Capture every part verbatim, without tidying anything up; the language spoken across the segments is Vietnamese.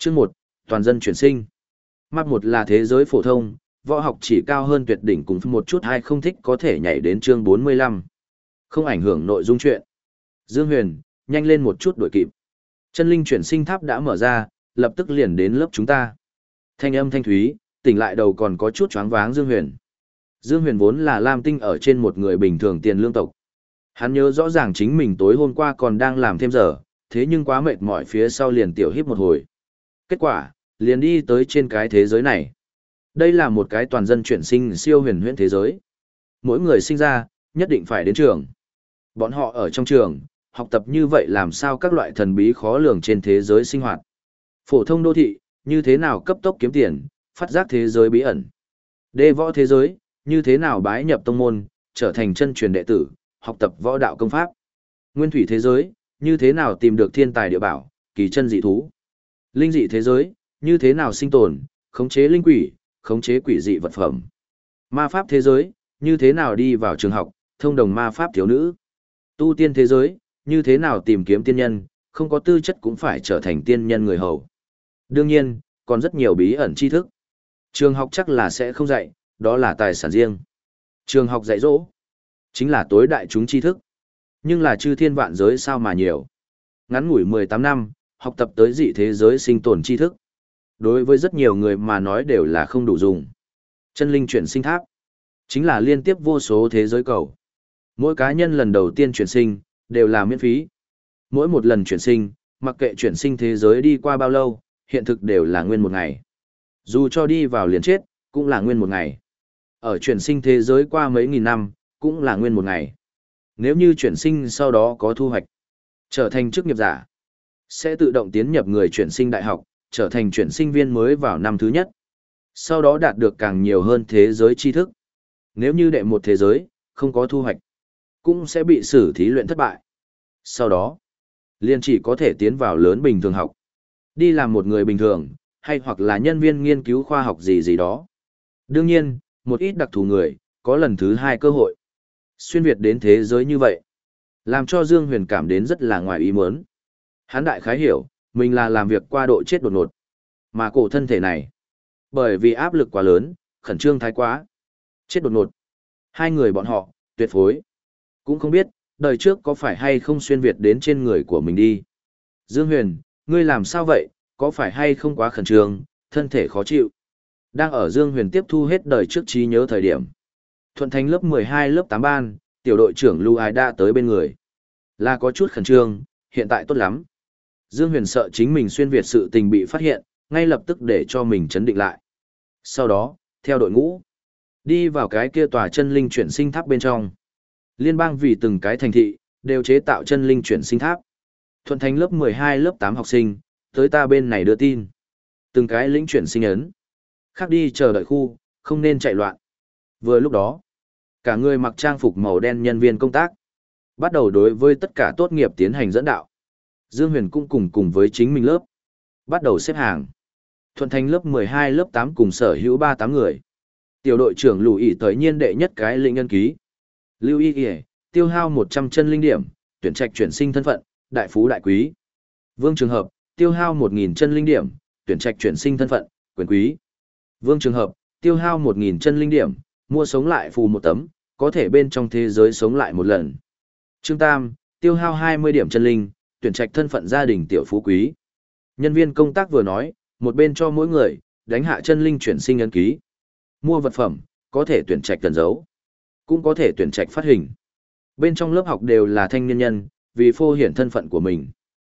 Chương một, toàn dân chuyển sinh. Map một là thế giới phổ thông, võ học chỉ cao hơn tuyệt đỉnh cùng một chút hay không thích có thể nhảy đến chương bốn mươi lăm. Không ảnh hưởng nội dung chuyện. Dương Huyền, nhanh lên một chút đuổi kịp. Chân linh chuyển sinh tháp đã mở ra, lập tức liền đến lớp chúng ta. Thanh âm thanh thúy, tỉnh lại đầu còn có chút choáng váng Dương Huyền. Dương Huyền vốn là Lam Tinh ở trên một người bình thường tiền lương tộc. Hắn nhớ rõ ràng chính mình tối hôm qua còn đang làm thêm giờ, thế nhưng quá mệt mỏi phía sau liền tiểu híp một hồi. Kết quả, liền đi tới trên cái thế giới này. Đây là một cái toàn dân chuyển sinh siêu huyền huyễn thế giới. Mỗi người sinh ra, nhất định phải đến trường. Bọn họ ở trong trường, học tập như vậy làm sao các loại thần bí khó lường trên thế giới sinh hoạt. Phổ thông đô thị, như thế nào cấp tốc kiếm tiền, phát giác thế giới bí ẩn. Đê võ thế giới, như thế nào bái nhập tông môn, trở thành chân truyền đệ tử, học tập võ đạo công pháp. Nguyên thủy thế giới, như thế nào tìm được thiên tài địa bảo, kỳ chân dị thú. Linh dị thế giới, như thế nào sinh tồn, khống chế linh quỷ, khống chế quỷ dị vật phẩm. Ma pháp thế giới, như thế nào đi vào trường học, thông đồng ma pháp thiếu nữ. Tu tiên thế giới, như thế nào tìm kiếm tiên nhân, không có tư chất cũng phải trở thành tiên nhân người hầu. Đương nhiên, còn rất nhiều bí ẩn tri thức. Trường học chắc là sẽ không dạy, đó là tài sản riêng. Trường học dạy dỗ, chính là tối đại chúng tri thức. Nhưng là chư thiên vạn giới sao mà nhiều. Ngắn ngủi mười tám năm, học tập tới dị thế giới sinh tồn tri thức. Đối với rất nhiều người mà nói đều là không đủ dùng. Chân linh chuyển sinh tháp, chính là liên tiếp vô số thế giới cầu. Mỗi cá nhân lần đầu tiên chuyển sinh, đều là miễn phí. Mỗi một lần chuyển sinh, mặc kệ chuyển sinh thế giới đi qua bao lâu, hiện thực đều là nguyên một ngày. Dù cho đi vào liền chết, cũng là nguyên một ngày. Ở chuyển sinh thế giới qua mấy nghìn năm, cũng là nguyên một ngày. Nếu như chuyển sinh sau đó có thu hoạch, trở thành chức nghiệp giả, sẽ tự động tiến nhập người chuyển sinh đại học, trở thành chuyển sinh viên mới vào năm thứ nhất. Sau đó đạt được càng nhiều hơn thế giới tri thức. Nếu như đệ một thế giới, không có thu hoạch, cũng sẽ bị xử thí luyện thất bại. Sau đó, liền chỉ có thể tiến vào lớn bình thường học. Đi làm một người bình thường, hay hoặc là nhân viên nghiên cứu khoa học gì gì đó. Đương nhiên, một ít đặc thù người, có lần thứ hai cơ hội. Xuyên Việt đến thế giới như vậy, làm cho Dương Huyền cảm đến rất là ngoài ý muốn. Hắn đại khái hiểu, mình là làm việc qua độ chết đột ngột. Mà cổ thân thể này, bởi vì áp lực quá lớn, khẩn trương thái quá. Chết đột ngột. Hai người bọn họ, tuyệt phối. Cũng không biết, đời trước có phải hay không xuyên Việt đến trên người của mình đi. Dương Huyền, ngươi làm sao vậy, có phải hay không quá khẩn trương, thân thể khó chịu. Đang ở Dương Huyền tiếp thu hết đời trước trí nhớ thời điểm. Thuận Thành lớp mười hai lớp tám ban, tiểu đội trưởng Lưu Ái đã tới bên người. Là có chút khẩn trương, hiện tại tốt lắm. Dương Huyền sợ chính mình xuyên Việt sự tình bị phát hiện, ngay lập tức để cho mình chấn định lại. Sau đó, theo đội ngũ, đi vào cái kia tòa chân linh chuyển sinh tháp bên trong. Liên bang vì từng cái thành thị, đều chế tạo chân linh chuyển sinh tháp. Thuận Thành lớp mười hai lớp tám học sinh, tới ta bên này đưa tin. Từng cái lĩnh chuyển sinh ấn. Khác đi chờ đợi khu, không nên chạy loạn. Vừa lúc đó, cả người mặc trang phục màu đen nhân viên công tác, bắt đầu đối với tất cả tốt nghiệp tiến hành dẫn đạo. Dương Huyền cũng cùng cùng với chính mình lớp, bắt đầu xếp hàng. Thuận Thành lớp mười hai lớp tám cùng sở hữu ba mươi tám người. Tiểu đội trưởng Lưu Ý tới nhiên đệ nhất cái lĩnh ân ký. Lưu Ý Ý, tiêu hao một trăm chân linh điểm, tuyển trạch chuyển sinh thân phận, đại phú đại quý. Vương Trường Hợp, tiêu hao một nghìn chân linh điểm, tuyển trạch chuyển sinh thân phận, quyền quý. Vương Trường Hợp, tiêu hao một nghìn chân linh điểm, mua sống lại phù một tấm, có thể bên trong thế giới sống lại một lần. Trương Tam, tiêu hao hai mươi điểm chân linh, tuyển trạch thân phận gia đình tiểu phú quý. Nhân viên công tác vừa nói, một bên cho mỗi người, đánh hạ chân linh chuyển sinh ấn ký. Mua vật phẩm, có thể tuyển trạch cần giấu, cũng có thể tuyển trạch phát hình. Bên trong lớp học đều là thanh niên nhân, vì phô hiển thân phận của mình.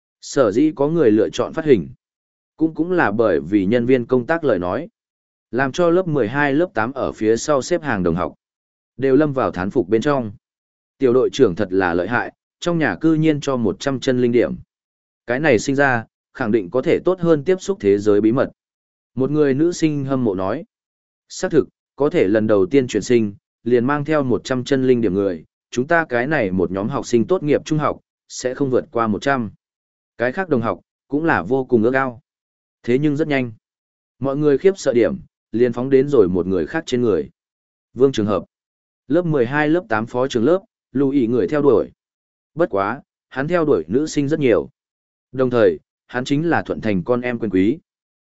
Sở dĩ có người lựa chọn phát hình, cũng cũng là bởi vì nhân viên công tác lời nói. Làm cho lớp mười hai lớp tám ở phía sau xếp hàng đồng học, đều lâm vào thán phục bên trong. Tiểu đội trưởng thật là lợi hại, trong nhà cư nhiên cho một trăm chân linh điểm. Cái này sinh ra, khẳng định có thể tốt hơn tiếp xúc thế giới bí mật. Một người nữ sinh hâm mộ nói. Xác thực, có thể lần đầu tiên chuyển sinh, liền mang theo một trăm chân linh điểm người, chúng ta cái này một nhóm học sinh tốt nghiệp trung học, sẽ không vượt qua một trăm. Cái khác đồng học, cũng là vô cùng ước ao. Thế nhưng rất nhanh. Mọi người khiếp sợ điểm, liền phóng đến rồi một người khác trên người. Vương Trường Hợp. Lớp mười hai lớp tám phó trường lớp, lưu ý người theo đuổi. Bất quá, hắn theo đuổi nữ sinh rất nhiều. Đồng thời, hắn chính là Thuận Thành con em quyền quý.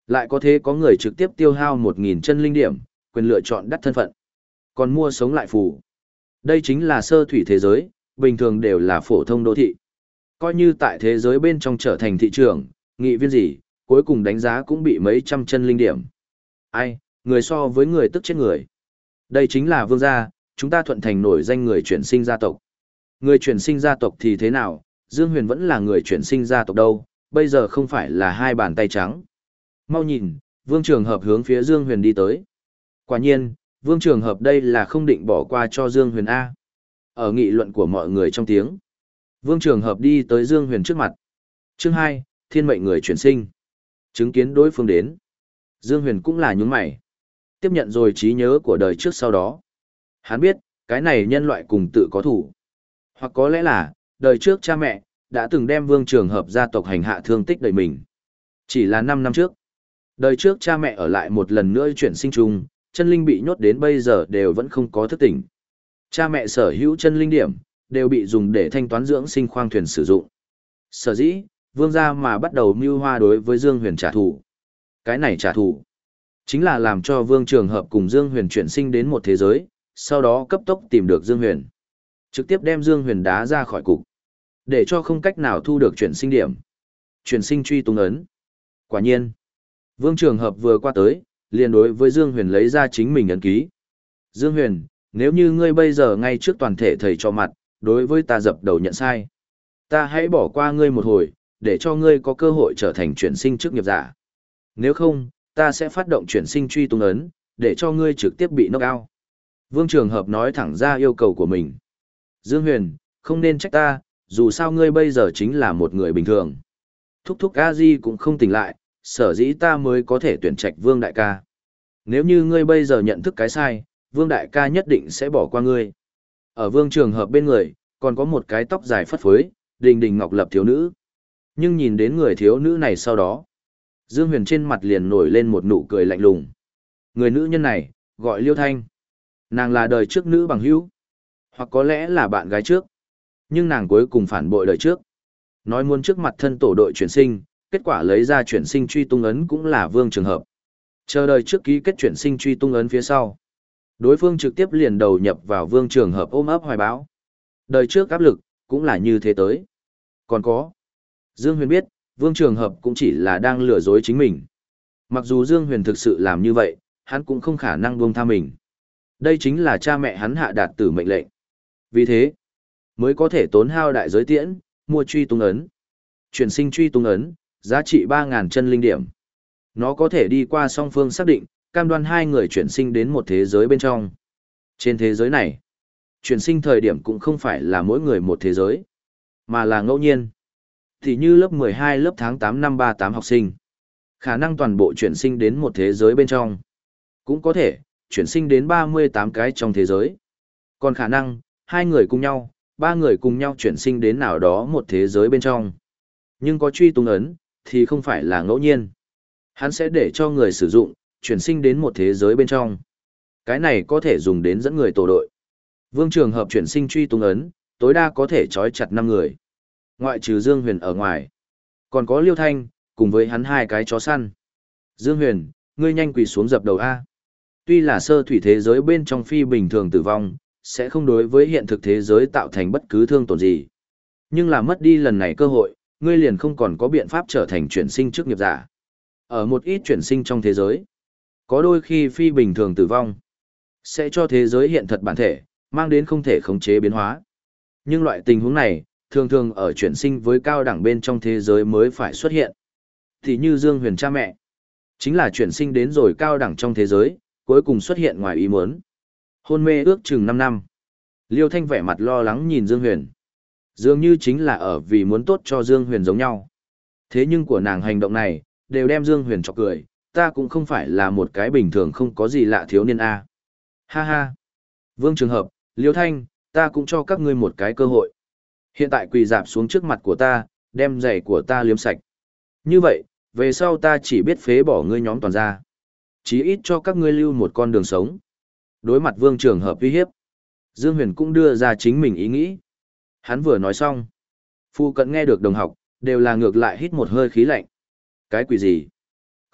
Lại có thế có người trực tiếp tiêu hao một nghìn chân linh điểm, quyền lựa chọn đắt thân phận. Còn mua sống lại phù. Đây chính là sơ thủy thế giới, bình thường đều là phổ thông đô thị. Coi như tại thế giới bên trong trở thành thị trường, nghị viên gì, cuối cùng đánh giá cũng bị mấy trăm chân linh điểm. Ai, người so với người tức chết người. Đây chính là vương gia, chúng ta thuận thành nổi danh người chuyển sinh gia tộc. Người chuyển sinh gia tộc thì thế nào, Dương Huyền vẫn là người chuyển sinh gia tộc đâu, bây giờ không phải là hai bàn tay trắng. Mau nhìn, Vương Trường Hợp hướng phía Dương Huyền đi tới. Quả nhiên, Vương Trường Hợp đây là không định bỏ qua cho Dương Huyền A. Ở nghị luận của mọi người trong tiếng, Vương Trường Hợp đi tới Dương Huyền trước mặt. Chương hai, Thiên mệnh người chuyển sinh. Chứng kiến đối phương đến, Dương Huyền cũng là nhướng mày. Tiếp nhận rồi trí nhớ của đời trước sau đó. Hắn biết, cái này nhân loại cùng tự có thủ. Hoặc có lẽ là, đời trước cha mẹ, đã từng đem Vương Trường Hợp gia tộc hành hạ thương tích đời mình. Chỉ là năm năm trước. Đời trước cha mẹ ở lại một lần nữa chuyển sinh chung, chân linh bị nhốt đến bây giờ đều vẫn không có thức tỉnh. Cha mẹ sở hữu chân linh điểm, đều bị dùng để thanh toán dưỡng sinh khoang thuyền sử dụng. Sở dĩ, Vương gia mà bắt đầu mưu hoa đối với Dương Huyền trả thù. Cái này trả thù, chính là làm cho Vương Trường Hợp cùng Dương Huyền chuyển sinh đến một thế giới, sau đó cấp tốc tìm được Dương Huyền. Trực tiếp đem Dương Huyền đá ra khỏi cục, để cho không cách nào thu được chuyển sinh điểm. Chuyển sinh truy tung ấn. Quả nhiên, Vương Trường Hợp vừa qua tới, liền đối với Dương Huyền lấy ra chính mình ấn ký. Dương Huyền, nếu như ngươi bây giờ ngay trước toàn thể thầy cho mặt, đối với ta dập đầu nhận sai. Ta hãy bỏ qua ngươi một hồi, để cho ngươi có cơ hội trở thành chuyển sinh chức nghiệp giả. Nếu không, ta sẽ phát động chuyển sinh truy tung ấn, để cho ngươi trực tiếp bị knock out. Vương Trường Hợp nói thẳng ra yêu cầu của mình. Dương Huyền, không nên trách ta, dù sao ngươi bây giờ chính là một người bình thường. Thúc thúc A-di cũng không tỉnh lại, sở dĩ ta mới có thể tuyển trạch Vương Đại ca. Nếu như ngươi bây giờ nhận thức cái sai, Vương Đại ca nhất định sẽ bỏ qua ngươi. Ở Vương Trường Hợp bên người, còn có một cái tóc dài phất phới, đình đình ngọc lập thiếu nữ. Nhưng nhìn đến người thiếu nữ này sau đó, Dương Huyền trên mặt liền nổi lên một nụ cười lạnh lùng. Người nữ nhân này, gọi Liêu Thanh. Nàng là đời trước nữ bằng hữu, hoặc có lẽ là bạn gái trước. Nhưng nàng cuối cùng phản bội đời trước. Nói muốn trước mặt thân tổ đội chuyển sinh, kết quả lấy ra chuyển sinh truy tung ấn cũng là Vương Trường Hợp. Chờ đời trước ký kết chuyển sinh truy tung ấn phía sau. Đối phương trực tiếp liền đầu nhập vào Vương Trường Hợp ôm ấp hoài bão. Đời trước áp lực, cũng là như thế tới. Còn có, Dương Huyền biết, Vương Trường Hợp cũng chỉ là đang lừa dối chính mình. Mặc dù Dương Huyền thực sự làm như vậy, hắn cũng không khả năng buông tha mình. Đây chính là cha mẹ hắn hạ đạt tử mệnh lệnh. Vì thế, mới có thể tốn hao đại giới tiễn, mua truy tung ấn. Chuyển sinh truy tung ấn, giá trị ba nghìn chân linh điểm. Nó có thể đi qua song phương xác định, cam đoan hai người chuyển sinh đến một thế giới bên trong. Trên thế giới này, chuyển sinh thời điểm cũng không phải là mỗi người một thế giới, mà là ngẫu nhiên. Thì như lớp mười hai lớp tháng tám năm ba tám học sinh, khả năng toàn bộ chuyển sinh đến một thế giới bên trong. Cũng có thể, chuyển sinh đến ba mươi tám cái trong thế giới. Còn khả năng, hai người cùng nhau, ba người cùng nhau chuyển sinh đến nào đó một thế giới bên trong. Nhưng có truy tung ấn, thì không phải là ngẫu nhiên. Hắn sẽ để cho người sử dụng, chuyển sinh đến một thế giới bên trong. Cái này có thể dùng đến dẫn người tổ đội. Vương Trường Hợp chuyển sinh truy tung ấn, tối đa có thể trói chặt năm người. Ngoại trừ Dương Huyền ở ngoài. Còn có Liêu Thanh, cùng với hắn hai cái chó săn. Dương Huyền, ngươi nhanh quỳ xuống dập đầu A. Tuy là sơ thủy thế giới bên trong phi bình thường tử vong, sẽ không đối với hiện thực thế giới tạo thành bất cứ thương tổn gì. Nhưng là mất đi lần này cơ hội, ngươi liền không còn có biện pháp trở thành chuyển sinh chức nghiệp giả. Ở một ít chuyển sinh trong thế giới, có đôi khi phi bình thường tử vong, sẽ cho thế giới hiện thật bản thể, mang đến không thể khống chế biến hóa. Nhưng loại tình huống này, thường thường ở chuyển sinh với cao đẳng bên trong thế giới mới phải xuất hiện. Thì như Dương Huyền cha mẹ, chính là chuyển sinh đến rồi cao đẳng trong thế giới, cuối cùng xuất hiện ngoài ý muốn. Hôn mê ước chừng năm năm. Liêu Thanh vẻ mặt lo lắng nhìn Dương Huyền. Dường như chính là ở vì muốn tốt cho Dương Huyền giống nhau. Thế nhưng của nàng hành động này, đều đem Dương Huyền chọc cười, ta cũng không phải là một cái bình thường không có gì lạ thiếu niên A. Ha ha. Vương Trường Hợp, Liêu Thanh, ta cũng cho các ngươi một cái cơ hội. Hiện tại quỳ dạp xuống trước mặt của ta, đem giày của ta liếm sạch. Như vậy, về sau ta chỉ biết phế bỏ ngươi nhóm toàn ra. Chí ít cho các ngươi lưu một con đường sống. Đối mặt Vương Trường Hợp uy hiếp, Dương Huyền cũng đưa ra chính mình ý nghĩ. Hắn vừa nói xong, phu cận nghe được đồng học, đều là ngược lại hít một hơi khí lạnh. Cái quỷ gì?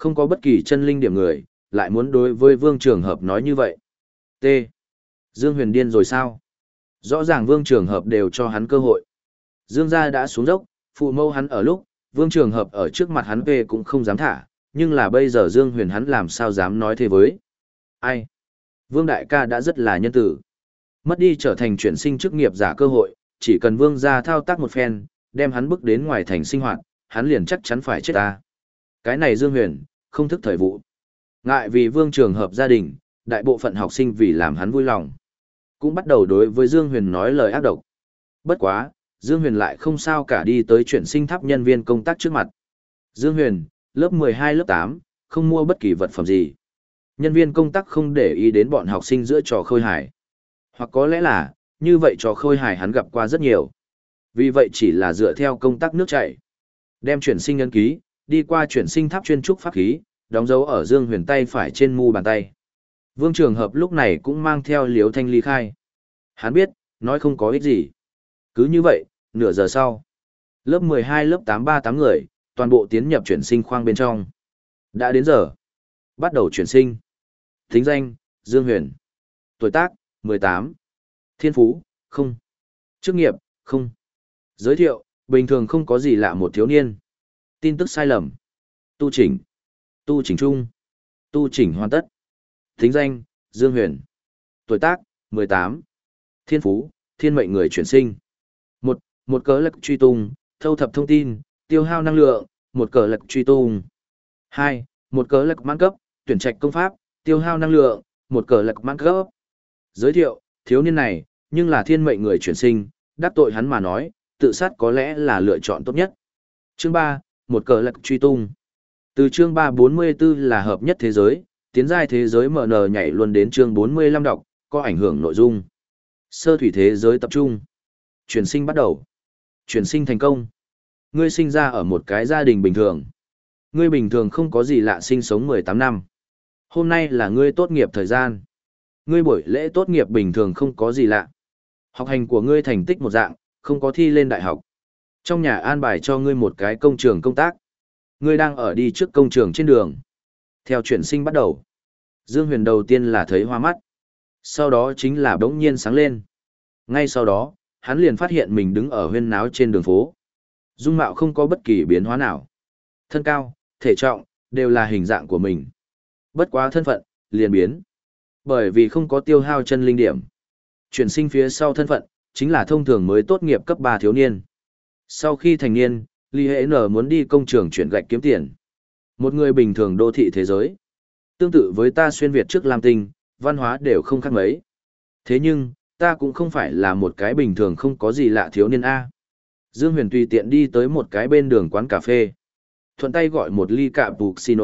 Không có bất kỳ chân linh điểm người, lại muốn đối với Vương Trường Hợp nói như vậy. T. Dương Huyền điên rồi sao? Rõ ràng Vương Trường Hợp đều cho hắn cơ hội. Dương gia đã xuống dốc, phụ mâu hắn ở lúc, Vương Trường Hợp ở trước mặt hắn về cũng không dám thả, nhưng là bây giờ Dương Huyền hắn làm sao dám nói thế với. Ai? Vương Đại ca đã rất là nhân tử. Mất đi trở thành chuyển sinh chức nghiệp giả cơ hội, chỉ cần Vương gia thao tác một phen, đem hắn bước đến ngoài thành sinh hoạt, hắn liền chắc chắn phải chết ta. Cái này Dương Huyền, không thức thời vụ. Ngại vì Vương Trường Hợp gia đình, đại bộ phận học sinh vì làm hắn vui lòng, cũng bắt đầu đối với Dương Huyền nói lời ác độc. Bất quá, Dương Huyền lại không sao cả đi tới chuyển sinh tháp nhân viên công tác trước mặt. Dương Huyền, lớp mười hai lớp tám, không mua bất kỳ vật phẩm gì. Nhân viên công tác không để ý đến bọn học sinh giữa trò khôi hài. Hoặc có lẽ là, như vậy trò khôi hài hắn gặp qua rất nhiều. Vì vậy chỉ là dựa theo công tác nước chảy. Đem chuyển sinh ấn ký, đi qua chuyển sinh tháp chuyên trúc pháp khí, đóng dấu ở Dương Huyền tay phải trên mu bàn tay. Vương Trường Hợp lúc này cũng mang theo Liếu Thanh ly khai. Hắn biết, nói không có ích gì. Cứ như vậy, nửa giờ sau, lớp mười hai lớp tám ba tám người, toàn bộ tiến nhập chuyển sinh khoang bên trong. Đã đến giờ. Bắt đầu chuyển sinh. Thính danh, Dương Huyền. Tuổi tác, mười tám. Thiên phú, không. Chức nghiệp, không. Giới thiệu, bình thường không có gì lạ một thiếu niên. Tin tức sai lầm. Tu chỉnh. Tu chỉnh chung. Tu chỉnh hoàn tất. Thính danh, Dương Huyền. Tuổi tác, mười tám. Thiên phú, thiên mệnh người chuyển sinh. Một, một cờ lạc truy tung, thâu thập thông tin, tiêu hao năng lượng, một cờ lạc truy tung. Hai, một cờ lạc mãn cấp, tuyển trạch công pháp, tiêu hao năng lượng, một cờ lạc mãn cấp. Giới thiệu, thiếu niên này, nhưng là thiên mệnh người chuyển sinh, đắc tội hắn mà nói, tự sát có lẽ là lựa chọn tốt nhất. Chương ba, một cờ lạc truy tung. Từ chương ba bốn mươi tư là hợp nhất thế giới, tiến giai thế giới em en nhảy luôn đến chương bốn mươi lăm đọc, có ảnh hưởng nội dung. Sơ thủy thế giới tập trung. Chuyển sinh bắt đầu. Chuyển sinh thành công. Ngươi sinh ra ở một cái gia đình bình thường. Ngươi bình thường không có gì lạ sinh sống mười tám năm. Hôm nay là ngươi tốt nghiệp thời gian. Ngươi buổi lễ tốt nghiệp bình thường không có gì lạ. Học hành của ngươi thành tích một dạng, không có thi lên đại học. Trong nhà an bài cho ngươi một cái công trường công tác. Ngươi đang ở đi trước công trường trên đường. Theo chuyển sinh bắt đầu. Dương Huyền đầu tiên là thấy hoa mắt. Sau đó chính là bỗng nhiên sáng lên. Ngay sau đó, hắn liền phát hiện mình đứng ở huyên náo trên đường phố. Dung mạo không có bất kỳ biến hóa nào. Thân cao, thể trọng, đều là hình dạng của mình. Bất quá thân phận, liền biến. Bởi vì không có tiêu hao chân linh điểm. Chuyển sinh phía sau thân phận, chính là thông thường mới tốt nghiệp cấp ba thiếu niên. Sau khi thành niên, Lý Hệ N muốn đi công trường chuyển gạch kiếm tiền. Một người bình thường đô thị thế giới. Tương tự với ta xuyên Việt trước Lam Tinh, văn hóa đều không khác mấy. Thế nhưng, ta cũng không phải là một cái bình thường không có gì lạ thiếu niên A. Dương Huyền tùy tiện đi tới một cái bên đường quán cà phê. Thuận tay gọi một ly cappuccino.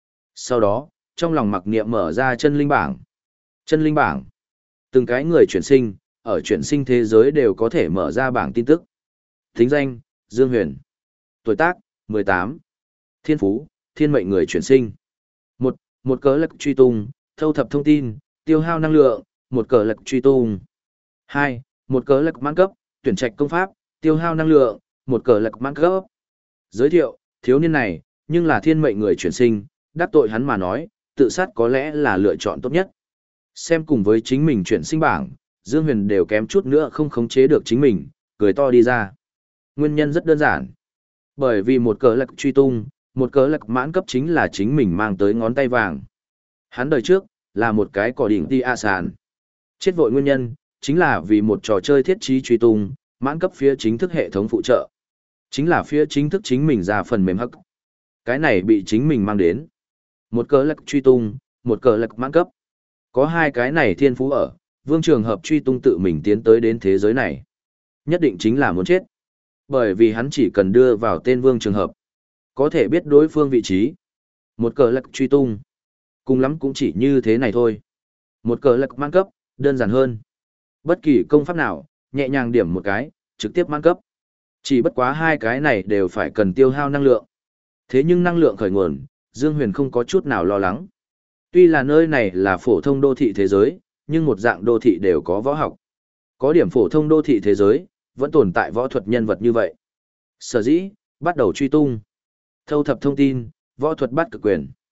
Sau đó, trong lòng mặc niệm mở ra chân linh bảng. Chân linh bảng. Từng cái người chuyển sinh, ở chuyển sinh thế giới đều có thể mở ra bảng tin tức. Thính danh, Dương Huyền. Tuổi tác, mười tám. Thiên phú, thiên mệnh người chuyển sinh. Một, một cờ lạc truy tung, thâu thập thông tin, tiêu hao năng lượng, một cờ lạc truy tung. Hai, một cờ lạc mãn cấp, tuyển trạch công pháp, tiêu hao năng lượng, một cờ lạc mãn cấp. Giới thiệu, thiếu niên này, nhưng là thiên mệnh người chuyển sinh, đắc tội hắn mà nói, tự sát có lẽ là lựa chọn tốt nhất. Xem cùng với chính mình chuyển sinh bảng, Dương Huyền đều kém chút nữa không khống chế được chính mình, cười to đi ra. Nguyên nhân rất đơn giản. Bởi vì một cờ lạc truy tung, một cờ lạc mãn cấp chính là chính mình mang tới ngón tay vàng. Hắn đời trước, là một cái cỏ đỉnh ti a sàn. Chết vội nguyên nhân, chính là vì một trò chơi thiết trí truy tung, mãn cấp phía chính thức hệ thống phụ trợ. Chính là phía chính thức chính mình ra phần mềm hắc. Cái này bị chính mình mang đến. Một cờ lạc truy tung, một cờ lạc mãn cấp. Có hai cái này thiên phú ở, Vương Trường Hợp truy tung tự mình tiến tới đến thế giới này. Nhất định chính là muốn chết. Bởi vì hắn chỉ cần đưa vào tên Vương Trường Hợp, có thể biết đối phương vị trí. Một cờ lạc truy tung. Cùng lắm cũng chỉ như thế này thôi. Một cờ lạc mãn cấp, đơn giản hơn. Bất kỳ công pháp nào, nhẹ nhàng điểm một cái, trực tiếp mãn cấp. Chỉ bất quá hai cái này đều phải cần tiêu hao năng lượng. Thế nhưng năng lượng khởi nguồn, Dương Huyền không có chút nào lo lắng. Tuy là nơi này là phổ thông đô thị thế giới, nhưng một dạng đô thị đều có võ học. Có điểm phổ thông đô thị thế giới, vẫn tồn tại võ thuật nhân vật như vậy. Sở dĩ, bắt đầu truy tung. Thâu thập thông tin, võ thuật bắt cực quyền.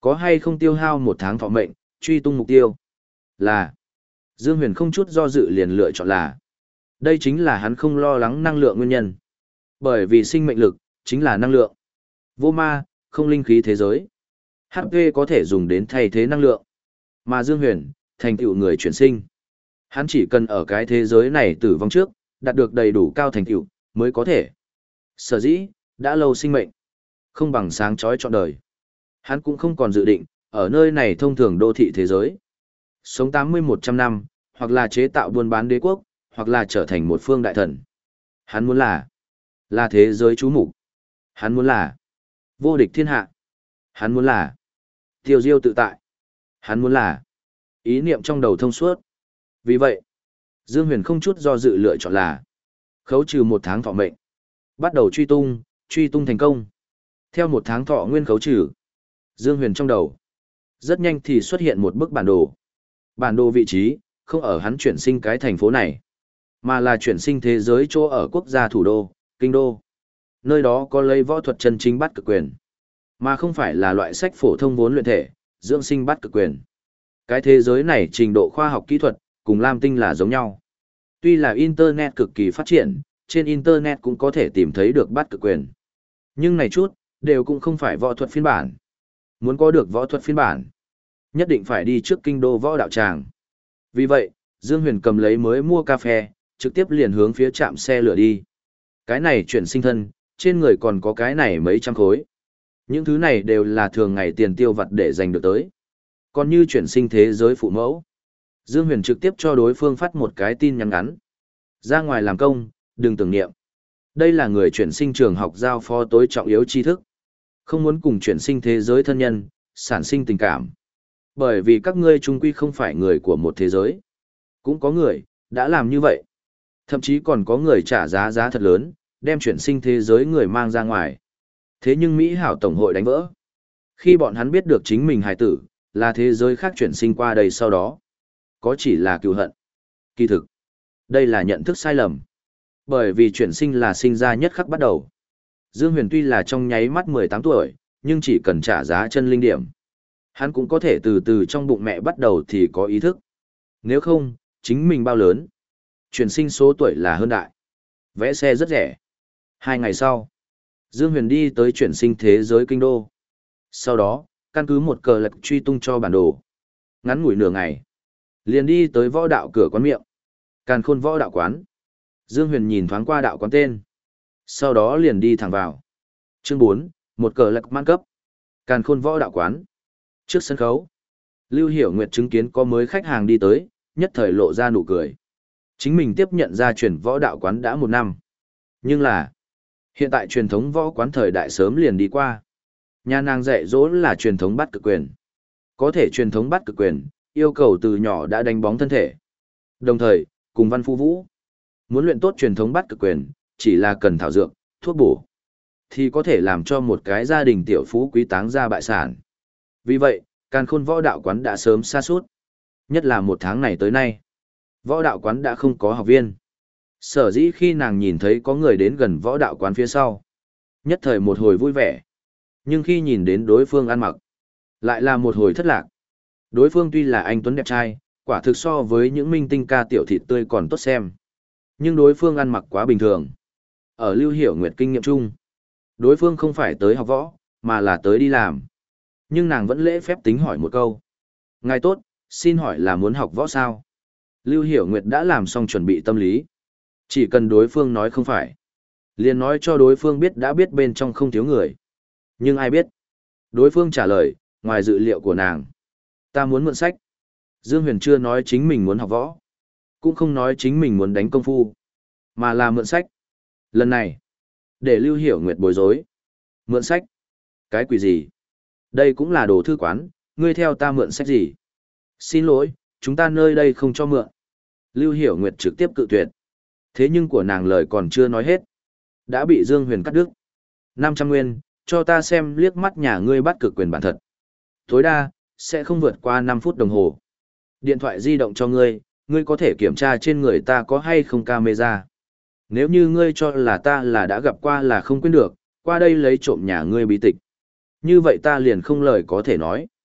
Có hay không tiêu hao một tháng thọ mệnh, truy tung mục tiêu? Là. Dương Huyền không chút do dự liền lựa chọn là. Đây chính là hắn không lo lắng năng lượng nguyên nhân. Bởi vì sinh mệnh lực, chính là năng lượng. Vô ma, không linh khí thế giới. hát pê có thể dùng đến thay thế năng lượng. Mà Dương Huyền, thành tựu người chuyển sinh. Hắn chỉ cần ở cái thế giới này tử vong trước, đạt được đầy đủ cao thành tựu, mới có thể. Sở dĩ, đã lâu sinh mệnh. Không bằng sáng chói trọn đời. Hắn cũng không còn dự định, ở nơi này thông thường đô thị thế giới. Sống tám mươi một trăm năm, hoặc là chế tạo buôn bán đế quốc, hoặc là trở thành một phương đại thần. Hắn muốn là, là thế giới chú mục. Hắn muốn là, vô địch thiên hạ. Hắn muốn là, tiêu diêu tự tại. Hắn muốn là, ý niệm trong đầu thông suốt. Vì vậy, Dương Huyền không chút do dự lựa chọn là, khấu trừ một tháng thọ mệnh. Bắt đầu truy tung, truy tung thành công. Theo một tháng thọ nguyên khấu trừ, Dương Huyền trong đầu, rất nhanh thì xuất hiện một bức bản đồ. Bản đồ vị trí, không ở hắn chuyển sinh cái thành phố này, mà là chuyển sinh thế giới chỗ ở quốc gia thủ đô, kinh đô. Nơi đó có lấy võ thuật chân chính bắt cực quyền, mà không phải là loại sách phổ thông vốn luyện thể, dưỡng sinh bắt cực quyền. Cái thế giới này trình độ khoa học kỹ thuật, cùng Lam Tinh là giống nhau. Tuy là Internet cực kỳ phát triển, trên Internet cũng có thể tìm thấy được bắt cực quyền. Nhưng này chút, đều cũng không phải võ thuật phiên bản. Muốn có được võ thuật phiên bản, nhất định phải đi trước kinh đô võ đạo tràng. Vì vậy, Dương Huyền cầm lấy mới mua cà phê, trực tiếp liền hướng phía trạm xe lửa đi. Cái này chuyển sinh thân, trên người còn có cái này mấy trăm khối. Những thứ này đều là thường ngày tiền tiêu vặt để dành được tới. Còn như chuyển sinh thế giới phụ mẫu, Dương Huyền trực tiếp cho đối phương phát một cái tin nhắn ngắn. Ra ngoài làm công, đừng tưởng niệm. Đây là người chuyển sinh trường học giao phó tối trọng yếu tri thức. Không muốn cùng chuyển sinh thế giới thân nhân, sản sinh tình cảm. Bởi vì các ngươi chung quy không phải người của một thế giới. Cũng có người, đã làm như vậy. Thậm chí còn có người trả giá giá thật lớn, đem chuyển sinh thế giới người mang ra ngoài. Thế nhưng Mỹ Hảo Tổng hội đánh vỡ. Khi bọn hắn biết được chính mình hài tử, là thế giới khác chuyển sinh qua đây sau đó. Có chỉ là cựu hận. Kỳ thực, đây là nhận thức sai lầm. Bởi vì chuyển sinh là sinh ra nhất khắc bắt đầu. Dương Huyền tuy là trong nháy mắt mười tám tuổi, nhưng chỉ cần trả giá chân linh điểm. Hắn cũng có thể từ từ trong bụng mẹ bắt đầu thì có ý thức. Nếu không, chính mình bao lớn. Chuyển sinh số tuổi là hơn đại. Vẽ xe rất rẻ. Hai ngày sau, Dương Huyền đi tới chuyển sinh thế giới kinh đô. Sau đó, căn cứ một cờ lật truy tung cho bản đồ. Ngắn ngủi nửa ngày. Liền đi tới võ đạo cửa quán miệng. Càn Khôn võ đạo quán. Dương Huyền nhìn thoáng qua đạo quán tên. Sau đó liền đi thẳng vào. Chương bốn, một cờ lật mãn cấp. Càn Khôn võ đạo quán. Trước sân khấu, Lưu Hiểu Nguyệt chứng kiến có mới khách hàng đi tới, nhất thời lộ ra nụ cười. Chính mình tiếp nhận ra truyền võ đạo quán đã một năm. Nhưng là, hiện tại truyền thống võ quán thời đại sớm liền đi qua. Nhà nàng dạy dỗ là truyền thống bắt cực quyền. Có thể truyền thống bắt cực quyền, yêu cầu từ nhỏ đã đánh bóng thân thể. Đồng thời, cùng văn phu vũ. Muốn luyện tốt truyền thống bắt cực quyền, chỉ là cần thảo dược, thuốc bổ. Thì có thể làm cho một cái gia đình tiểu phú quý táng ra bại sản. Vì vậy, Càn Khôn võ đạo quán đã sớm sa sút. Nhất là một tháng này tới nay, võ đạo quán đã không có học viên. Sở dĩ khi nàng nhìn thấy có người đến gần võ đạo quán phía sau, nhất thời một hồi vui vẻ. Nhưng khi nhìn đến đối phương ăn mặc, lại là một hồi thất lạc. Đối phương tuy là anh tuấn đẹp trai, quả thực so với những minh tinh ca tiểu thịt tươi còn tốt xem. Nhưng đối phương ăn mặc quá bình thường. Ở Lưu Hiểu Nguyệt kinh nghiệm chung, đối phương không phải tới học võ, mà là tới đi làm. Nhưng nàng vẫn lễ phép tính hỏi một câu. Ngài tốt, xin hỏi là muốn học võ sao? Lưu Hiểu Nguyệt đã làm xong chuẩn bị tâm lý. Chỉ cần đối phương nói không phải. Liền nói cho đối phương biết đã biết bên trong không thiếu người. Nhưng ai biết? Đối phương trả lời, ngoài dự liệu của nàng. Ta muốn mượn sách. Dương Huyền chưa nói chính mình muốn học võ. Cũng không nói chính mình muốn đánh công phu. Mà là mượn sách. Lần này, để Lưu Hiểu Nguyệt bối rối. Mượn sách? Cái quỷ gì? Đây cũng là đồ thư quán, ngươi theo ta mượn sách gì? Xin lỗi, chúng ta nơi đây không cho mượn. Lưu Hiểu Nguyệt trực tiếp cự tuyệt. Thế nhưng của nàng lời còn chưa nói hết. Đã bị Dương Huyền cắt đứt. năm trăm nguyên, cho ta xem liếc mắt nhà ngươi bắt cực quyền bản thật. Tối đa, sẽ không vượt qua năm phút đồng hồ. Điện thoại di động cho ngươi, ngươi có thể kiểm tra trên người ta có hay không camera. Nếu như ngươi cho là ta là đã gặp qua là không quên được, qua đây lấy trộm nhà ngươi bí tịch. Như vậy ta liền không lời có thể nói.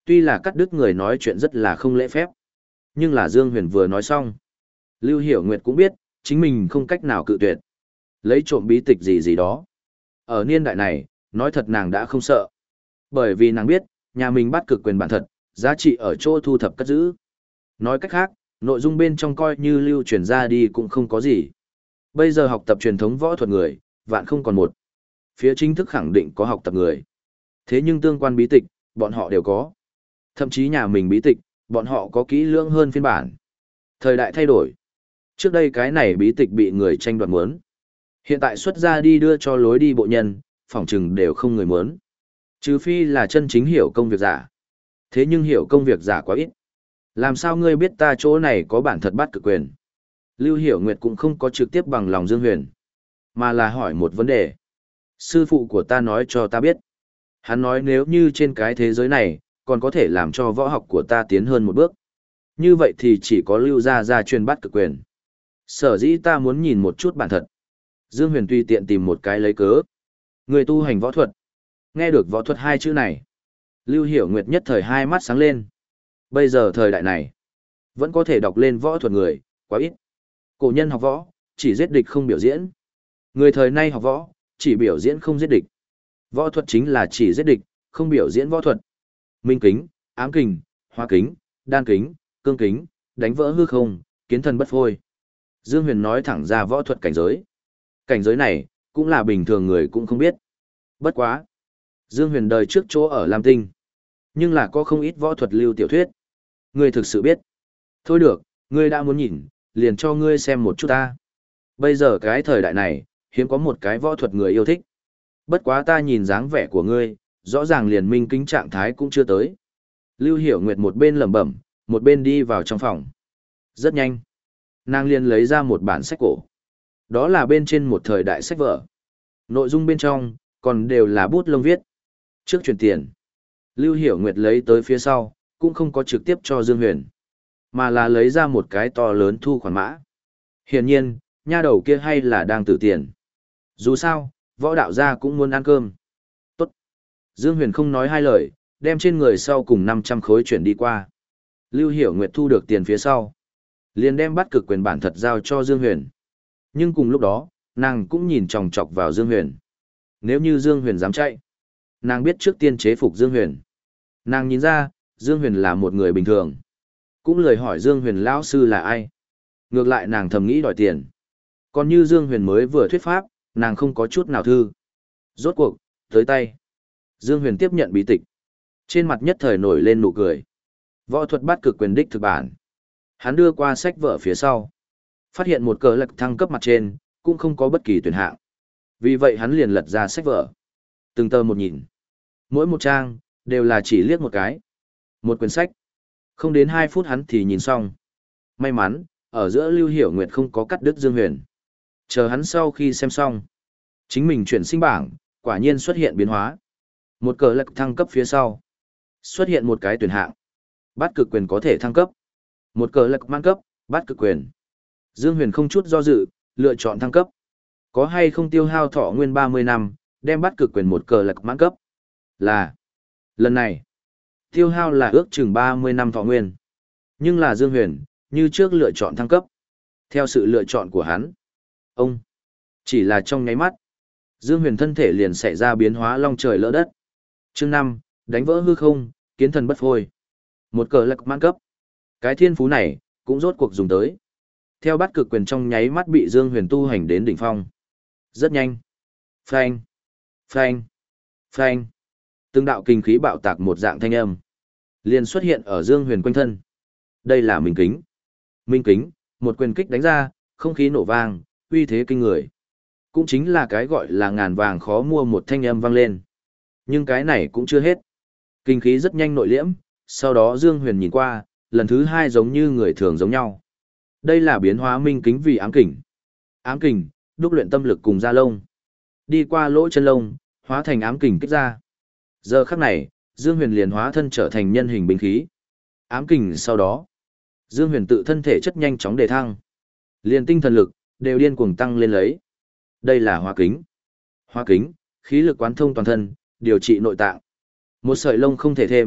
Tuy là cắt đứt người nói chuyện rất là không lễ phép, nhưng là Dương Huyền vừa nói xong. Lưu Hiểu Nguyệt cũng biết, chính mình không cách nào cự tuyệt. Lấy trộm bí tịch gì gì đó. Ở niên đại này, nói thật nàng đã không sợ. Bởi vì nàng biết, nhà mình bắt cực quyền bản thật, giá trị ở chỗ thu thập cất giữ. Nói cách khác, nội dung bên trong coi như lưu truyền ra đi cũng không có gì. Bây giờ học tập truyền thống võ thuật người, vạn không còn một. Phía chính thức khẳng định có học tập người. Thế nhưng tương quan bí tịch, bọn họ đều có. Thậm chí nhà mình bí tịch, bọn họ có kỹ lưỡng hơn phiên bản. Thời đại thay đổi. Trước đây cái này bí tịch bị người tranh đoạt muốn. Hiện tại xuất ra đi đưa cho lối đi bộ nhân, phỏng chừng đều không người muốn. Trừ phi là chân chính hiểu công việc giả. Thế nhưng hiểu công việc giả quá ít. Làm sao ngươi biết ta chỗ này có bản thật bắt cực quyền? Lưu Hiểu Nguyệt cũng không có trực tiếp bằng lòng Dương Huyền, mà là hỏi một vấn đề. Sư phụ của ta nói cho ta biết. Hắn nói nếu như trên cái thế giới này, còn có thể làm cho võ học của ta tiến hơn một bước. Như vậy thì chỉ có Lưu gia gia truyền bắt cực quyền. Sở dĩ ta muốn nhìn một chút bản thật. Dương Huyền tùy tiện tìm một cái lấy cớ. Người tu hành võ thuật. Nghe được võ thuật hai chữ này. Lưu Hiểu Nguyệt nhất thời hai mắt sáng lên. Bây giờ thời đại này, vẫn có thể đọc lên võ thuật người, quá ít. Cổ nhân học võ, chỉ giết địch không biểu diễn. Người thời nay học võ, chỉ biểu diễn không giết địch. Võ thuật chính là chỉ giết địch, không biểu diễn võ thuật. Minh kính, ám kình, hóa kính, đan kính, cương kính, đánh vỡ hư không, kiến thần bất phôi. Dương Huyền nói thẳng ra võ thuật cảnh giới. Cảnh giới này, cũng là bình thường người cũng không biết. Bất quá. Dương Huyền đời trước chỗ ở Lam Tinh. Nhưng là có không ít võ thuật lưu tiểu thuyết. Ngươi thực sự biết. Thôi được, ngươi đã muốn nhìn, liền cho ngươi xem một chút ta. Bây giờ cái thời đại này, hiếm có một cái võ thuật người yêu thích. Bất quá ta nhìn dáng vẻ của ngươi, rõ ràng liền minh kính trạng thái cũng chưa tới. Lưu Hiểu Nguyệt một bên lẩm bẩm, một bên đi vào trong phòng. Rất nhanh. Nàng liền lấy ra một bản sách cổ. Đó là bên trên một thời đại sách vở. Nội dung bên trong, còn đều là bút lông viết. Trước chuyển tiền. Lưu Hiểu Nguyệt lấy tới phía sau, cũng không có trực tiếp cho Dương Huyền, mà là lấy ra một cái to lớn thu khoản mã. Hiển nhiên, nha đầu kia hay là đang tử tiền. Dù sao, võ đạo gia cũng muốn ăn cơm. Tốt. Dương Huyền không nói hai lời, đem trên người sau cùng năm trăm khối chuyển đi qua. Lưu Hiểu Nguyệt thu được tiền phía sau. Liền đem bắt cực quyền bản thật giao cho Dương Huyền. Nhưng cùng lúc đó, nàng cũng nhìn chòng chọc vào Dương Huyền. Nếu như Dương Huyền dám chạy, nàng biết trước tiên chế phục Dương Huyền. Nàng nhìn ra, Dương Huyền là một người bình thường. Cũng lời hỏi Dương Huyền lão sư là ai. Ngược lại nàng thầm nghĩ đòi tiền. Còn như Dương Huyền mới vừa thuyết pháp, nàng không có chút nào thư. Rốt cuộc, tới tay. Dương Huyền tiếp nhận bí tịch. Trên mặt nhất thời nổi lên nụ cười. Võ thuật bắt cực quyền đích thực bản. Hắn đưa qua sách vở phía sau. Phát hiện một cờ lạc thăng cấp mặt trên, cũng không có bất kỳ tuyển hạng. Vì vậy hắn liền lật ra sách vở. Từng tờ một nhìn. Mỗi một trang, đều là chỉ liếc một cái. Một quyển sách. Không đến hai phút hắn thì nhìn xong. May mắn, ở giữa Lưu Hiểu Nguyệt không có cắt đứt Dương Huyền. Chờ hắn sau khi xem xong. Chính mình chuyển sinh bảng, quả nhiên xuất hiện biến hóa. Một cờ lạc thăng cấp phía sau. Xuất hiện một cái tuyển hạng. Bắt cực quyền có thể thăng cấp. Một cờ lạc mang cấp, bắt cực quyền. Dương Huyền không chút do dự, lựa chọn thăng cấp. Có hay không tiêu hao thọ nguyên ba mươi năm, đem bắt cực quyền một cờ lạc mãn cấp. Là. Lần này, tiêu hao là ước chừng ba mươi năm thọ nguyên. Nhưng là Dương Huyền, như trước lựa chọn thăng cấp. Theo sự lựa chọn của hắn, ông, chỉ là trong nháy mắt, Dương Huyền thân thể liền xảy ra biến hóa long trời lỡ đất. Chương năm, đánh vỡ hư không, kiến thần bất phôi. Một cờ lạc mãn cấp. Cái thiên phú này, cũng rốt cuộc dùng tới. Theo bắt cực quyền trong nháy mắt bị Dương Huyền tu hành đến đỉnh phong. Rất nhanh. Phanh, phanh, phanh. Từng đạo kinh khí bạo tạc một dạng thanh âm liền xuất hiện ở Dương Huyền quanh thân. Đây là minh kính. Minh kính, một quyền kích đánh ra, không khí nổ vang, uy thế kinh người. Cũng chính là cái gọi là ngàn vàng khó mua một thanh âm vang lên. Nhưng cái này cũng chưa hết. Kinh khí rất nhanh nội liễm, sau đó Dương Huyền nhìn qua, lần thứ hai giống như người thường giống nhau. Đây là biến hóa minh kính vì ám kình. Ám kình, đúc luyện tâm lực cùng da lông. Đi qua lỗ chân lông, hóa thành ám kình kích ra. Giờ khắc này, Dương Huyền liền hóa thân trở thành nhân hình binh khí. Ám kình sau đó, Dương Huyền tự thân thể chất nhanh chóng đề thăng. Liền tinh thần lực, đều điên cuồng tăng lên lấy. Đây là hóa kính. Hóa kính, khí lực quán thông toàn thân, điều trị nội tạng. Một sợi lông không thể thêm,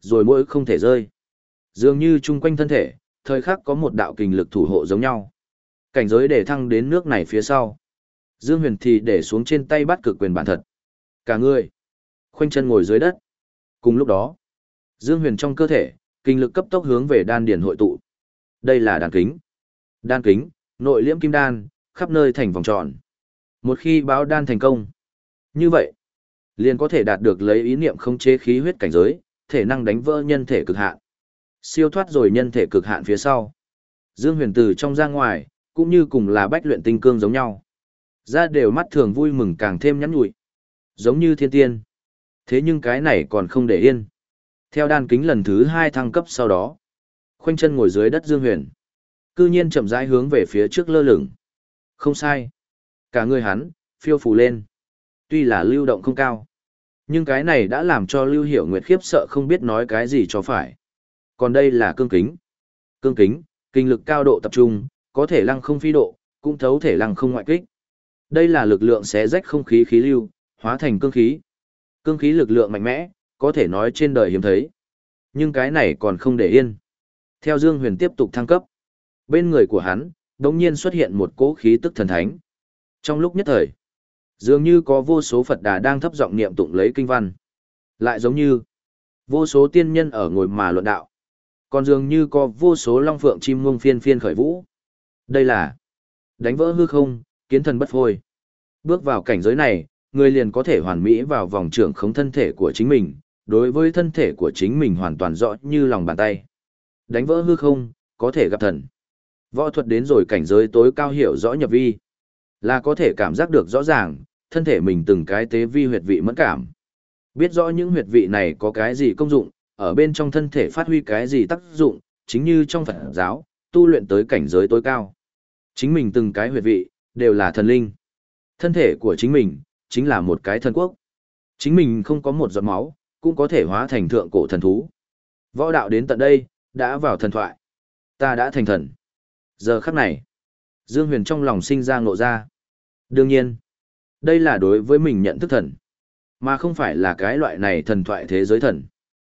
rồi mỗi không thể rơi. Dường như chung quanh thân thể, thời khắc có một đạo kình lực thủ hộ giống nhau. Cảnh giới để thăng đến nước này phía sau. Dương Huyền thì để xuống trên tay bắt cực quyền bản thật. Cả người, khoanh chân ngồi dưới đất. Cùng lúc đó, Dương Huyền trong cơ thể, kinh lực cấp tốc hướng về đan điền hội tụ. Đây là đan kính. Đan kính, nội liễm kim đan, khắp nơi thành vòng tròn. Một khi báo đan thành công, như vậy, liền có thể đạt được lấy ý niệm khống chế khí huyết cảnh giới, thể năng đánh vỡ nhân thể cực hạn. Siêu thoát rồi nhân thể cực hạn phía sau. Dương Huyền từ trong ra ngoài, cũng như cùng là bách luyện tinh cương giống nhau. Ra đều mắt thường vui mừng càng thêm nhắn nhủi. Giống như thiên tiên. Thế nhưng cái này còn không để yên. Theo đan kính lần thứ hai thăng cấp sau đó. Khoanh chân ngồi dưới đất Dương Huyền. Cư nhiên chậm rãi hướng về phía trước lơ lửng. Không sai. Cả người hắn, phiêu phù lên. Tuy là lưu động không cao. Nhưng cái này đã làm cho Lưu Hiểu Nguyệt khiếp sợ không biết nói cái gì cho phải. Còn đây là cương kính. Cương kính, kinh lực cao độ tập trung, có thể lăng không phi độ, cũng thấu thể lăng không ngoại kích. Đây là lực lượng xé rách không khí khí lưu, hóa thành cương khí. Cương khí lực lượng mạnh mẽ, có thể nói trên đời hiếm thấy. Nhưng cái này còn không để yên. Theo Dương Huyền tiếp tục thăng cấp, bên người của hắn, đột nhiên xuất hiện một cỗ khí tức thần thánh. Trong lúc nhất thời, dường như có vô số Phật Đà đang thấp giọng niệm tụng lấy kinh văn. Lại giống như vô số tiên nhân ở ngồi mà luận đạo. Còn dường như có vô số long phượng chim muông phiên phiên khởi vũ. Đây là đánh vỡ hư không, kiến thần bất phôi. Bước vào cảnh giới này, người liền có thể hoàn mỹ vào vòng trưởng khống thân thể của chính mình, đối với thân thể của chính mình hoàn toàn rõ như lòng bàn tay. Đánh vỡ hư không, có thể gặp thần. Võ thuật đến rồi cảnh giới tối cao hiểu rõ nhập vi, là có thể cảm giác được rõ ràng, thân thể mình từng cái tế vi huyệt vị mẫn cảm. Biết rõ những huyệt vị này có cái gì công dụng, ở bên trong thân thể phát huy cái gì tác dụng, chính như trong Phật giáo, tu luyện tới cảnh giới tối cao. Chính mình từng cái huyệt vị, đều là thần linh. Thân thể của chính mình, chính là một cái thần quốc. Chính mình không có một giọt máu, cũng có thể hóa thành thượng cổ thần thú. Võ đạo đến tận đây, đã vào thần thoại. Ta đã thành thần. Giờ khắc này, Dương Huyền trong lòng sinh ra ngộ ra. Đương nhiên, đây là đối với mình nhận thức thần, mà không phải là cái loại này thần thoại thế giới thần.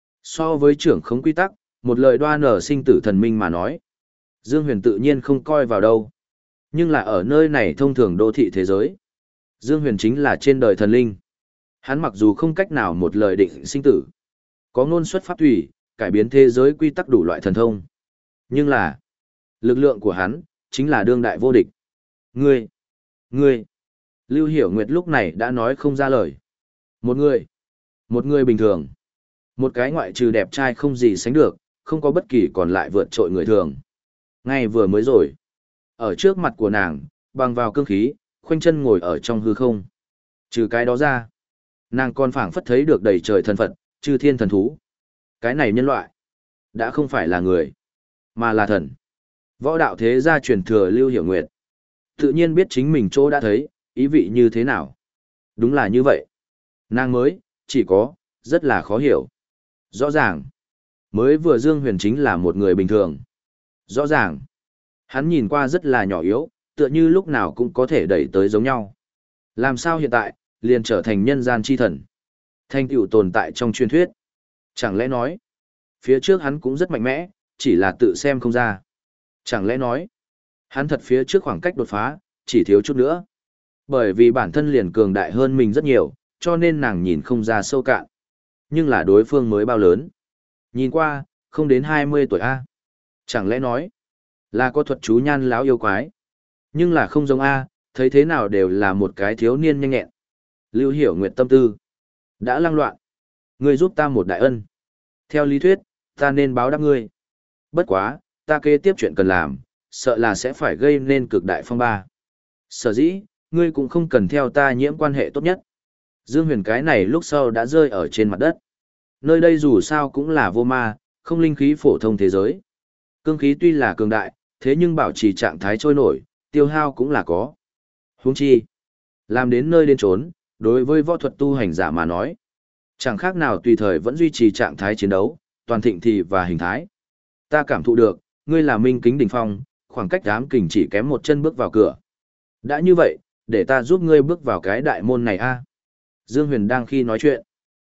So với trưởng khống quy tắc, một lời đoan nở sinh tử thần minh mà nói, Dương Huyền tự nhiên không coi vào đâu. Nhưng là ở nơi này thông thường đô thị thế giới, Dương Huyền chính là trên đời thần linh. Hắn mặc dù không cách nào một lời định sinh tử, có ngôn xuất pháp thủy, cải biến thế giới quy tắc đủ loại thần thông. Nhưng là, lực lượng của hắn, chính là đương đại vô địch. Ngươi, ngươi, Lưu Hiểu Nguyệt lúc này đã nói không ra lời. Một người, một người bình thường. Một cái ngoại trừ đẹp trai không gì sánh được, không có bất kỳ còn lại vượt trội người thường. Ngay vừa mới rồi, ở trước mặt của nàng, bằng vào cương khí, khoanh chân ngồi ở trong hư không. Trừ cái đó ra, nàng còn phảng phất thấy được đầy trời thần Phật, chư thiên thần thú. Cái này nhân loại, đã không phải là người, mà là thần. Võ đạo thế gia truyền thừa Lưu Hiểu Nguyệt. Tự nhiên biết chính mình chỗ đã thấy, ý vị như thế nào. Đúng là như vậy. Nàng mới, chỉ có, rất là khó hiểu. Rõ ràng, mới vừa Dương Huyền chính là một người bình thường. Rõ ràng, hắn nhìn qua rất là nhỏ yếu, tựa như lúc nào cũng có thể đẩy tới giống nhau. Làm sao hiện tại, liền trở thành nhân gian chi thần. Thanh tựu tồn tại trong truyền thuyết. Chẳng lẽ nói, phía trước hắn cũng rất mạnh mẽ, chỉ là tự xem không ra. Chẳng lẽ nói, hắn thật phía trước khoảng cách đột phá, chỉ thiếu chút nữa. Bởi vì bản thân liền cường đại hơn mình rất nhiều, cho nên nàng nhìn không ra sâu cạn. Nhưng là đối phương mới bao lớn. Nhìn qua, không đến hai mươi tuổi A. Chẳng lẽ nói, là có thuật chú nhan láo yêu quái. Nhưng là không giống A, thấy thế nào đều là một cái thiếu niên nhanh nhẹn. Lưu Hiểu Nguyệt tâm tư. Đã lăng loạn. Ngươi giúp ta một đại ân. Theo lý thuyết, ta nên báo đáp ngươi. Bất quá, ta kế tiếp chuyện cần làm, sợ là sẽ phải gây nên cực đại phong ba. Sở dĩ, ngươi cũng không cần theo ta nhiễm quan hệ tốt nhất. Dương Huyền cái này lúc sau đã rơi ở trên mặt đất. Nơi đây dù sao cũng là vô ma, không linh khí phổ thông thế giới. Cương khí tuy là cường đại, thế nhưng bảo trì trạng thái trôi nổi, tiêu hao cũng là có. Huống chi, làm đến nơi đến trốn, đối với võ thuật tu hành giả mà nói, chẳng khác nào tùy thời vẫn duy trì trạng thái chiến đấu, toàn thịnh thị và hình thái. Ta cảm thụ được, ngươi là minh kính đỉnh phong, khoảng cách ám kình chỉ kém một chân bước vào cửa. Đã như vậy, để ta giúp ngươi bước vào cái đại môn này a. Dương Huyền đang khi nói chuyện,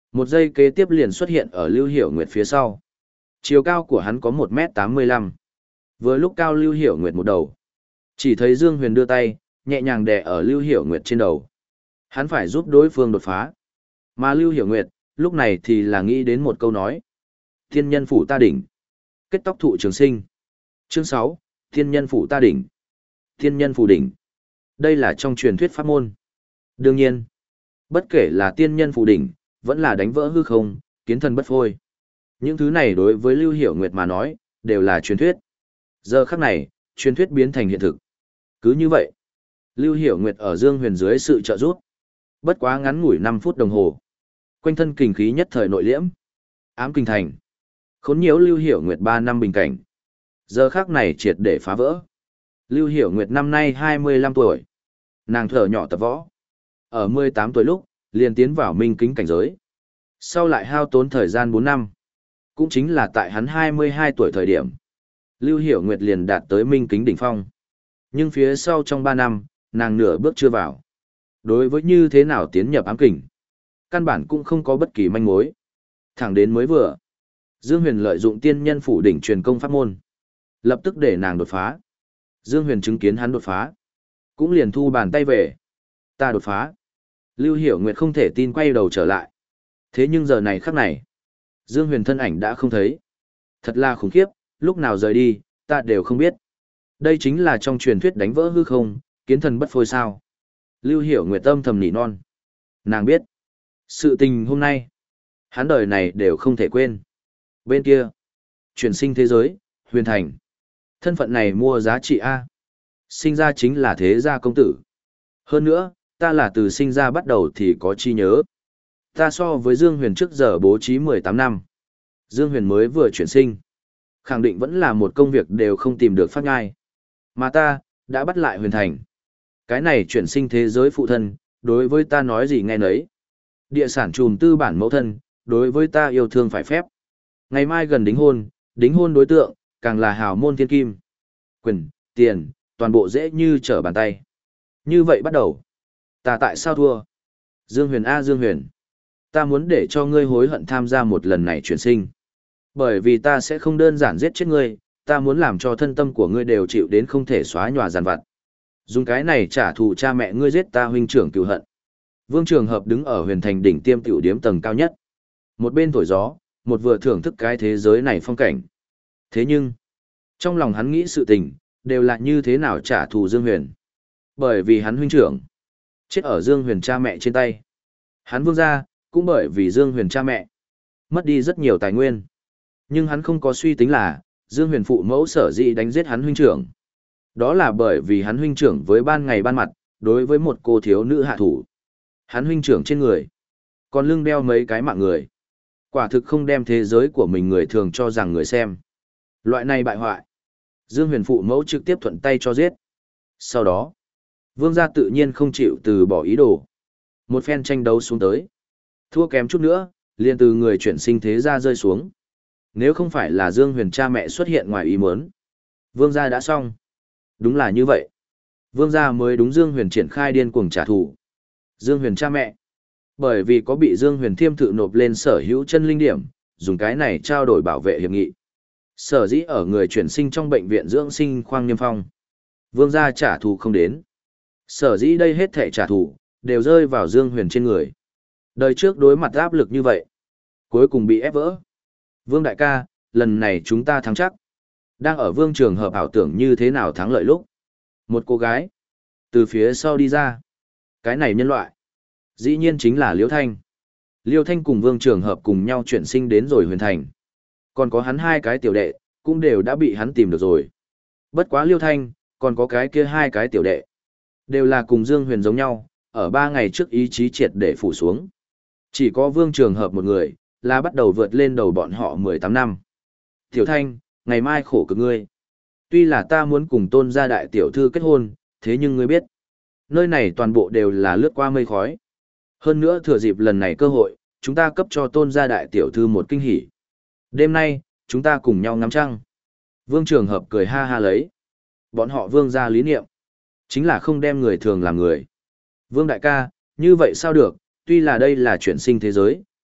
Một giây kế tiếp liền xuất hiện ở Lưu Hiểu Nguyệt phía sau. Chiều cao của hắn có một mét tám mươi lăm. Vừa lúc cao Lưu Hiểu Nguyệt một đầu. Chỉ thấy Dương Huyền đưa tay, nhẹ nhàng đè ở Lưu Hiểu Nguyệt trên đầu. Hắn phải giúp đối phương đột phá. Mà Lưu Hiểu Nguyệt, lúc này thì là nghĩ đến một câu nói. Thiên nhân phủ ta đỉnh. Kết tóc thụ trường sinh. Chương sáu, Thiên nhân phủ ta đỉnh. Thiên nhân phủ đỉnh. Đây là trong truyền thuyết pháp môn. Đương nhiên, bất kể là tiên nhân phủ đỉnh, vẫn là đánh vỡ hư không, kiến thần bất phôi. Những thứ này đối với Lưu Hiểu Nguyệt mà nói, đều là truyền thuyết. Giờ khắc này, truyền thuyết biến thành hiện thực. Cứ như vậy, Lưu Hiểu Nguyệt ở Dương Huyền dưới sự trợ giúp. Bất quá ngắn ngủi năm phút đồng hồ. Quanh thân kình khí nhất thời nội liễm. Ám kinh thành. Khốn nhiễu Lưu Hiểu Nguyệt ba năm bình cảnh. Giờ khắc này triệt để phá vỡ. Lưu Hiểu Nguyệt năm nay hai mươi lăm tuổi. Nàng thở nhỏ tập võ. Ở mười tám tuổi lúc, liền tiến vào minh kính cảnh giới. Sau lại hao tốn thời gian bốn năm. Cũng chính là tại hắn hai mươi hai tuổi thời điểm. Lưu Hiểu Nguyệt liền đạt tới minh kính đỉnh phong. Nhưng phía sau trong ba năm, nàng nửa bước chưa vào. Đối với như thế nào tiến nhập ám kình, căn bản cũng không có bất kỳ manh mối. Thẳng đến mới vừa, Dương Huyền lợi dụng tiên nhân phủ đỉnh truyền công pháp môn, lập tức để nàng đột phá. Dương Huyền chứng kiến hắn đột phá, cũng liền thu bàn tay về. Ta đột phá. Lưu Hiểu Nguyệt không thể tin quay đầu trở lại. Thế nhưng giờ này khắc này, Dương Huyền thân ảnh đã không thấy. Thật là khủng khiếp, lúc nào rời đi, ta đều không biết. Đây chính là trong truyền thuyết đánh vỡ hư không, kiến thần bất phôi sao. Lưu Hiểu Nguyệt tâm thầm nỉ non. Nàng biết, sự tình hôm nay, hắn đời này đều không thể quên. Bên kia, chuyển sinh thế giới, huyền thành. Thân phận này mua giá trị A. Sinh ra chính là thế gia công tử. Hơn nữa, ta là từ sinh ra bắt đầu thì có chi nhớ. Ta so với Dương Huyền trước giờ bố trí mười tám năm. Dương Huyền mới vừa chuyển sinh. Khẳng định vẫn là một công việc đều không tìm được phát ngai. Mà ta, đã bắt lại huyền thành. Cái này chuyển sinh thế giới phụ thân, đối với ta nói gì nghe nấy. Địa sản trùm tư bản mẫu thân, đối với ta yêu thương phải phép. Ngày mai gần đính hôn, đính hôn đối tượng, càng là hào môn thiên kim. Quyền, tiền, toàn bộ dễ như trở bàn tay. Như vậy bắt đầu. Ta tại sao thua? Dương Huyền A Dương Huyền. Ta muốn để cho ngươi hối hận tham gia một lần này chuyển sinh. Bởi vì ta sẽ không đơn giản giết chết ngươi, ta muốn làm cho thân tâm của ngươi đều chịu đến không thể xóa nhòa giàn vặt. Dùng cái này trả thù cha mẹ ngươi giết ta huynh trưởng cửu hận. Vương Trường Hợp đứng ở huyền thành đỉnh tiêm tiểu điếm tầng cao nhất. Một bên thổi gió, một vừa thưởng thức cái thế giới này phong cảnh. Thế nhưng, trong lòng hắn nghĩ sự tình, đều là như thế nào trả thù Dương Huyền. Bởi vì hắn huynh trưởng, chết ở Dương Huyền cha mẹ trên tay. Hắn Vương gia, cũng bởi vì Dương Huyền cha mẹ, mất đi rất nhiều tài nguyên. Nhưng hắn không có suy tính là, Dương Huyền phụ mẫu sở dĩ đánh giết hắn huynh trưởng. Đó là bởi vì hắn huynh trưởng với ban ngày ban mặt, đối với một cô thiếu nữ hạ thủ. Hắn huynh trưởng trên người, còn lưng đeo mấy cái mạng người. Quả thực không đem thế giới của mình người thường cho rằng người xem. Loại này bại hoại. Dương Huyền phụ mẫu trực tiếp thuận tay cho giết. Sau đó, Vương gia tự nhiên không chịu từ bỏ ý đồ. Một phen tranh đấu xuống tới. Thua kém chút nữa, liền từ người chuyển sinh thế gia rơi xuống. Nếu không phải là Dương Huyền cha mẹ xuất hiện ngoài ý muốn, Vương gia đã xong. Đúng là như vậy. Vương gia mới đúng Dương Huyền triển khai điên cuồng trả thù. Dương Huyền cha mẹ, bởi vì có bị Dương Huyền thiêm thự nộp lên sở hữu chân linh điểm, dùng cái này trao đổi bảo vệ hiệp nghị. Sở dĩ ở người chuyển sinh trong bệnh viện dưỡng sinh khoang niêm phong. Vương gia trả thù không đến. Sở dĩ đây hết thảy trả thù, đều rơi vào Dương Huyền trên người. Đời trước đối mặt áp lực như vậy, cuối cùng bị ép vỡ. Vương đại ca, lần này chúng ta thắng chắc. Đang ở Vương Trường Hợp ảo tưởng như thế nào thắng lợi lúc. Một cô gái, từ phía sau đi ra. Cái này nhân loại, dĩ nhiên chính là Liễu Thanh. Liễu Thanh cùng Vương Trường Hợp cùng nhau chuyển sinh đến rồi huyền thành. Còn có hắn hai cái tiểu đệ, cũng đều đã bị hắn tìm được rồi. Bất quá Liễu Thanh, còn có cái kia hai cái tiểu đệ. Đều là cùng Dương Huyền giống nhau, ở ba ngày trước ý chí triệt để phủ xuống. Chỉ có Vương Trường Hợp một người, là bắt đầu vượt lên đầu bọn họ mười tám năm. Tiểu Thanh, ngày mai khổ cực ngươi. Tuy là ta muốn cùng Tôn gia đại tiểu thư kết hôn, thế nhưng ngươi biết, nơi này toàn bộ đều là lướt qua mây khói. Hơn nữa thừa dịp lần này cơ hội, chúng ta cấp cho Tôn gia đại tiểu thư một kinh hỉ. Đêm nay, chúng ta cùng nhau ngắm trăng. Vương Trường Hợp cười ha ha lấy. Bọn họ Vương gia lý niệm, chính là không đem người thường làm người. Vương đại ca, như vậy sao được, tuy là đây là chuyển sinh thế giới,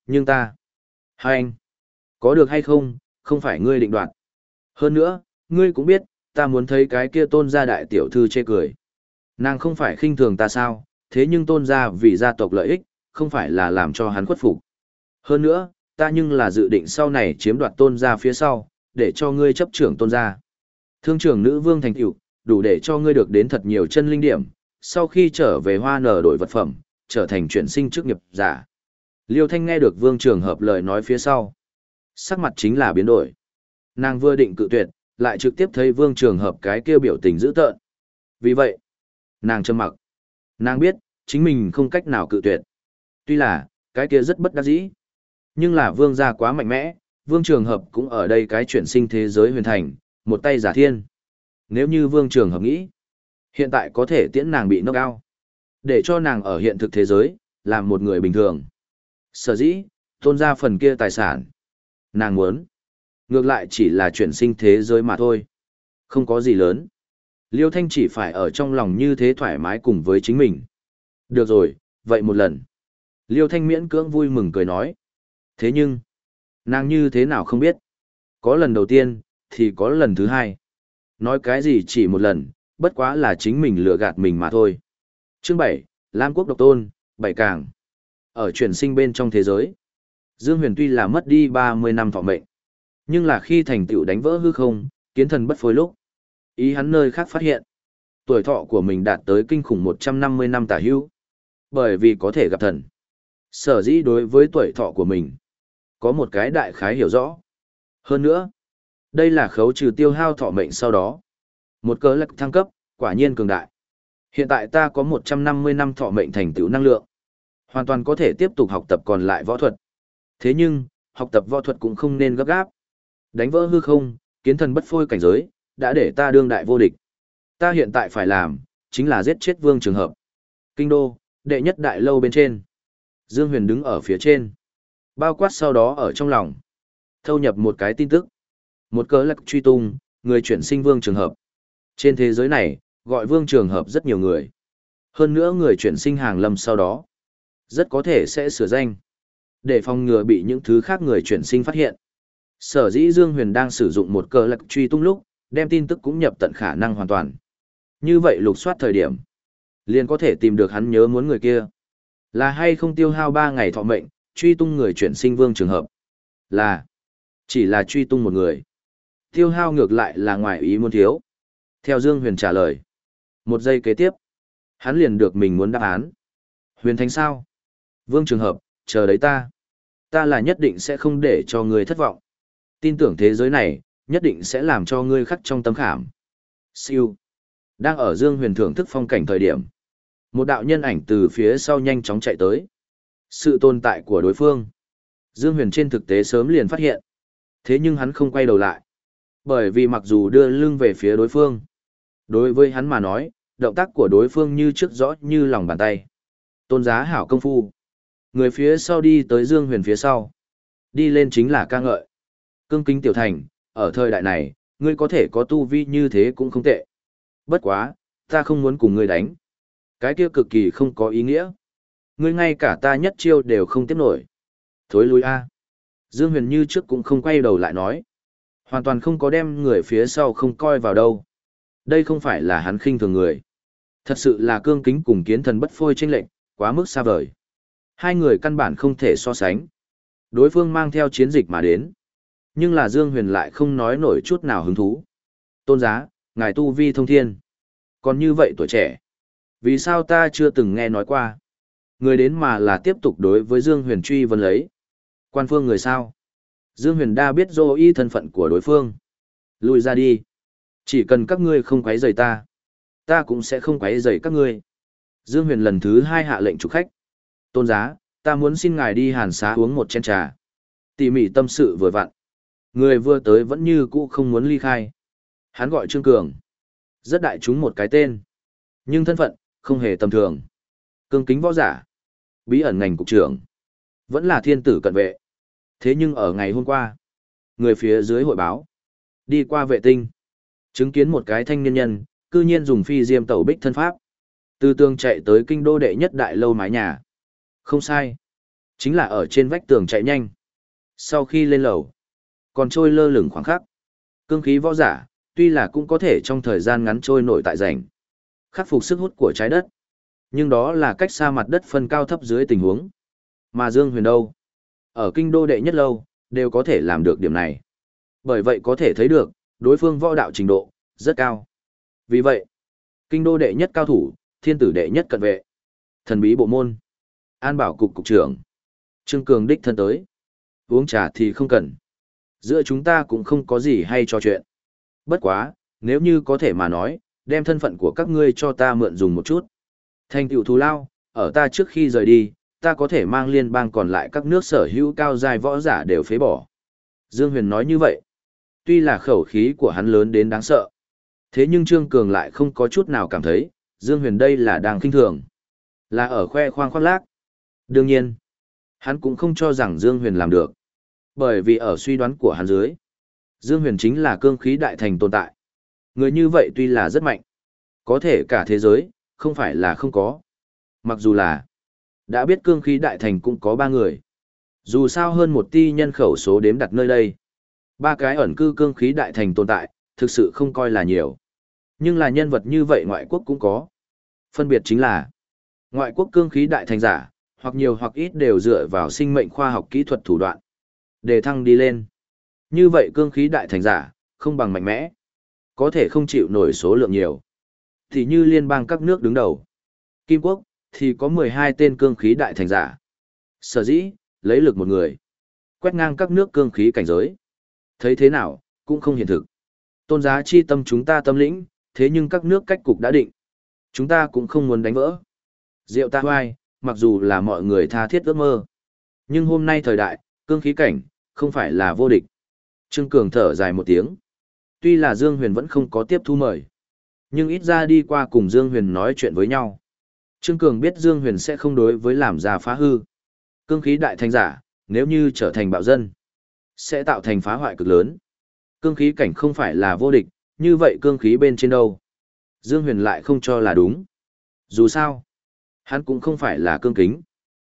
nhưng ta... Hai anh, có được hay không, không phải ngươi định đoạt. Hơn nữa, ngươi cũng biết, ta muốn thấy cái kia tôn gia đại tiểu thư chê cười. Nàng không phải khinh thường ta sao, thế nhưng tôn gia vì gia tộc lợi ích, không phải là làm cho hắn khuất phục. Hơn nữa, ta nhưng là dự định sau này chiếm đoạt tôn gia phía sau, để cho ngươi chấp trưởng tôn gia. Thương trưởng nữ vương thành tựu, đủ để cho ngươi được đến thật nhiều chân linh điểm, sau khi trở về hoa nở đổi vật phẩm, trở thành chuyển sinh chức nghiệp giả. Liêu Thanh nghe được Vương Trường Hợp lời nói phía sau. Sắc mặt chính là biến đổi. Nàng vừa định cự tuyệt, lại trực tiếp thấy Vương Trường Hợp cái kia biểu tình dữ tợn. Vì vậy, nàng trầm mặc. Nàng biết, chính mình không cách nào cự tuyệt. Tuy là, cái kia rất bất đắc dĩ. Nhưng là Vương gia quá mạnh mẽ, Vương Trường Hợp cũng ở đây cái chuyển sinh thế giới huyền thành, một tay giả thiên. Nếu như Vương Trường Hợp nghĩ, hiện tại có thể tiễn nàng bị knock out, để cho nàng ở hiện thực thế giới, làm một người bình thường. Sở dĩ, tôn ra phần kia tài sản. Nàng muốn. Ngược lại chỉ là chuyển sinh thế giới mà thôi. Không có gì lớn. Liêu Thanh chỉ phải ở trong lòng như thế thoải mái cùng với chính mình. Được rồi, vậy một lần. Liêu Thanh miễn cưỡng vui mừng cười nói. Thế nhưng, nàng như thế nào không biết. Có lần đầu tiên, thì có lần thứ hai. Nói cái gì chỉ một lần, bất quá là chính mình lừa gạt mình mà thôi. Chương bảy, Lam Quốc độc tôn, bảy càng. Ở chuyển sinh bên trong thế giới, Dương Huyền tuy là mất đi ba mươi năm thọ mệnh, nhưng là khi thành tựu đánh vỡ hư không, kiến thần bất phối lúc, ý hắn nơi khác phát hiện, tuổi thọ của mình đạt tới kinh khủng một trăm năm mươi năm tả hữu, bởi vì có thể gặp thần. Sở dĩ đối với tuổi thọ của mình, có một cái đại khái hiểu rõ. Hơn nữa, đây là khấu trừ tiêu hao thọ mệnh sau đó. Một cớ lắc thăng cấp, quả nhiên cường đại. Hiện tại ta có một trăm năm mươi năm thọ mệnh thành tựu năng lượng. Hoàn toàn có thể tiếp tục học tập còn lại võ thuật. Thế nhưng, học tập võ thuật cũng không nên gấp gáp. Đánh vỡ hư không, kiến thần bất phôi cảnh giới, đã để ta đương đại vô địch. Ta hiện tại phải làm, chính là giết chết Vương Trường Hợp. Kinh đô, đệ nhất đại lâu bên trên. Dương Huyền đứng ở phía trên. Bao quát sau đó ở trong lòng. Thâu nhập một cái tin tức. Một cớ lắc truy tung, người chuyển sinh Vương Trường Hợp. Trên thế giới này, gọi Vương Trường Hợp rất nhiều người. Hơn nữa người chuyển sinh hàng lâm sau đó. Rất có thể sẽ sửa danh. Để phòng ngừa bị những thứ khác người chuyển sinh phát hiện. Sở dĩ Dương Huyền đang sử dụng một cờ lạc truy tung lúc, đem tin tức cũng nhập tận khả năng hoàn toàn. Như vậy lục soát thời điểm, liền có thể tìm được hắn nhớ muốn người kia. Là hay không tiêu hao ba ngày thọ mệnh, truy tung người chuyển sinh Vương Trường Hợp. Là, chỉ là truy tung một người. Tiêu hao ngược lại là ngoài ý muốn thiếu. Theo Dương Huyền trả lời. Một giây kế tiếp, hắn liền được mình muốn đáp án. Huyền Thánh sao? Vương Trường Hợp, chờ đấy ta. Ta là nhất định sẽ không để cho ngươi thất vọng. Tin tưởng thế giới này, nhất định sẽ làm cho ngươi khắc trong tâm khảm. Siêu. Đang ở Dương Huyền thưởng thức phong cảnh thời điểm. Một đạo nhân ảnh từ phía sau nhanh chóng chạy tới. Sự tồn tại của đối phương. Dương Huyền trên thực tế sớm liền phát hiện. Thế nhưng hắn không quay đầu lại. Bởi vì mặc dù đưa lưng về phía đối phương. Đối với hắn mà nói, động tác của đối phương như trước rõ như lòng bàn tay. Tôn giá hảo công phu. Người phía sau đi tới Dương Huyền phía sau. Đi lên chính là ca ngợi. Cương kính tiểu thành, ở thời đại này, ngươi có thể có tu vi như thế cũng không tệ. Bất quá, ta không muốn cùng ngươi đánh. Cái kia cực kỳ không có ý nghĩa. Ngươi ngay cả ta nhất chiêu đều không tiếp nổi. Thối lui a. Dương Huyền như trước cũng không quay đầu lại nói. Hoàn toàn không có đem người phía sau không coi vào đâu. Đây không phải là hắn khinh thường người. Thật sự là cương kính cùng kiến thần bất phôi chênh lệnh, quá mức xa vời. Hai người căn bản không thể so sánh. Đối phương mang theo chiến dịch mà đến. Nhưng là Dương Huyền lại không nói nổi chút nào hứng thú. Tôn giá, ngài tu vi thông thiên. Còn như vậy tuổi trẻ. Vì sao ta chưa từng nghe nói qua? Người đến mà là tiếp tục đối với Dương Huyền truy vấn lấy. Quan phương người sao? Dương Huyền đa biết dô y thân phận của đối phương. Lùi ra đi. Chỉ cần các ngươi không quấy rầy ta, ta cũng sẽ không quấy rầy các ngươi. Dương Huyền lần thứ hai hạ lệnh chủ khách. Tôn giá, ta muốn xin ngài đi hàn xá uống một chén trà. Tỉ mỉ tâm sự vừa vặn. Người vừa tới vẫn như cũ không muốn ly khai. Hắn gọi Trương Cường. Rất đại chúng một cái tên. Nhưng thân phận, không hề tầm thường. Cương kính võ giả. Bí ẩn ngành cục trưởng. Vẫn là thiên tử cận vệ. Thế nhưng ở ngày hôm qua, người phía dưới hội báo. Đi qua vệ tinh. Chứng kiến một cái thanh niên nhân, cư nhiên dùng phi diêm tẩu bích thân pháp. Từ tường chạy tới kinh đô đệ nhất đại lâu mái nhà. Không sai. Chính là ở trên vách tường chạy nhanh. Sau khi lên lầu, còn trôi lơ lửng khoảng khắc. Cương khí võ giả, tuy là cũng có thể trong thời gian ngắn trôi nổi tại rảnh, khắc phục sức hút của trái đất. Nhưng đó là cách xa mặt đất phân cao thấp dưới tình huống. Mà Dương Huyền đâu? Ở kinh đô đệ nhất lâu, đều có thể làm được điểm này. Bởi vậy có thể thấy được, đối phương võ đạo trình độ, rất cao. Vì vậy, kinh đô đệ nhất cao thủ, thiên tử đệ nhất cận vệ, thần bí bộ môn, an bảo cục cục trưởng, Trương Cường đích thân tới. Uống trà thì không cần. Giữa chúng ta cũng không có gì hay trò chuyện. Bất quá, nếu như có thể mà nói, đem thân phận của các ngươi cho ta mượn dùng một chút. Thành tựu thù lao, ở ta trước khi rời đi, ta có thể mang liên bang còn lại các nước sở hữu cao giai võ giả đều phế bỏ. Dương Huyền nói như vậy. Tuy là khẩu khí của hắn lớn đến đáng sợ. Thế nhưng Trương Cường lại không có chút nào cảm thấy, Dương Huyền đây là đang khinh thường. Là ở khoe khoang khoác lác. Đương nhiên, hắn cũng không cho rằng Dương Huyền làm được. Bởi vì ở suy đoán của hắn dưới, Dương Huyền chính là cương khí đại thành tồn tại. Người như vậy tuy là rất mạnh, có thể cả thế giới, không phải là không có. Mặc dù là, đã biết cương khí đại thành cũng có ba người. Dù sao hơn một tỷ nhân khẩu số đếm đặt nơi đây. Ba cái ẩn cư cương khí đại thành tồn tại, thực sự không coi là nhiều. Nhưng là nhân vật như vậy ngoại quốc cũng có. Phân biệt chính là, ngoại quốc cương khí đại thành giả, hoặc nhiều hoặc ít đều dựa vào sinh mệnh khoa học kỹ thuật thủ đoạn. Để thăng đi lên. Như vậy cương khí đại thành giả, không bằng mạnh mẽ. Có thể không chịu nổi số lượng nhiều. Thì như liên bang các nước đứng đầu. Kim Quốc, thì có mười hai tên cương khí đại thành giả. Sở dĩ, lấy lực một người. Quét ngang các nước cương khí cảnh giới. Thấy thế nào, cũng không hiện thực. Tôn giá chi tâm chúng ta tâm lĩnh, thế nhưng các nước cách cục đã định. Chúng ta cũng không muốn đánh vỡ. Diệu ta hoai, mặc dù là mọi người tha thiết ước mơ. Nhưng hôm nay thời đại, cương khí cảnh, không phải là vô địch. Trương Cường thở dài một tiếng. Tuy là Dương Huyền vẫn không có tiếp thu mời. Nhưng ít ra đi qua cùng Dương Huyền nói chuyện với nhau. Trương Cường biết Dương Huyền sẽ không đối với làm ra phá hư. Cương khí đại thành giả, nếu như trở thành bạo dân, sẽ tạo thành phá hoại cực lớn. Cương khí cảnh không phải là vô địch, như vậy cương khí bên trên đâu? Dương Huyền lại không cho là đúng. Dù sao, hắn cũng không phải là cương kính.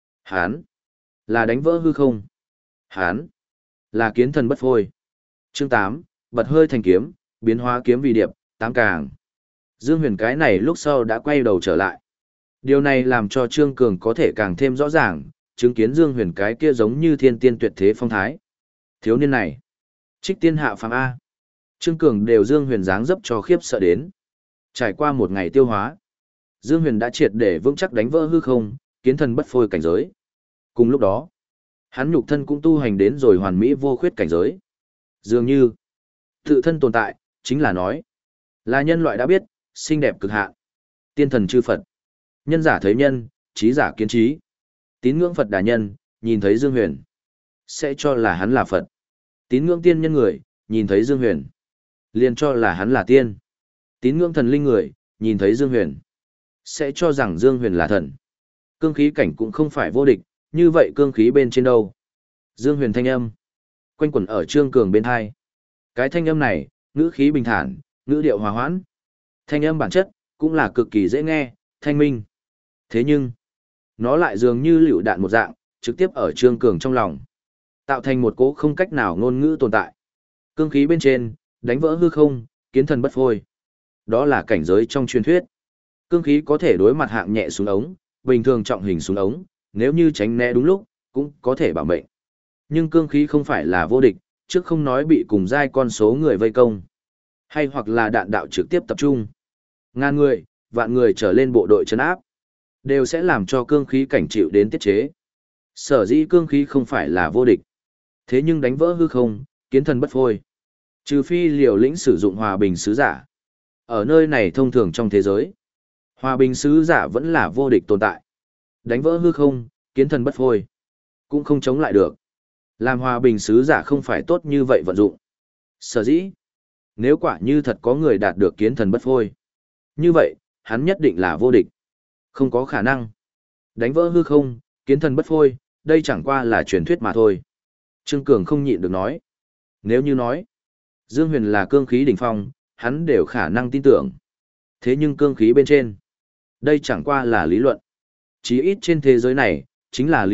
Hắn là đánh vỡ hư không. Hắn là kiến thần bất phôi. Chương tám, bật hơi thành kiếm, biến hóa kiếm vì điệp, tám càng. Dương Huyền cái này lúc sau đã quay đầu trở lại. Điều này làm cho Trương Cường có thể càng thêm rõ ràng, chứng kiến Dương Huyền cái kia giống như thiên tiên tuyệt thế phong thái. Thiếu niên này, trích tiên hạ phàm A. Trương Cường đều Dương Huyền dáng dấp cho khiếp sợ đến. Trải qua một ngày tiêu hóa, Dương Huyền đã triệt để vững chắc đánh vỡ hư không, kiến thần bất phôi cảnh giới. Cùng lúc đó, hắn nhục thân cũng tu hành đến rồi hoàn mỹ vô khuyết cảnh giới. Dường như, tự thân tồn tại, chính là nói, là nhân loại đã biết, xinh đẹp cực hạn, tiên thần chư Phật. Nhân giả thấy nhân, trí giả kiến trí. Tín ngưỡng Phật đà nhân, nhìn thấy Dương Huyền, sẽ cho là hắn là Phật. Tín ngưỡng tiên nhân người, nhìn thấy Dương Huyền, liền cho là hắn là tiên. Tín ngưỡng thần linh người, nhìn thấy Dương Huyền, sẽ cho rằng Dương Huyền là thần. Cương khí cảnh cũng không phải vô địch, như vậy cương khí bên trên đâu? Dương Huyền thanh âm, quanh quẩn ở Trương Cường bên hai. Cái thanh âm này, ngữ khí bình thản, ngữ điệu hòa hoãn. Thanh âm bản chất, cũng là cực kỳ dễ nghe, thanh minh. Thế nhưng, nó lại dường như lựu đạn một dạng, trực tiếp ở Trương Cường trong lòng. Tạo thành một cỗ không cách nào ngôn ngữ tồn tại. Cương khí bên trên, đánh vỡ hư không, kiến thần bất phôi. Đó là cảnh giới trong truyền thuyết. Cương khí có thể đối mặt hạng nhẹ súng ống, bình thường trọng hình súng ống, nếu như tránh né đúng lúc, cũng có thể bảo mệnh. Nhưng cương khí không phải là vô địch, trước không nói bị cùng giai con số người vây công, hay hoặc là đạn đạo trực tiếp tập trung. Ngàn người, vạn người trở lên bộ đội trấn áp, đều sẽ làm cho cương khí cảnh chịu đến tiết chế. Sở dĩ cương khí không phải là vô địch. Thế nhưng đánh vỡ hư không, kiến thần bất phôi. Trừ phi liều lĩnh sử dụng hòa bình sứ giả. Ở nơi này thông thường trong thế giới, hòa bình sứ giả vẫn là vô địch tồn tại. Đánh vỡ hư không, kiến thần bất phôi. Cũng không chống lại được. Làm hòa bình sứ giả không phải tốt như vậy vận dụng. Sở dĩ, nếu quả như thật có người đạt được kiến thần bất phôi, như vậy, hắn nhất định là vô địch. Không có khả năng. Đánh vỡ hư không, kiến thần bất phôi, đây chẳng qua là truyền thuyết mà thôi. Trương Cường không nhịn được nói. Nếu như nói, Dương Huyền là cương khí đỉnh phong, hắn đều khả năng tin tưởng. Thế nhưng cương khí bên trên, đây chẳng qua là lý luận. Chí ít trên thế giới này, chính là lý luận,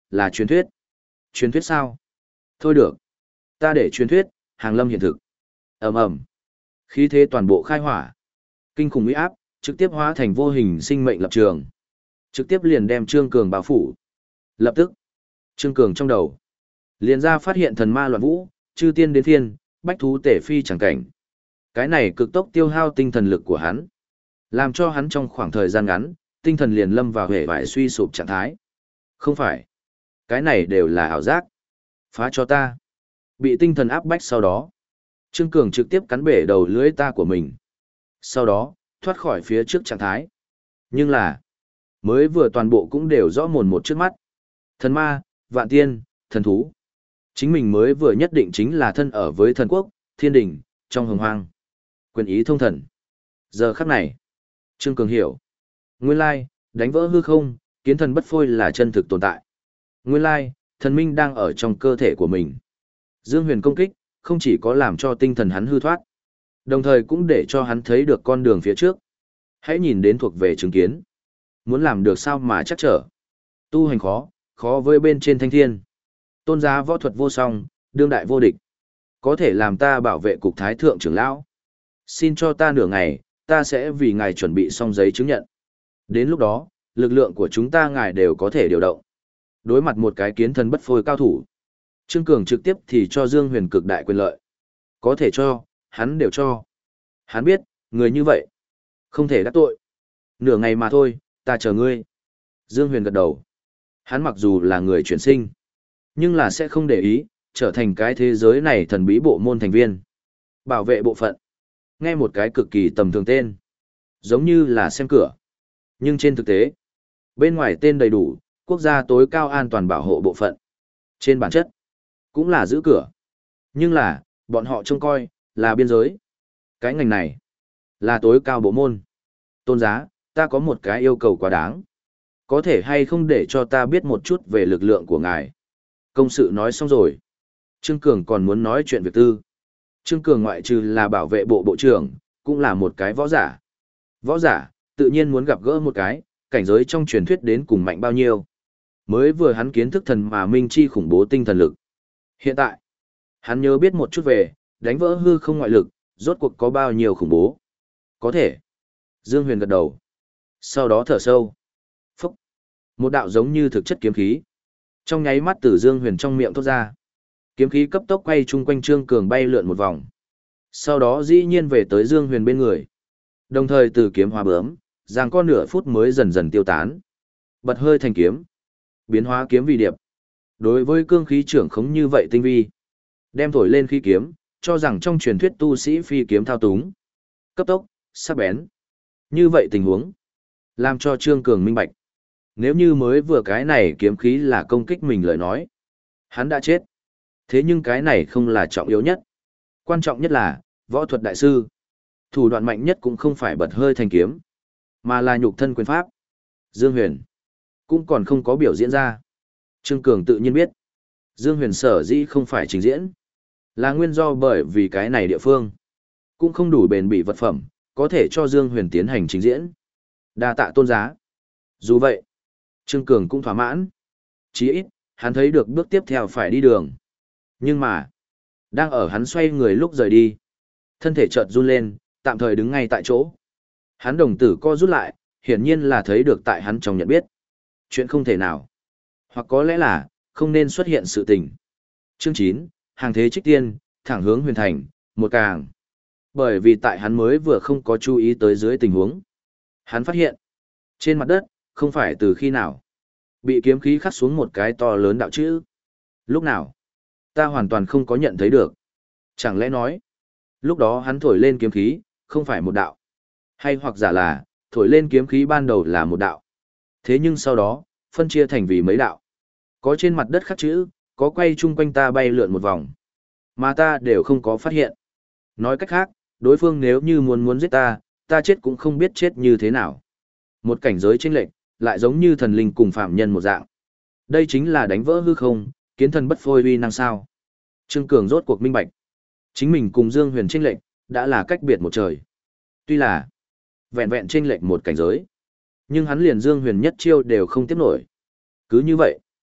là truyền thuyết. Truyền thuyết sao? Thôi được. Ta để truyền thuyết, hàng lâm hiện thực. Ầm ầm. Khí thế toàn bộ khai hỏa. Kinh khủng uy áp, trực tiếp hóa thành vô hình sinh mệnh lập trường. Trực tiếp liền đem Trương Cường bao phủ. Lập tức, Trương Cường trong đầu liền ra phát hiện thần ma loạn vũ, chư tiên đến thiên, bách thú tể phi chẳng cảnh. Cái này cực tốc tiêu hao tinh thần lực của hắn, làm cho hắn trong khoảng thời gian ngắn, tinh thần liền lâm vào hệ vải suy sụp trạng thái. Không phải, cái này đều là ảo giác. Phá cho ta. Bị tinh thần áp bách sau đó, Trương Cường trực tiếp cắn bể đầu lưỡi ta của mình. Sau đó, thoát khỏi phía trước trạng thái. Nhưng là, mới vừa toàn bộ cũng đều rõ mồn một trước mắt. Thần ma, vạn tiên, thần thú. Chính mình mới vừa nhất định chính là thân ở với thần quốc, thiên đình, trong hồng hoang. Quyền ý thông thần. Giờ khắc này, Trương Cường hiểu. Nguyên lai, đánh vỡ hư không, kiến thần bất phôi là chân thực tồn tại. Nguyên lai, thần minh đang ở trong cơ thể của mình. Dương Huyền công kích, không chỉ có làm cho tinh thần hắn hư thoát, đồng thời cũng để cho hắn thấy được con đường phía trước. Hãy nhìn đến thuộc về chứng kiến. Muốn làm được sao mà chắc trở. Tu hành khó, khó với bên trên thanh thiên. Tôn giá võ thuật vô song, đương đại vô địch. Có thể làm ta bảo vệ cục thái thượng trưởng lão. Xin cho ta nửa ngày, ta sẽ vì ngài chuẩn bị xong giấy chứng nhận. Đến lúc đó, lực lượng của chúng ta ngài đều có thể điều động. Đối mặt một cái kiến thần bất phôi cao thủ, Trương Cường trực tiếp thì cho Dương Huyền cực đại quyền lợi. Có thể cho, hắn đều cho. Hắn biết, người như vậy, không thể đắc tội. Nửa ngày mà thôi, ta chờ ngươi. Dương Huyền gật đầu. Hắn mặc dù là người chuyển sinh, nhưng là sẽ không để ý, trở thành cái thế giới này thần bí bộ môn thành viên. Bảo vệ bộ phận. Nghe một cái cực kỳ tầm thường tên. Giống như là xem cửa. Nhưng trên thực tế, bên ngoài tên đầy đủ, quốc gia tối cao an toàn bảo hộ bộ phận. Trên bản chất, cũng là giữ cửa. Nhưng là, bọn họ trông coi, là biên giới. Cái ngành này, là tối cao bộ môn. Tôn giá, ta có một cái yêu cầu quá đáng. Có thể hay không để cho ta biết một chút về lực lượng của ngài? Công sự nói xong rồi. Trương Cường còn muốn nói chuyện việc tư. Trương Cường ngoại trừ là bảo vệ bộ bộ trưởng, cũng là một cái võ giả. Võ giả, tự nhiên muốn gặp gỡ một cái, cảnh giới trong truyền thuyết đến cùng mạnh bao nhiêu. Mới vừa hắn kiến thức thần mà minh chi khủng bố tinh thần lực. Hiện tại, hắn nhớ biết một chút về, đánh vỡ hư không ngoại lực, rốt cuộc có bao nhiêu khủng bố. Có thể. Dương Huyền gật đầu. Sau đó thở sâu. Phúc. Một đạo giống như thực chất kiếm khí. Trong nháy mắt từ Dương Huyền trong miệng thốt ra. Kiếm khí cấp tốc quay chung quanh Trương Cường bay lượn một vòng. Sau đó dĩ nhiên về tới Dương Huyền bên người. Đồng thời từ kiếm hóa bướm, giằng co nửa phút mới dần dần tiêu tán. Bật hơi thành kiếm. Biến hóa kiếm vì điệp. Đối với cương khí trưởng khống như vậy tinh vi. Đem thổi lên khí kiếm, cho rằng trong truyền thuyết tu sĩ phi kiếm thao túng. Cấp tốc, sắc bén. Như vậy tình huống. Làm cho Trương Cường minh bạch. Nếu như mới vừa cái này kiếm khí là công kích mình lời nói. Hắn đã chết. Thế nhưng cái này không là trọng yếu nhất. Quan trọng nhất là, võ thuật đại sư. Thủ đoạn mạnh nhất cũng không phải bật hơi thành kiếm, mà là nhục thân quyền pháp. Dương Huyền cũng còn không có biểu diễn ra. Trương Cường tự nhiên biết. Dương Huyền sở dĩ không phải trình diễn. Là nguyên do bởi vì cái này địa phương. Cũng không đủ bền bỉ vật phẩm, có thể cho Dương Huyền tiến hành trình diễn. Đa tạ tôn giá. Dù vậy, Trương Cường cũng thỏa mãn. Chí ít, hắn thấy được bước tiếp theo phải đi đường. Nhưng mà, đang ở hắn xoay người lúc rời đi. Thân thể chợt run lên, tạm thời đứng ngay tại chỗ. Hắn đồng tử co rút lại, hiển nhiên là thấy được tại hắn trong nhận biết. Chuyện không thể nào. Hoặc có lẽ là, không nên xuất hiện sự tình. Chương chín, hàng thế trích tiên, thẳng hướng huyền thành, một càng. Bởi vì tại hắn mới vừa không có chú ý tới dưới tình huống. Hắn phát hiện, trên mặt đất, không phải từ khi nào. Bị kiếm khí khắc xuống một cái to lớn đạo chữ. Lúc nào? Ta hoàn toàn không có nhận thấy được. Chẳng lẽ nói, lúc đó hắn thổi lên kiếm khí, không phải một đạo. Hay hoặc giả là, thổi lên kiếm khí ban đầu là một đạo. Thế nhưng sau đó, phân chia thành vì mấy đạo. Có trên mặt đất khắc chữ, có quay chung quanh ta bay lượn một vòng. Mà ta đều không có phát hiện. Nói cách khác, đối phương nếu như muốn muốn giết ta, ta chết cũng không biết chết như thế nào. Một cảnh giới chênh lệch, lại giống như thần linh cùng phạm nhân một dạng. Đây chính là đánh vỡ hư không, kiến thần bất phôi uy năng sao. Trương Cường rốt cuộc minh bạch. Chính mình cùng Dương Huyền chênh lệch, đã là cách biệt một trời. Tuy là vẹn vẹn chênh lệch một cảnh giới, nhưng hắn liền Dương Huyền nhất chiêu đều không tiếp nổi. Cứ như vậy,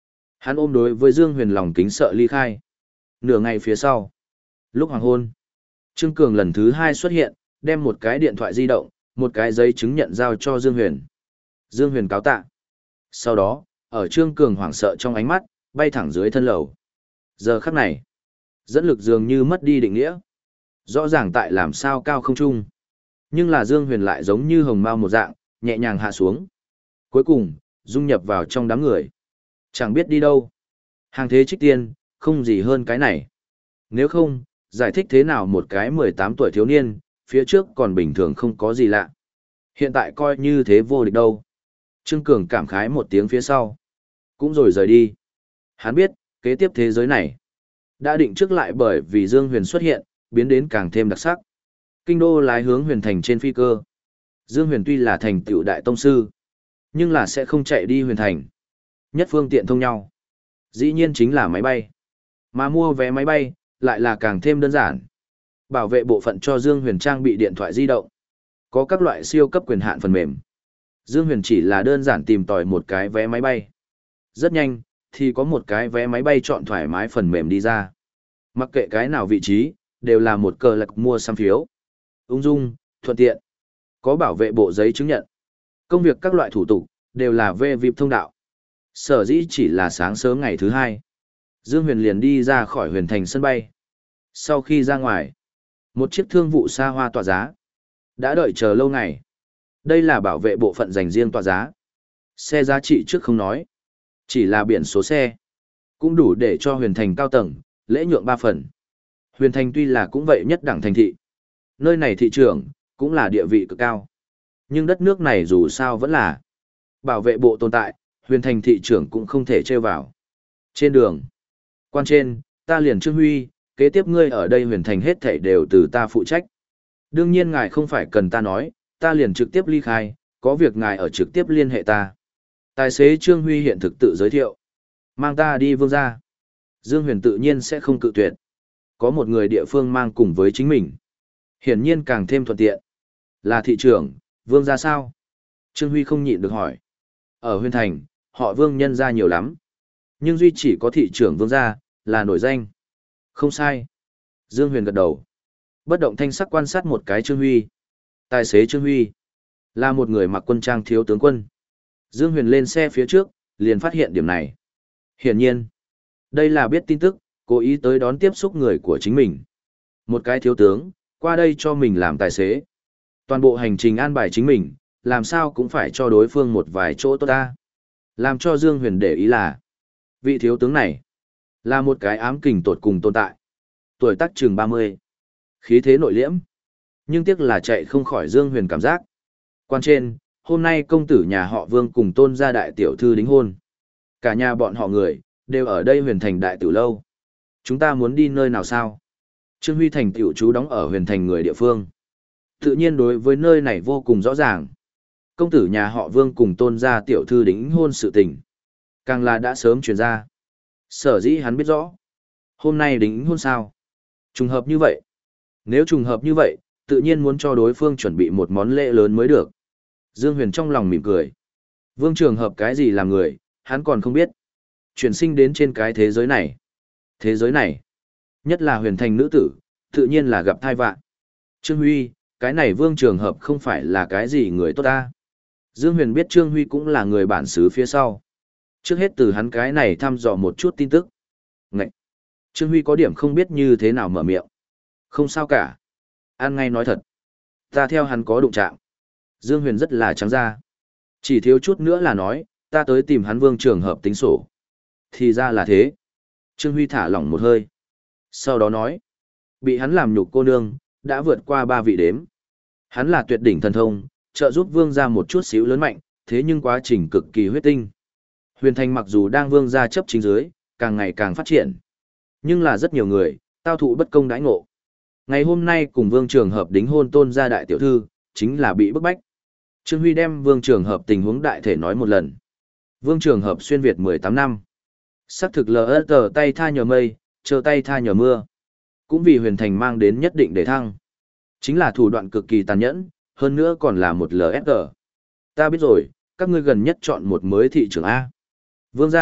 Hắn ôm đối với Dương Huyền lòng kính sợ ly khai. Nửa ngày phía sau, lúc hoàng hôn, Trương Cường lần thứ hai xuất hiện, đem một cái điện thoại di động, một cái giấy chứng nhận giao cho Dương Huyền. Dương Huyền cáo tạ. Sau đó, ở Trương Cường hoảng sợ trong ánh mắt, bay thẳng dưới thân lầu. Giờ khắc này, dẫn lực dường như mất đi định nghĩa. Rõ ràng tại làm sao cao không trung. Nhưng là Dương Huyền lại giống như hồng mao một dạng, nhẹ nhàng hạ xuống. Cuối cùng, dung nhập vào trong đám người. Chẳng biết đi đâu. Hàng thế trích tiên, không gì hơn cái này. Nếu không, giải thích thế nào một cái mười tám tuổi thiếu niên, phía trước còn bình thường không có gì lạ. Hiện tại coi như thế vô địch đâu. Trương Cường cảm khái một tiếng phía sau. Cũng rồi rời đi. Hắn biết, kế tiếp thế giới này đã định trước lại bởi vì Dương Huyền xuất hiện, biến đến càng thêm đặc sắc. Kinh đô lái hướng Huyền Thành trên phi cơ. Dương Huyền tuy là thành tựu đại tông sư, nhưng là sẽ không chạy đi Huyền Thành. Nhất phương tiện thông nhau. Dĩ nhiên chính là máy bay. Mà mua vé máy bay, lại là càng thêm đơn giản. Bảo vệ bộ phận cho Dương Huyền trang bị điện thoại di động. Có các loại siêu cấp quyền hạn phần mềm. Dương Huyền chỉ là đơn giản tìm tòi một cái vé máy bay. Rất nhanh, thì có một cái vé máy bay chọn thoải mái phần mềm đi ra. Mặc kệ cái nào vị trí, đều là một cờ lạc mua xăm phiếu. Ung dung, thuận tiện. Có bảo vệ bộ giấy chứng nhận. Công việc các loại thủ tục, đều là về vê i pê thông đạo. Sở dĩ chỉ là sáng sớm ngày thứ hai. Dương Huyền liền đi ra khỏi Huyền Thành sân bay. Sau khi ra ngoài, một chiếc thương vụ xa hoa tọa giá. Đã đợi chờ lâu ngày. Đây là bảo vệ bộ phận dành riêng tọa giá. Xe giá trị trước không nói. Chỉ là biển số xe. Cũng đủ để cho Huyền Thành cao tầng, lễ nhượng ba phần. Huyền Thành tuy là cũng vậy nhất đẳng thành thị. Nơi này thị trường, cũng là địa vị cực cao. Nhưng đất nước này dù sao vẫn là bảo vệ bộ tồn tại, Huyền Thành thị trưởng cũng không thể trêu vào. Trên đường, quan trên, ta liền Trương Huy, kế tiếp ngươi ở đây Huyền Thành hết thảy đều từ ta phụ trách. Đương nhiên ngài không phải cần ta nói, ta liền trực tiếp ly khai, có việc ngài ở trực tiếp liên hệ ta. Tài xế Trương Huy hiện thực tự giới thiệu. Mang ta đi Vương gia. Dương Huyền tự nhiên sẽ không cự tuyệt. Có một người địa phương mang cùng với chính mình. Hiển nhiên càng thêm thuận tiện. Là thị trưởng, Vương gia sao? Trương Huy không nhịn được hỏi. Ở Huyền Thành, họ Vương nhân gia nhiều lắm. Nhưng duy chỉ có thị trưởng Vương gia, là nổi danh. Không sai. Dương Huyền gật đầu. Bất động thanh sắc quan sát một cái Trương Huy. Tài xế Trương Huy. Là một người mặc quân trang thiếu tướng quân. Dương Huyền lên xe phía trước, liền phát hiện điểm này. Hiển nhiên, đây là biết tin tức, cố ý tới đón tiếp xúc người của chính mình. Một cái thiếu tướng, qua đây cho mình làm tài xế. Toàn bộ hành trình an bài chính mình, làm sao cũng phải cho đối phương một vài chỗ tốt ta. Làm cho Dương Huyền để ý là, vị thiếu tướng này, là một cái ám kình tột cùng tồn tại. Tuổi tác chừng ba mươi. Khí thế nội liễm. Nhưng tiếc là chạy không khỏi Dương Huyền cảm giác. Quan trên, hôm nay công tử nhà họ Vương cùng Tôn gia đại tiểu thư đính hôn. Cả nhà bọn họ người, đều ở đây Huyền Thành đại tiểu lâu. Chúng ta muốn đi nơi nào sao? Trương Huy thành tiểu chú đóng ở Huyền Thành người địa phương. Tự nhiên đối với nơi này vô cùng rõ ràng. Công tử nhà họ Vương cùng Tôn gia tiểu thư đính hôn sự tình. Càng là đã sớm truyền ra. Sở dĩ hắn biết rõ. Hôm nay đính hôn sao? Trùng hợp như vậy. Nếu trùng hợp như vậy, tự nhiên muốn cho đối phương chuẩn bị một món lễ lớn mới được. Dương Huyền trong lòng mỉm cười. Vương trường hợp cái gì làm người, hắn còn không biết. Chuyển sinh đến trên cái thế giới này. Thế giới này, nhất là Huyền Thành nữ tử, tự nhiên là gặp thai vạn. Trương Huy, cái này Vương trường hợp không phải là cái gì người tốt ta. Dương Huyền biết Trương Huy cũng là người bản xứ phía sau. Trước hết từ hắn cái này thăm dò một chút tin tức. Ngậy! Trương Huy có điểm không biết như thế nào mở miệng. Không sao cả. Ăn ngay nói thật. Ta theo hắn có đụng chạm. Dương Huyền rất là trắng ra. Chỉ thiếu chút nữa là nói, ta tới tìm hắn Vương trường hợp tính sổ. Thì ra là thế. Trương Huy thả lỏng một hơi. Sau đó nói, bị hắn làm nhục cô nương, đã vượt qua ba vị đếm. Hắn là tuyệt đỉnh thần thông, trợ giúp Vương gia một chút xíu lớn mạnh, thế nhưng quá trình cực kỳ huyết tinh. Huyền Thành mặc dù đang Vương gia chấp chính dưới, càng ngày càng phát triển. Nhưng là rất nhiều người, tao thụ bất công đãi ngộ. Ngày hôm nay cùng Vương trường hợp đính hôn Tôn gia đại tiểu thư, chính là bị bức bách. Trương Huy đem Vương trường hợp tình huống đại thể nói một lần. Vương trường hợp xuyên Việt mười tám năm. Sắc thực lờ tờ tay tha nhờ mây, chờ tay tha nhờ mưa. Cũng vì Huyền Thành mang đến nhất định để thăng. Chính là thủ đoạn cực kỳ tàn nhẫn, hơn nữa còn là một lờ ép tờ. Ta biết rồi, các ngươi gần nhất chọn một mới thị trưởng A. Vương gia,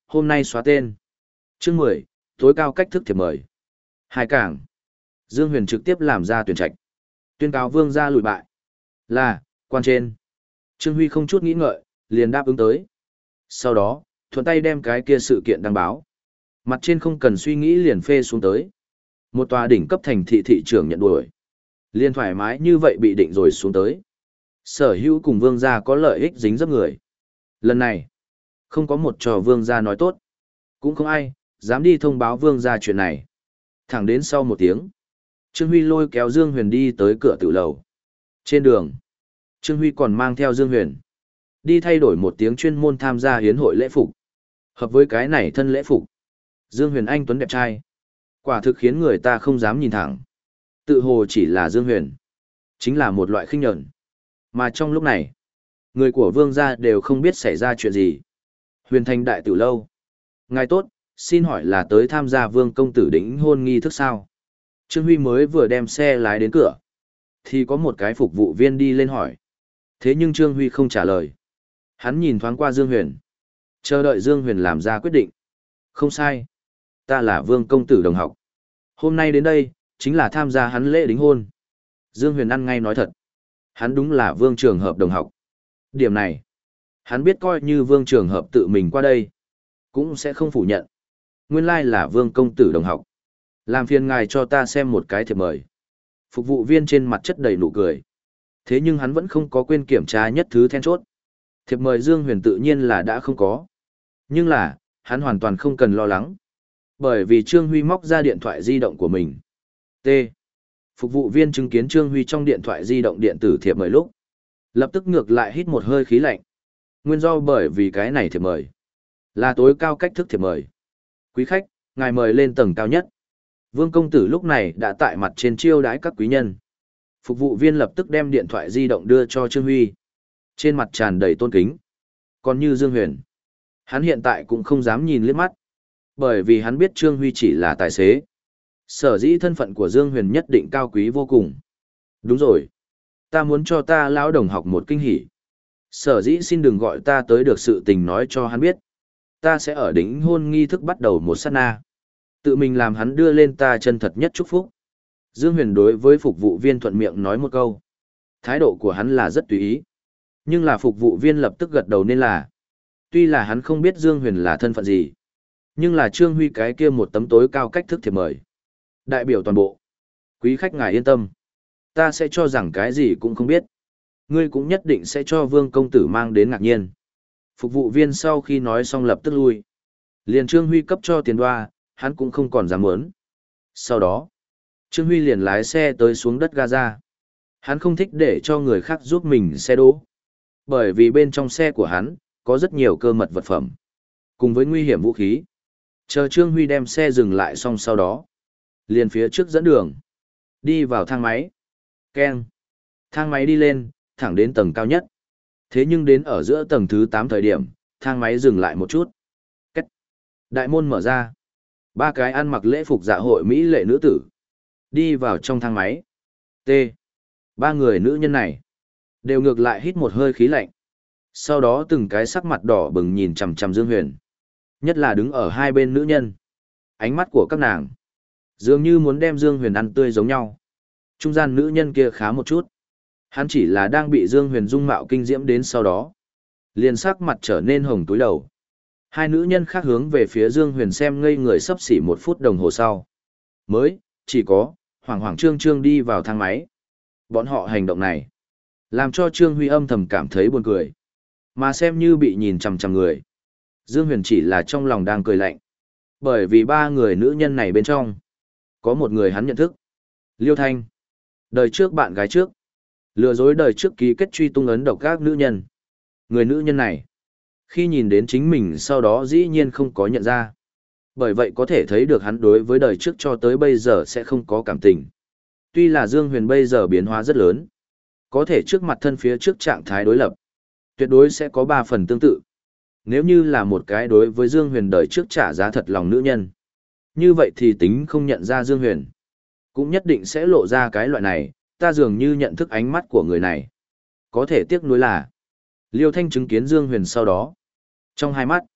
hôm nay xóa tên. Chương mười, tối cao cách thức thiệp mời. Hai cảng. Dương Huyền trực tiếp làm ra tuyển trạch. Tuyên cáo vương gia lùi bại. Là, quan trên. Trương Huy không chút nghĩ ngợi, liền đáp ứng tới. Sau đó, thuận tay đem cái kia sự kiện đăng báo. Mặt trên không cần suy nghĩ liền phê xuống tới. Một tòa đỉnh cấp thành thị thị trưởng nhận đuổi. Liên thoải mái như vậy bị định rồi xuống tới. Sở hữu cùng vương gia có lợi ích dính dấp người. Lần này, không có một trò vương gia nói tốt. Cũng không ai, dám đi thông báo vương gia chuyện này. Thẳng đến sau một tiếng. Trương Huy lôi kéo Dương Huyền đi tới cửa tiểu lầu. Trên đường, Trương Huy còn mang theo Dương Huyền. Đi thay đổi một tiếng chuyên môn tham gia hiến hội lễ phục. Hợp với cái này thân lễ phục. Dương Huyền anh tuấn đẹp trai. Quả thực khiến người ta không dám nhìn thẳng. Tự hồ chỉ là Dương Huyền. Chính là một loại khinh nhẫn. Mà trong lúc này, người của vương gia đều không biết xảy ra chuyện gì. Huyền Thành đại tiểu lâu. Ngài tốt, xin hỏi là tới tham gia vương công tử đính hôn nghi thức sao? Trương Huy mới vừa đem xe lái đến cửa. Thì có một cái phục vụ viên đi lên hỏi. Thế nhưng Trương Huy không trả lời. Hắn nhìn thoáng qua Dương Huyền. Chờ đợi Dương Huyền làm ra quyết định. Không sai. Ta là vương công tử đồng học. Hôm nay đến đây, chính là tham gia hắn lễ đính hôn. Dương Huyền ăn ngay nói thật. Hắn đúng là vương trường hợp đồng học. Điểm này, hắn biết coi như vương trường hợp tự mình qua đây. Cũng sẽ không phủ nhận. Nguyên lai là vương công tử đồng học. Làm phiền ngài cho ta xem một cái thiệp mời. Phục vụ viên trên mặt chất đầy nụ cười. Thế nhưng hắn vẫn không có quên kiểm tra nhất thứ then chốt. Thiệp mời Dương Huyền tự nhiên là đã không có. Nhưng là, hắn hoàn toàn không cần lo lắng. Bởi vì Trương Huy móc ra điện thoại di động của mình. T. Phục vụ viên chứng kiến Trương Huy trong điện thoại di động điện tử thiệp mời lúc. Lập tức ngược lại hít một hơi khí lạnh. Nguyên do bởi vì cái này thiệp mời. Là tối cao cách thức thiệp mời. Quý khách, ngài mời lên tầng cao nhất. Vương công tử lúc này đã tại mặt trên chiêu đãi các quý nhân. Phục vụ viên lập tức đem điện thoại di động đưa cho Trương Huy. Trên mặt tràn đầy tôn kính. Còn như Dương Huyền, hắn hiện tại cũng không dám nhìn liếc mắt. Bởi vì hắn biết Trương Huy chỉ là tài xế. Sở dĩ thân phận của Dương Huyền nhất định cao quý vô cùng. Đúng rồi. Ta muốn cho ta lão đồng học một kinh hỉ. Sở dĩ xin đừng gọi ta tới được sự tình nói cho hắn biết. Ta sẽ ở đính hôn nghi thức bắt đầu một sát na. Tự mình làm hắn đưa lên ta chân thật nhất chúc phúc. Dương Huyền đối với phục vụ viên thuận miệng nói một câu. Thái độ của hắn là rất tùy ý. Nhưng là phục vụ viên lập tức gật đầu nên là. Tuy là hắn không biết Dương Huyền là thân phận gì. Nhưng là Trương Huy cái kia một tấm tối cao cách thức thiệp mời. Đại biểu toàn bộ. Quý khách ngài yên tâm. Ta sẽ cho rằng cái gì cũng không biết. Ngươi cũng nhất định sẽ cho vương công tử mang đến ngạc nhiên. Phục vụ viên sau khi nói xong lập tức lui. Liền Trương Huy cấp cho tiền đoa, hắn cũng không còn dám muốn. Sau đó, Trương Huy liền lái xe tới xuống đất Gaza. Hắn không thích để cho người khác giúp mình xe đỗ. Bởi vì bên trong xe của hắn, có rất nhiều cơ mật vật phẩm. Cùng với nguy hiểm vũ khí. Chờ Trương Huy đem xe dừng lại xong sau đó. Liền phía trước dẫn đường. Đi vào thang máy. Keng. Thang máy đi lên, thẳng đến tầng cao nhất. Thế nhưng đến ở giữa tầng thứ tám thời điểm, thang máy dừng lại một chút. Cách. Đại môn mở ra. Ba cái ăn mặc lễ phục dạ hội Mỹ lệ nữ tử. Đi vào trong thang máy. T. Ba người nữ nhân này. Đều ngược lại hít một hơi khí lạnh. Sau đó từng cái sắc mặt đỏ bừng nhìn chằm chằm Dương Huyền. Nhất là đứng ở hai bên nữ nhân. Ánh mắt của các nàng. Dường như muốn đem Dương Huyền ăn tươi giống nhau. Trung gian nữ nhân kia khá một chút. Hắn chỉ là đang bị Dương Huyền dung mạo kinh diễm đến sau đó. Liền sắc mặt trở nên hồng túi đầu. Hai nữ nhân khác hướng về phía Dương Huyền xem ngây người sắp xỉ một phút đồng hồ sau. Mới, chỉ có, hoảng hoảng trương trương đi vào thang máy. Bọn họ hành động này. Làm cho Trương Huy âm thầm cảm thấy buồn cười. Mà xem như bị nhìn chằm chằm người. Dương Huyền chỉ là trong lòng đang cười lạnh. Bởi vì ba người nữ nhân này bên trong. Có một người hắn nhận thức. Liêu Thanh. Đời trước bạn gái trước. Lừa dối đời trước ký kết truy tung ấn độc các nữ nhân. Người nữ nhân này. Khi nhìn đến chính mình sau đó dĩ nhiên không có nhận ra. Bởi vậy có thể thấy được hắn đối với đời trước cho tới bây giờ sẽ không có cảm tình. Tuy là Dương Huyền bây giờ biến hóa rất lớn. Có thể trước mặt thân phía trước trạng thái đối lập. Tuyệt đối sẽ có ba phần tương tự. Nếu như là một cái đối với Dương Huyền đời trước trả giá thật lòng nữ nhân. Như vậy thì tính không nhận ra Dương Huyền. Cũng nhất định sẽ lộ ra cái loại này, ta dường như nhận thức ánh mắt của người này. Có thể tiếc nuối là, Liêu Thanh chứng kiến Dương Huyền sau đó. Trong hai mắt,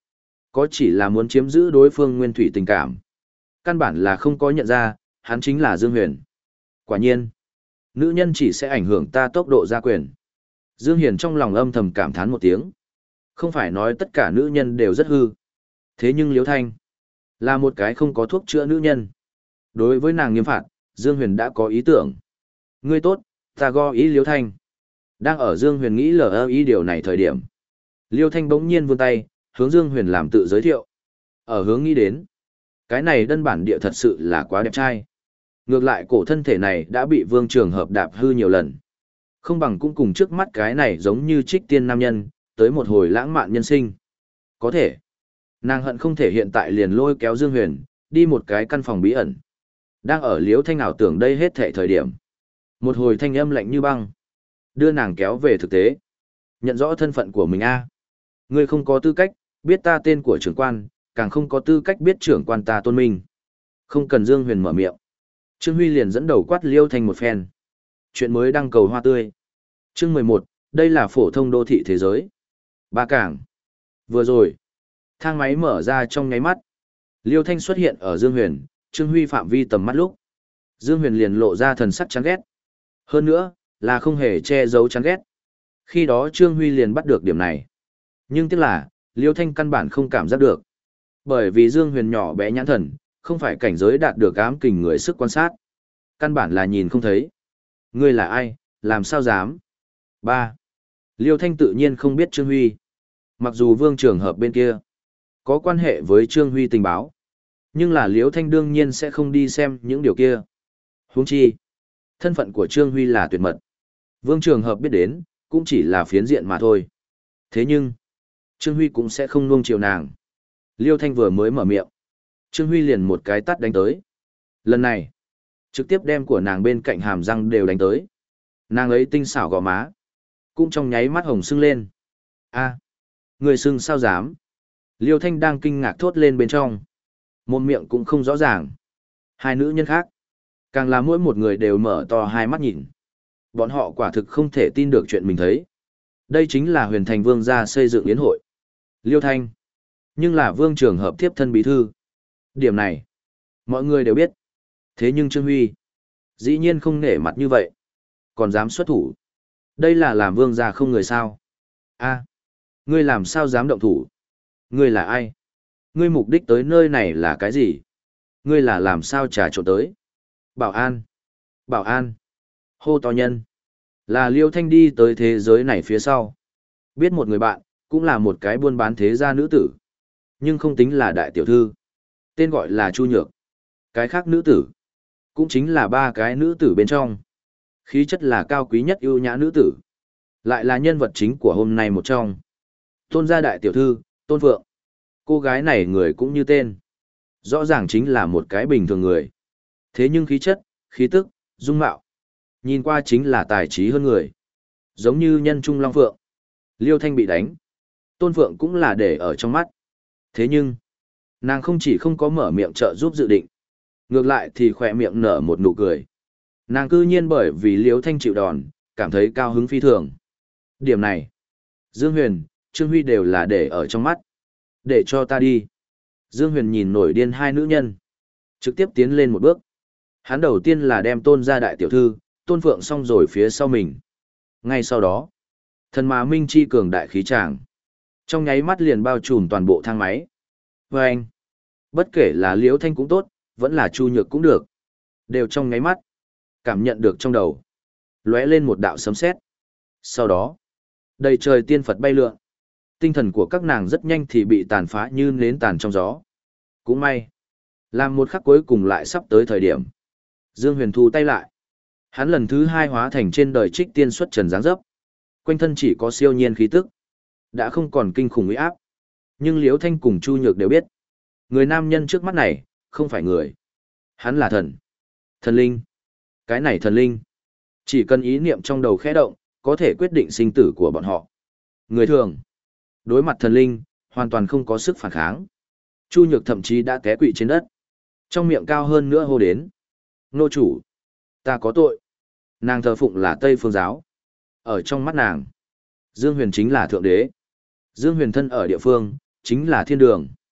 Có chỉ là muốn chiếm giữ đối phương nguyên thủy tình cảm. Căn bản là không có nhận ra, hắn chính là Dương Huyền. Quả nhiên, nữ nhân chỉ sẽ ảnh hưởng ta tốc độ gia quyền. Dương Hiền trong lòng âm thầm cảm thán một tiếng. Không phải nói tất cả nữ nhân đều rất hư. Thế nhưng Liễu Thanh là một cái không có thuốc chữa nữ nhân. Đối với nàng nghiêm phạt, Dương Huyền đã có ý tưởng. Ngươi tốt, ta go ý Liễu Thanh. Đang ở Dương Huyền nghĩ lờ ý điều này thời điểm. Liễu Thanh bỗng nhiên vươn tay, hướng Dương Huyền làm tự giới thiệu. Ở hướng nghĩ đến, cái này đơn bản địa thật sự là quá đẹp trai. Ngược lại cổ thân thể này đã bị Vương Trường Hợp đạp hư nhiều lần. Không bằng cũng cùng trước mắt cái này giống như trích tiên nam nhân, tới một hồi lãng mạn nhân sinh. Có thể, nàng hận không thể hiện tại liền lôi kéo Dương Huyền, đi một cái căn phòng bí ẩn. Đang ở Liễu Thanh ảo tưởng đây hết thệ thời điểm. Một hồi thanh âm lạnh như băng, đưa nàng kéo về thực tế. Nhận rõ thân phận của mình a. Ngươi không có tư cách, biết ta tên của trưởng quan, càng không có tư cách biết trưởng quan ta tôn minh. Không cần Dương Huyền mở miệng. Trương Huy liền dẫn đầu quát Liễu Thanh một phen. Chuyện mới đăng cầu hoa tươi. Chương mười một, đây là phổ thông đô thị thế giới. Ba Cảng. Vừa rồi, thang máy mở ra trong nháy mắt. Liêu Thanh xuất hiện ở Dương Huyền, Trương Huy phạm vi tầm mắt lúc. Dương Huyền liền lộ ra thần sắc chán ghét. Hơn nữa, là không hề che giấu chán ghét. Khi đó Trương Huy liền bắt được điểm này. Nhưng tiếc là, Liêu Thanh căn bản không cảm giác được. Bởi vì Dương Huyền nhỏ bé nhãn thần, không phải cảnh giới đạt được ám kình người sức quan sát. Căn bản là nhìn không thấy. Ngươi là ai, làm sao dám? Ba. Liêu Thanh tự nhiên không biết Trương Huy. Mặc dù Vương Trường Hợp bên kia có quan hệ với Trương Huy tình báo, nhưng là Liêu Thanh đương nhiên sẽ không đi xem những điều kia. Huống chi, thân phận của Trương Huy là tuyệt mật. Vương Trường Hợp biết đến, cũng chỉ là phiến diện mà thôi. Thế nhưng, Trương Huy cũng sẽ không nuông chiều nàng. Liêu Thanh vừa mới mở miệng, Trương Huy liền một cái tát đánh tới. Lần này, trực tiếp đem của nàng bên cạnh hàm răng đều đánh tới. Nàng ấy tinh xảo gò má, cũng trong nháy mắt hồng sưng lên. A, người sưng sao dám? Liêu Thanh đang kinh ngạc thốt lên bên trong. Mồm miệng cũng không rõ ràng. Hai nữ nhân khác, càng là mỗi một người đều mở to hai mắt nhìn. Bọn họ quả thực không thể tin được chuyện mình thấy. Đây chính là Huyền Thành Vương gia xây dựng yến hội. Liêu Thanh, nhưng là Vương Trường Hợp tiếp thân bí thư. Điểm này, mọi người đều biết. Thế nhưng Trương Huy, dĩ nhiên không nể mặt như vậy. Còn dám xuất thủ. Đây là làm vương gia không người sao. A, ngươi làm sao dám động thủ? Ngươi là ai? Ngươi mục đích tới nơi này là cái gì? Ngươi là làm sao trà trộn tới? Bảo an. Bảo an. Hô to nhân. Là Liêu Thanh đi tới thế giới này phía sau. Biết một người bạn, cũng là một cái buôn bán thế gia nữ tử. Nhưng không tính là đại tiểu thư. Tên gọi là Chu Nhược. Cái khác nữ tử, cũng chính là ba cái nữ tử bên trong. Khí chất là cao quý nhất ưu nhã nữ tử. Lại là nhân vật chính của hôm nay một trong. Tôn gia đại tiểu thư, Tôn Phượng. Cô gái này người cũng như tên. Rõ ràng chính là một cái bình thường người. Thế nhưng khí chất, khí tức, dung mạo. Nhìn qua chính là tài trí hơn người. Giống như nhân trung long phượng. Liêu Thanh bị đánh. Tôn Phượng cũng là để ở trong mắt. Thế nhưng, nàng không chỉ không có mở miệng trợ giúp dự định. Ngược lại thì khỏe miệng nở một nụ cười. Nàng cư nhiên bởi vì Liêu Thanh chịu đòn, cảm thấy cao hứng phi thường. Điểm này, Dương Huyền, Trương Huy đều là để ở trong mắt. Để cho ta đi. Dương Huyền nhìn nổi điên hai nữ nhân. Trực tiếp tiến lên một bước. Hắn đầu tiên là đem Tôn gia đại tiểu thư, Tôn Phượng xong rồi phía sau mình. Ngay sau đó, thần mà minh chi cường đại khí tràng. Trong nháy mắt liền bao trùm toàn bộ thang máy. Và anh, bất kể là Liễu Thanh cũng tốt, vẫn là Chu Nhược cũng được. Đều trong nháy mắt, cảm nhận được trong đầu. Lóe lên một đạo sấm sét. Sau đó, đầy trời tiên Phật bay lượn. Tinh thần của các nàng rất nhanh thì bị tàn phá như nến tàn trong gió. Cũng may, làm một khắc cuối cùng lại sắp tới thời điểm. Dương Huyền thu tay lại. Hắn lần thứ hai hóa thành trên đời trích tiên xuất trần dáng dấp. Quanh thân chỉ có siêu nhiên khí tức. Đã không còn kinh khủng uy áp. Nhưng Liễu Thanh cùng Chu Nhược đều biết. Người nam nhân trước mắt này, không phải người. Hắn là thần. Thần linh. Cái này thần linh. Chỉ cần ý niệm trong đầu khẽ động, có thể quyết định sinh tử của bọn họ. Người thường. Đối mặt thần linh, hoàn toàn không có sức phản kháng. Chu Nhược thậm chí đã té quỵ trên đất. Trong miệng cao hơn nữa hô đến. Nô chủ. Ta có tội. Nàng thờ phụng là Tây Phương giáo. Ở trong mắt nàng, Dương Huyền chính là thượng đế. Dương Huyền thân ở địa phương, chính là thiên đường.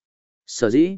Sở dĩ,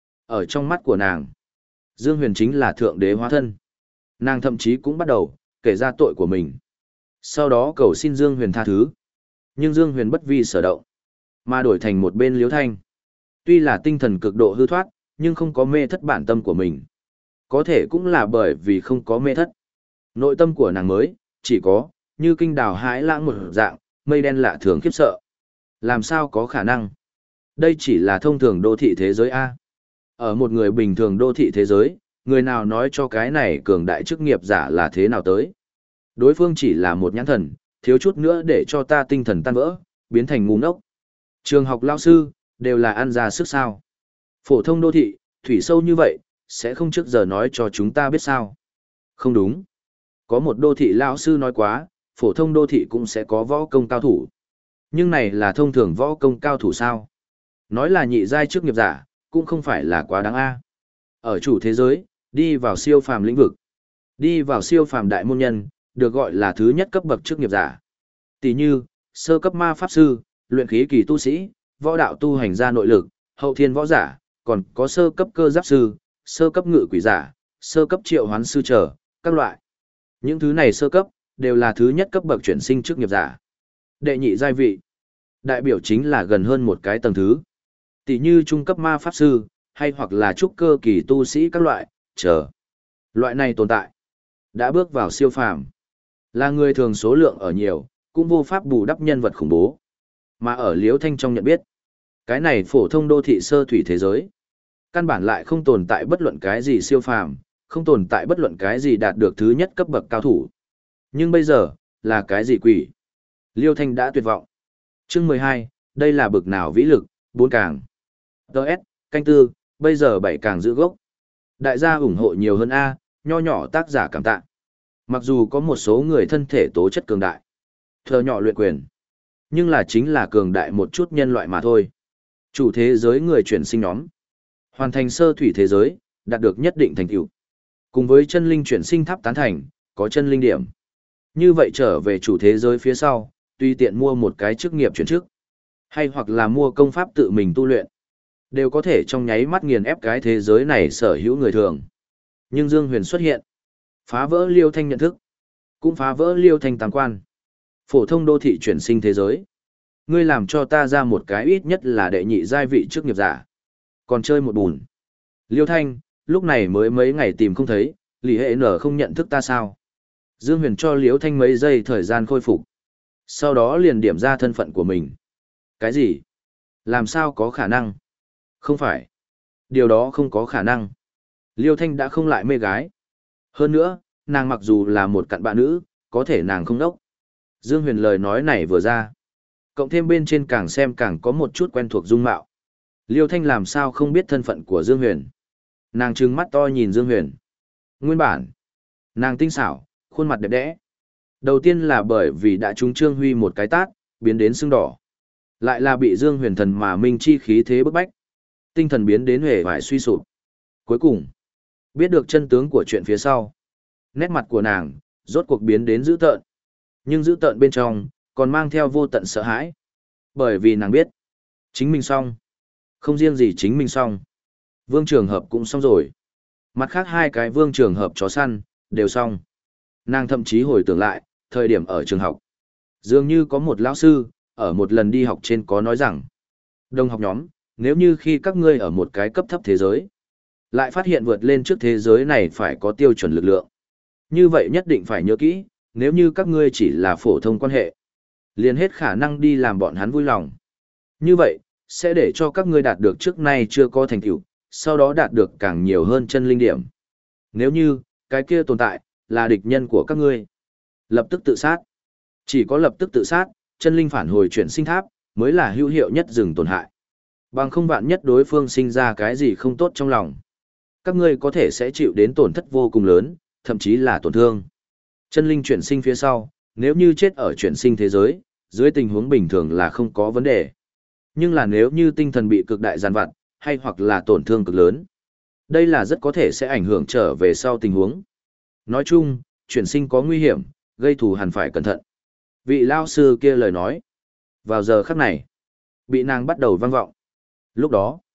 ở trong mắt của nàng, Dương Huyền chính là thượng đế hóa thân. Nàng thậm chí cũng bắt đầu kể ra tội của mình. Sau đó cầu xin Dương Huyền tha thứ. Nhưng Dương Huyền bất vi sở động, mà đổi thành một bên Liễu Thanh. Tuy là tinh thần cực độ hư thoát, nhưng không có mê thất bản tâm của mình. Có thể cũng là bởi vì không có mê thất. Nội tâm của nàng mới, chỉ có, như kinh đào hãi lãng một dạng, mây đen lạ thường khiếp sợ. Làm sao có khả năng? Đây chỉ là thông thường đô thị thế giới A. Ở một người bình thường đô thị thế giới, người nào nói cho cái này cường đại chức nghiệp giả là thế nào tới? Đối phương chỉ là một nhãn thần, thiếu chút nữa để cho ta tinh thần tan vỡ, biến thành ngu ngốc. Trường học lao sư, đều là ăn ra sức sao. Phổ thông đô thị, thủy sâu như vậy, sẽ không trước giờ nói cho chúng ta biết sao. Không đúng. Có một đô thị lao sư nói quá, phổ thông đô thị cũng sẽ có võ công cao thủ. Nhưng này là thông thường võ công cao thủ sao? Nói là nhị giai chức nghiệp giả, cũng không phải là quá đáng a. Ở chủ thế giới, đi vào siêu phàm lĩnh vực, đi vào siêu phàm đại môn nhân, được gọi là thứ nhất cấp bậc chức nghiệp giả. Tỷ như, sơ cấp ma pháp sư, luyện khí kỳ tu sĩ, võ đạo tu hành gia nội lực, hậu thiên võ giả, còn có sơ cấp cơ giáp sư, sơ cấp ngự quỷ giả, sơ cấp triệu hoán sư trở, các loại. Những thứ này sơ cấp, đều là thứ nhất cấp bậc chuyển sinh chức nghiệp giả. Đệ nhị giai vị, đại biểu chính là gần hơn một cái tầng thứ. Tỷ như trung cấp ma pháp sư, hay hoặc là trúc cơ kỳ tu sĩ các loại, chờ. Loại này tồn tại, đã bước vào siêu phàm. Là người thường số lượng ở nhiều, cũng vô pháp bù đắp nhân vật khủng bố. Mà ở Liễu Thanh trong nhận biết, cái này phổ thông đô thị sơ thủy thế giới, căn bản lại không tồn tại bất luận cái gì siêu phàm, không tồn tại bất luận cái gì đạt được thứ nhất cấp bậc cao thủ. Nhưng bây giờ, là cái gì quỷ? Liêu Thanh đã tuyệt vọng. Chương mười hai, đây là bực nào vĩ lực, bốn càng. Đợt, canh tư, bây giờ bảy càng giữ gốc. Đại gia ủng hộ nhiều hơn A, nho nhỏ tác giả cảm tạ. Mặc dù có một số người thân thể tố chất cường đại, thờ nhỏ luyện quyền, nhưng là chính là cường đại một chút nhân loại mà thôi. Chủ thế giới người chuyển sinh nhóm, hoàn thành sơ thủy thế giới, đạt được nhất định thành tựu. Cùng với chân linh chuyển sinh tháp tán thành, có chân linh điểm. Như vậy trở về chủ thế giới phía sau, tùy tiện mua một cái chức nghiệp chuyển chức, hay hoặc là mua công pháp tự mình tu luyện, đều có thể trong nháy mắt nghiền ép cái thế giới này sở hữu người thường. Nhưng Dương Huyền xuất hiện, phá vỡ Liêu Thanh nhận thức, cũng phá vỡ Liêu Thanh tam quan. Phổ thông đô thị chuyển sinh thế giới, ngươi làm cho ta ra một cái ít nhất là đệ nhị giai vị chức nghiệp giả, còn chơi một bùn. Liêu Thanh, lúc này mới mấy ngày tìm không thấy, Lý Hệ Nở không nhận thức ta sao? Dương Huyền cho Liêu Thanh mấy giây thời gian khôi phục, sau đó liền điểm ra thân phận của mình. Cái gì? Làm sao có khả năng? Không phải. Điều đó không có khả năng. Liêu Thanh đã không lại mê gái. Hơn nữa, nàng mặc dù là một cặn bạ nữ, có thể nàng không đốc. Dương Huyền lời nói này vừa ra, cộng thêm bên trên càng xem càng có một chút quen thuộc dung mạo. Liêu Thanh làm sao không biết thân phận của Dương Huyền. Nàng trừng mắt to nhìn Dương Huyền. Nguyên bản, nàng tinh xảo, khuôn mặt đẹp đẽ. Đầu tiên là bởi vì đã trúng Trương Huy một cái tát, biến đến sưng đỏ. Lại là bị Dương Huyền thần mà minh chi khí thế bức bách. Tinh thần biến đến hề vải suy sụp. Cuối cùng, biết được chân tướng của chuyện phía sau. Nét mặt của nàng, rốt cuộc biến đến dữ tợn. Nhưng dữ tợn bên trong, còn mang theo vô tận sợ hãi. Bởi vì nàng biết, chính mình xong. Không riêng gì chính mình xong. Vương Trường Hợp cũng xong rồi. Mặt khác hai cái Vương Trường Hợp chó săn, đều xong. Nàng thậm chí hồi tưởng lại, thời điểm ở trường học. Dường như có một lão sư, ở một lần đi học trên có nói rằng, đồng học nhóm, nếu như khi các ngươi ở một cái cấp thấp thế giới, lại phát hiện vượt lên trước thế giới này phải có tiêu chuẩn lực lượng. Như vậy nhất định phải nhớ kỹ, nếu như các ngươi chỉ là phổ thông quan hệ, liền hết khả năng đi làm bọn hắn vui lòng. Như vậy, sẽ để cho các ngươi đạt được trước nay chưa có thành tựu, sau đó đạt được càng nhiều hơn chân linh điểm. Nếu như, cái kia tồn tại, là địch nhân của các ngươi, lập tức tự sát. Chỉ có lập tức tự sát, chân linh phản hồi chuyển sinh tháp, mới là hữu hiệu nhất dừng tổn hại. Bằng không vạn nhất đối phương sinh ra cái gì không tốt trong lòng. Các ngươi có thể sẽ chịu đến tổn thất vô cùng lớn, thậm chí là tổn thương. Chân linh chuyển sinh phía sau, nếu như chết ở chuyển sinh thế giới, dưới tình huống bình thường là không có vấn đề. Nhưng là nếu như tinh thần bị cực đại giàn vặt, hay hoặc là tổn thương cực lớn, đây là rất có thể sẽ ảnh hưởng trở về sau tình huống. Nói chung, chuyển sinh có nguy hiểm, gây thù hẳn phải cẩn thận. Vị lao sư kia lời nói, vào giờ khắc này, bị nàng bắt đầu vang vọng. Lúc đó,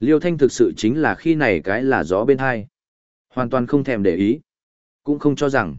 Liêu Thanh thực sự chính là khi này cái là gió bên hai. Hoàn toàn không thèm để ý. Cũng không cho rằng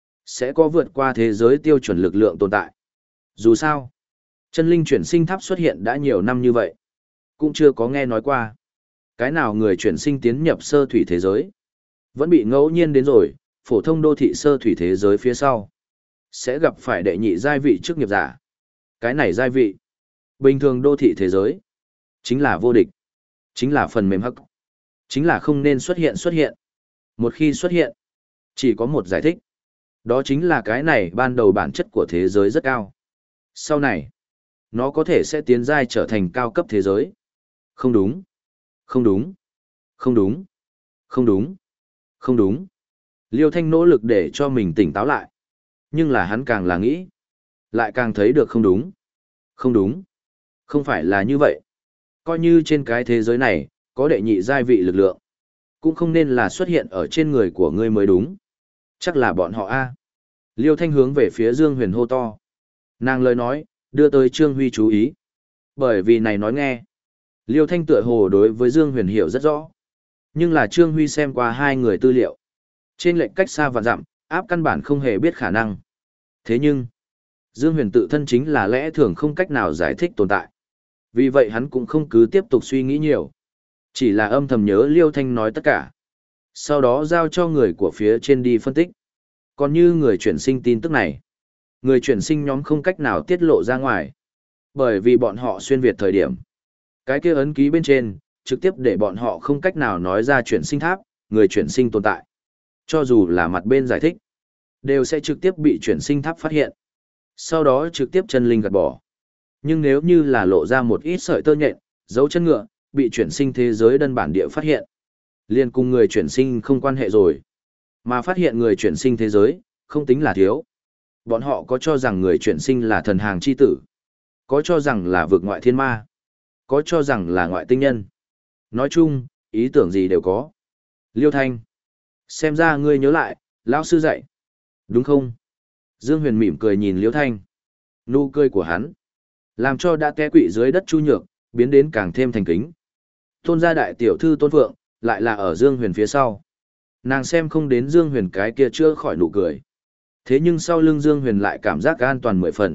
sẽ có vượt qua thế giới tiêu chuẩn lực lượng tồn tại. Dù sao, chân linh chuyển sinh tháp xuất hiện đã nhiều năm như vậy. Cũng chưa có nghe nói qua. Cái nào người chuyển sinh tiến nhập sơ thủy thế giới. Vẫn bị ngẫu nhiên đến rồi, phổ thông đô thị sơ thủy thế giới phía sau. Sẽ gặp phải đệ nhị giai vị trước nghiệp giả. Cái này giai vị. Bình thường đô thị thế giới. Chính là vô địch. Chính là phần mềm hắc. Chính là không nên xuất hiện xuất hiện. Một khi xuất hiện, chỉ có một giải thích. Đó chính là cái này ban đầu bản chất của thế giới rất cao. Sau này, nó có thể sẽ tiến giai trở thành cao cấp thế giới. Không đúng. Không đúng. Không đúng. Không đúng. Không đúng. Liêu Thanh nỗ lực để cho mình tỉnh táo lại. Nhưng là hắn càng là nghĩ. Lại càng thấy được không đúng. Không đúng. Không phải là như vậy. Coi như trên cái thế giới này, có đệ nhị giai vị lực lượng. Cũng không nên là xuất hiện ở trên người của ngươi mới đúng. Chắc là bọn họ A. Liêu Thanh hướng về phía Dương Huyền hô to. Nàng lời nói, đưa tới Trương Huy chú ý. Bởi vì này nói nghe. Liêu Thanh tựa hồ đối với Dương Huyền hiểu rất rõ. Nhưng là Trương Huy xem qua hai người tư liệu. Trên lệnh cách xa và dặm, áp căn bản không hề biết khả năng. Thế nhưng, Dương Huyền tự thân chính là lẽ thường không cách nào giải thích tồn tại. Vì vậy hắn cũng không cứ tiếp tục suy nghĩ nhiều. Chỉ là âm thầm nhớ Liêu Thanh nói tất cả. Sau đó giao cho người của phía trên đi phân tích. Còn như người chuyển sinh tin tức này, người chuyển sinh nhóm không cách nào tiết lộ ra ngoài. Bởi vì bọn họ xuyên Việt thời điểm. Cái kia ấn ký bên trên, trực tiếp để bọn họ không cách nào nói ra chuyển sinh tháp, người chuyển sinh tồn tại. Cho dù là mặt bên giải thích, đều sẽ trực tiếp bị chuyển sinh tháp phát hiện. Sau đó trực tiếp chân linh gạt bỏ. Nhưng nếu như là lộ ra một ít sợi tơ nhện, dấu chân ngựa, bị chuyển sinh thế giới đơn bản địa phát hiện. Liên cùng người chuyển sinh không quan hệ rồi. Mà phát hiện người chuyển sinh thế giới, không tính là thiếu. Bọn họ có cho rằng người chuyển sinh là thần hàng chi tử. Có cho rằng là vực ngoại thiên ma. Có cho rằng là ngoại tinh nhân. Nói chung, ý tưởng gì đều có. Liêu Thanh. Xem ra ngươi nhớ lại, lão sư dạy. Đúng không? Dương Huyền mỉm cười nhìn Liêu Thanh. Nụ cười của hắn. Làm cho đã té quỵ dưới đất Chu Nhược, biến đến càng thêm thành kính. Tôn gia đại tiểu thư Tôn Phượng, lại là ở Dương Huyền phía sau. Nàng xem không đến Dương Huyền cái kia chưa khỏi nụ cười. Thế nhưng sau lưng Dương Huyền lại cảm giác an toàn mười phần.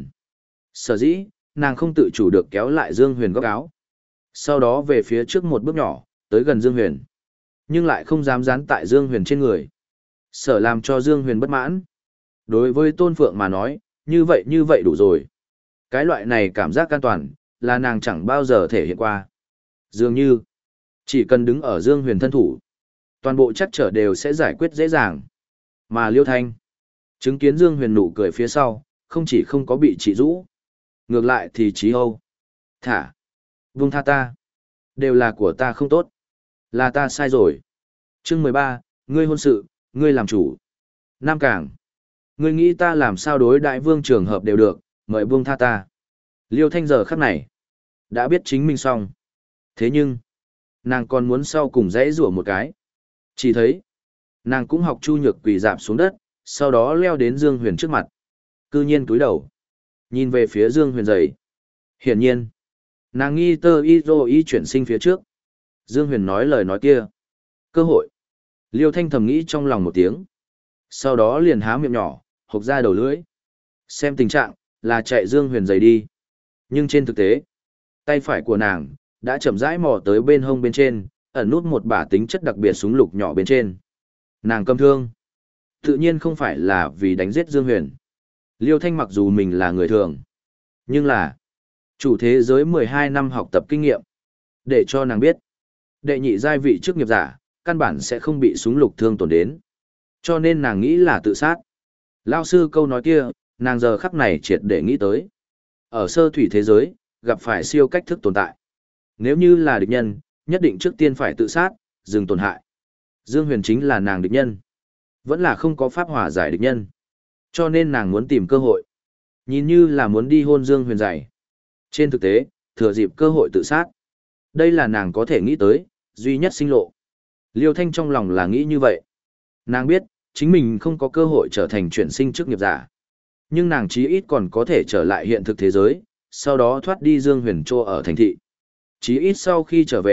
Sở dĩ, nàng không tự chủ được kéo lại Dương Huyền góc áo. Sau đó về phía trước một bước nhỏ, tới gần Dương Huyền. Nhưng lại không dám dán tại Dương Huyền trên người. Sở làm cho Dương Huyền bất mãn. Đối với Tôn Phượng mà nói, như vậy như vậy đủ rồi. Cái loại này cảm giác an toàn, là nàng chẳng bao giờ thể hiện qua. Dường như, chỉ cần đứng ở Dương Huyền thân thủ, toàn bộ chắc trở đều sẽ giải quyết dễ dàng. Mà Liêu Thanh, chứng kiến Dương Huyền nụ cười phía sau, không chỉ không có bị trị rũ, ngược lại thì trí âu. Thả, buông tha ta, đều là của ta không tốt, là ta sai rồi. Chương mười ba, ngươi hôn sự, ngươi làm chủ. Nam Cảng, ngươi nghĩ ta làm sao đối đại vương trường hợp đều được, mời buông tha ta. Liêu Thanh giờ khắc này, đã biết chính mình xong. Thế nhưng, nàng còn muốn sau cùng dãy rủa một cái. Chỉ thấy, nàng cũng học Chu Nhược quỳ dạp xuống đất, sau đó leo đến Dương Huyền trước mặt. Cư nhiên túi đầu, nhìn về phía Dương Huyền dậy. Hiển nhiên, nàng nghi tơ y dô y chuyển sinh phía trước. Dương Huyền nói lời nói kia. Cơ hội. Liêu Thanh thầm nghĩ trong lòng một tiếng. Sau đó liền há miệng nhỏ, hộc ra đầu lưỡi. Xem tình trạng, là chạy Dương Huyền dậy đi. Nhưng trên thực tế, tay phải của nàng, đã chậm rãi mò tới bên hông bên trên, ẩn nút một bả tính chất đặc biệt súng lục nhỏ bên trên. Nàng cầm thương. Tự nhiên không phải là vì đánh giết Dương Huyền. Liêu Thanh mặc dù mình là người thường. Nhưng là, chủ thế giới mười hai năm học tập kinh nghiệm. Để cho nàng biết, đệ nhị giai vị trước nghiệp giả, căn bản sẽ không bị súng lục thương tổn đến. Cho nên nàng nghĩ là tự sát. Lao sư câu nói kia, nàng giờ khắc này triệt để nghĩ tới. Ở sơ thủy thế giới, gặp phải siêu cách thức tồn tại. Nếu như là địch nhân, nhất định trước tiên phải tự sát, dừng tổn hại. Dương Huyền chính là nàng địch nhân. Vẫn là không có pháp hòa giải địch nhân. Cho nên nàng muốn tìm cơ hội. Nhìn như là muốn đi hôn Dương Huyền dạy. Trên thực tế, thừa dịp cơ hội tự sát. Đây là nàng có thể nghĩ tới, duy nhất sinh lộ. Liêu Thanh trong lòng là nghĩ như vậy. Nàng biết, chính mình không có cơ hội trở thành chuyển sinh chức nghiệp giả. Nhưng nàng chí ít còn có thể trở lại hiện thực thế giới, sau đó thoát đi Dương Huyền Trô ở thành thị. Chí ít sau khi trở về,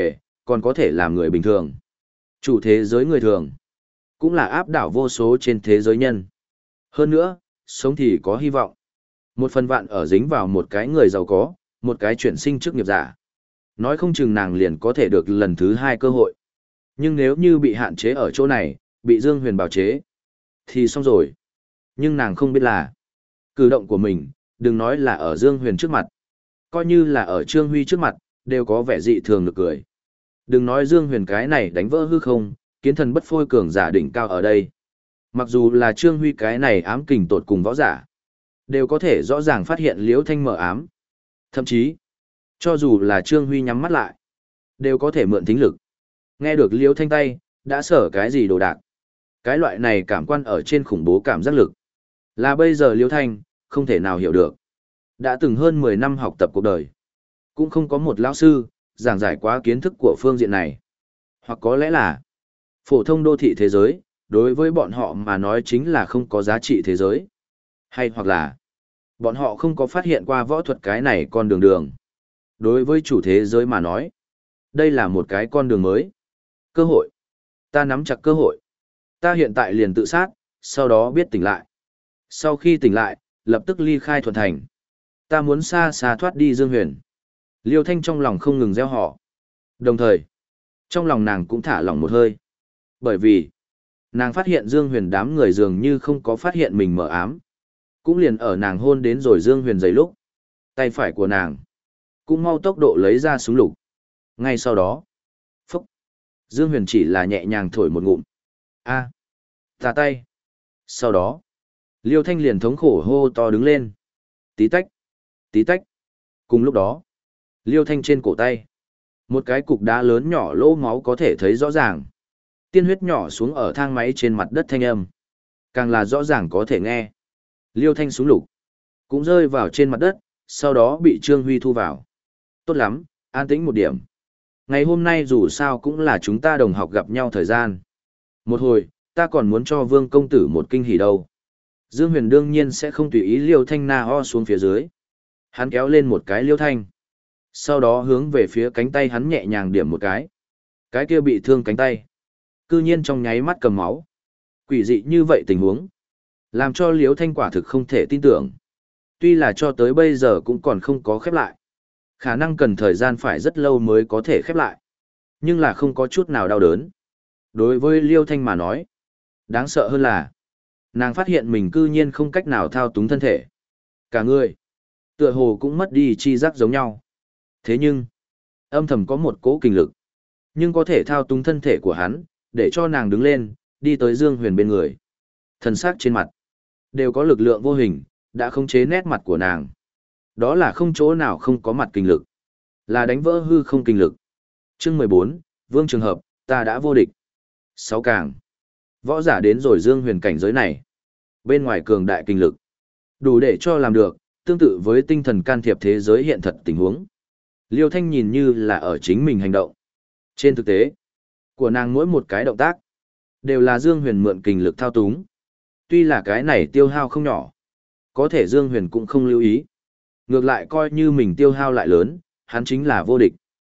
còn có thể làm người bình thường. Chủ thế giới người thường, cũng là áp đảo vô số trên thế giới nhân. Hơn nữa, sống thì có hy vọng. Một phần vạn ở dính vào một cái người giàu có, một cái chuyển sinh chức nghiệp giả. Nói không chừng nàng liền có thể được lần thứ hai cơ hội. Nhưng nếu như bị hạn chế ở chỗ này, bị Dương Huyền bào chế, thì xong rồi. Nhưng nàng không biết là, cử động của mình, đừng nói là ở Dương Huyền trước mặt. Coi như là ở Trương Huy trước mặt, đều có vẻ dị thường nực cười. Đừng nói Dương Huyền cái này đánh vỡ hư không, kiến thần bất phôi cường giả đỉnh cao ở đây. Mặc dù là Trương Huy cái này ám kình tột cùng võ giả, đều có thể rõ ràng phát hiện Liễu Thanh mở ám. Thậm chí, cho dù là Trương Huy nhắm mắt lại, đều có thể mượn thính lực. Nghe được Liễu Thanh tay, đã sở cái gì đồ đạc. Cái loại này cảm quan ở trên khủng bố cảm giác lực. Là bây giờ Liễu Thanh, không thể nào hiểu được. Đã từng hơn mười năm học tập cuộc đời. Cũng không có một lão sư, giảng giải quá kiến thức của phương diện này. Hoặc có lẽ là, phổ thông đô thị thế giới, đối với bọn họ mà nói chính là không có giá trị thế giới. Hay hoặc là, bọn họ không có phát hiện qua võ thuật cái này con đường đường. Đối với chủ thế giới mà nói, đây là một cái con đường mới. Cơ hội. Ta nắm chặt cơ hội. Ta hiện tại liền tự sát, sau đó biết tỉnh lại. Sau khi tỉnh lại, lập tức ly khai thuần thành. Ta muốn xa xa thoát đi Dương Huyền. Liêu Thanh trong lòng không ngừng gieo họ. Đồng thời, trong lòng nàng cũng thả lỏng một hơi. Bởi vì, nàng phát hiện Dương Huyền đám người dường như không có phát hiện mình mở ám. Cũng liền ở nàng hôn đến rồi Dương Huyền giấy lúc. Tay phải của nàng cũng mau tốc độ lấy ra súng lục. Ngay sau đó, phúc, Dương Huyền chỉ là nhẹ nhàng thổi một ngụm. A, à, tà tay. Sau đó, Liêu Thanh liền thống khổ hô to đứng lên. Tí tách, tí tách. Cùng lúc đó, Liêu Thanh trên cổ tay, một cái cục đá lớn nhỏ lỗ máu có thể thấy rõ ràng. Tiên huyết nhỏ xuống ở thang máy trên mặt đất thanh âm. Càng là rõ ràng có thể nghe. Liêu Thanh súng lục cũng rơi vào trên mặt đất, sau đó bị Trương Huy thu vào. Tốt lắm, an tĩnh một điểm. Ngày hôm nay dù sao cũng là chúng ta đồng học gặp nhau thời gian. Một hồi, ta còn muốn cho Vương công tử một kinh hỉ đâu. Dương Huyền đương nhiên sẽ không tùy ý Liêu Thanh na ho xuống phía dưới. Hắn kéo lên một cái Liêu Thanh. Sau đó hướng về phía cánh tay hắn nhẹ nhàng điểm một cái. Cái kia bị thương cánh tay. Cư nhiên trong nháy mắt cầm máu. Quỷ dị như vậy tình huống. Làm cho Liêu Thanh quả thực không thể tin tưởng. Tuy là cho tới bây giờ cũng còn không có khép lại. Khả năng cần thời gian phải rất lâu mới có thể khép lại. Nhưng là không có chút nào đau đớn. Đối với Liêu Thanh mà nói, đáng sợ hơn là nàng phát hiện mình cư nhiên không cách nào thao túng thân thể. Cả người, tựa hồ cũng mất đi chi giác giống nhau. Thế nhưng, âm thầm có một cỗ kinh lực, nhưng có thể thao túng thân thể của hắn, để cho nàng đứng lên, đi tới Dương Huyền bên người. Thần sắc trên mặt, đều có lực lượng vô hình, đã khống chế nét mặt của nàng. Đó là không chỗ nào không có mặt kinh lực, là đánh vỡ hư không kinh lực. Chương mười bốn, Vương Trường Hợp, ta đã vô địch. Sáu càng. Võ giả đến rồi Dương Huyền cảnh giới này. Bên ngoài cường đại kinh lực, đủ để cho làm được, tương tự với tinh thần can thiệp thế giới hiện thật tình huống. Liêu Thanh nhìn như là ở chính mình hành động. Trên thực tế, của nàng mỗi một cái động tác, đều là Dương Huyền mượn kinh lực thao túng. Tuy là cái này tiêu hao không nhỏ, có thể Dương Huyền cũng không lưu ý. Ngược lại coi như mình tiêu hao lại lớn, hắn chính là vô địch.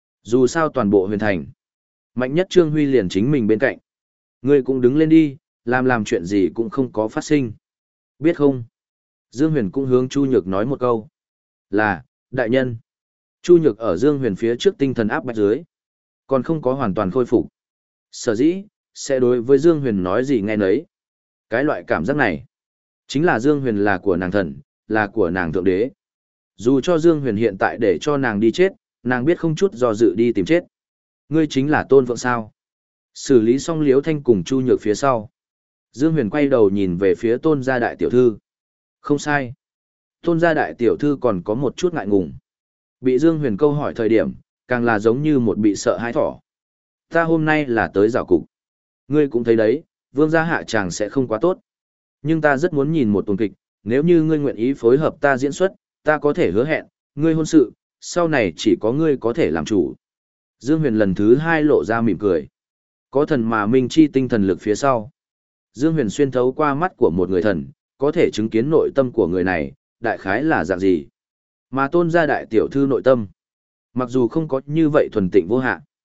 Dù sao toàn bộ huyền thành, mạnh nhất Trương Huy liền chính mình bên cạnh. Ngươi cũng đứng lên đi, làm làm chuyện gì cũng không có phát sinh. Biết không? Dương Huyền cũng hướng Chu Nhược nói một câu. Là, đại nhân. Chu Nhược ở Dương Huyền phía trước tinh thần áp bách dưới. Còn không có hoàn toàn khôi phục. Sở dĩ, sẽ đối với Dương Huyền nói gì nghe nấy. Cái loại cảm giác này, chính là Dương Huyền là của nàng thần, là của nàng thượng đế. Dù cho Dương Huyền hiện tại để cho nàng đi chết, nàng biết không chút do dự đi tìm chết. Ngươi chính là Tôn Phượng sao? Xử lý xong Liễu Thanh cùng Chu Nhược phía sau. Dương Huyền quay đầu nhìn về phía Tôn gia đại tiểu thư. Không sai. Tôn gia đại tiểu thư còn có một chút ngại ngùng. Bị Dương Huyền câu hỏi thời điểm, càng là giống như một bị sợ hãi thỏ. Ta hôm nay là tới rào cục. Ngươi cũng thấy đấy, Vương gia hạ chàng sẽ không quá tốt. Nhưng ta rất muốn nhìn một tuần kịch, nếu như ngươi nguyện ý phối hợp ta diễn xuất, ta có thể hứa hẹn, ngươi hôn sự, sau này chỉ có ngươi có thể làm chủ. Dương Huyền lần thứ hai lộ ra mỉm cười. Có thần mà minh chi tinh thần lực phía sau. Dương Huyền xuyên thấu qua mắt của một người thần, có thể chứng kiến nội tâm của người này, đại khái là dạng gì. Mà Tôn gia đại tiểu thư nội tâm, mặc dù không có như vậy thuần tịnh vô hạn,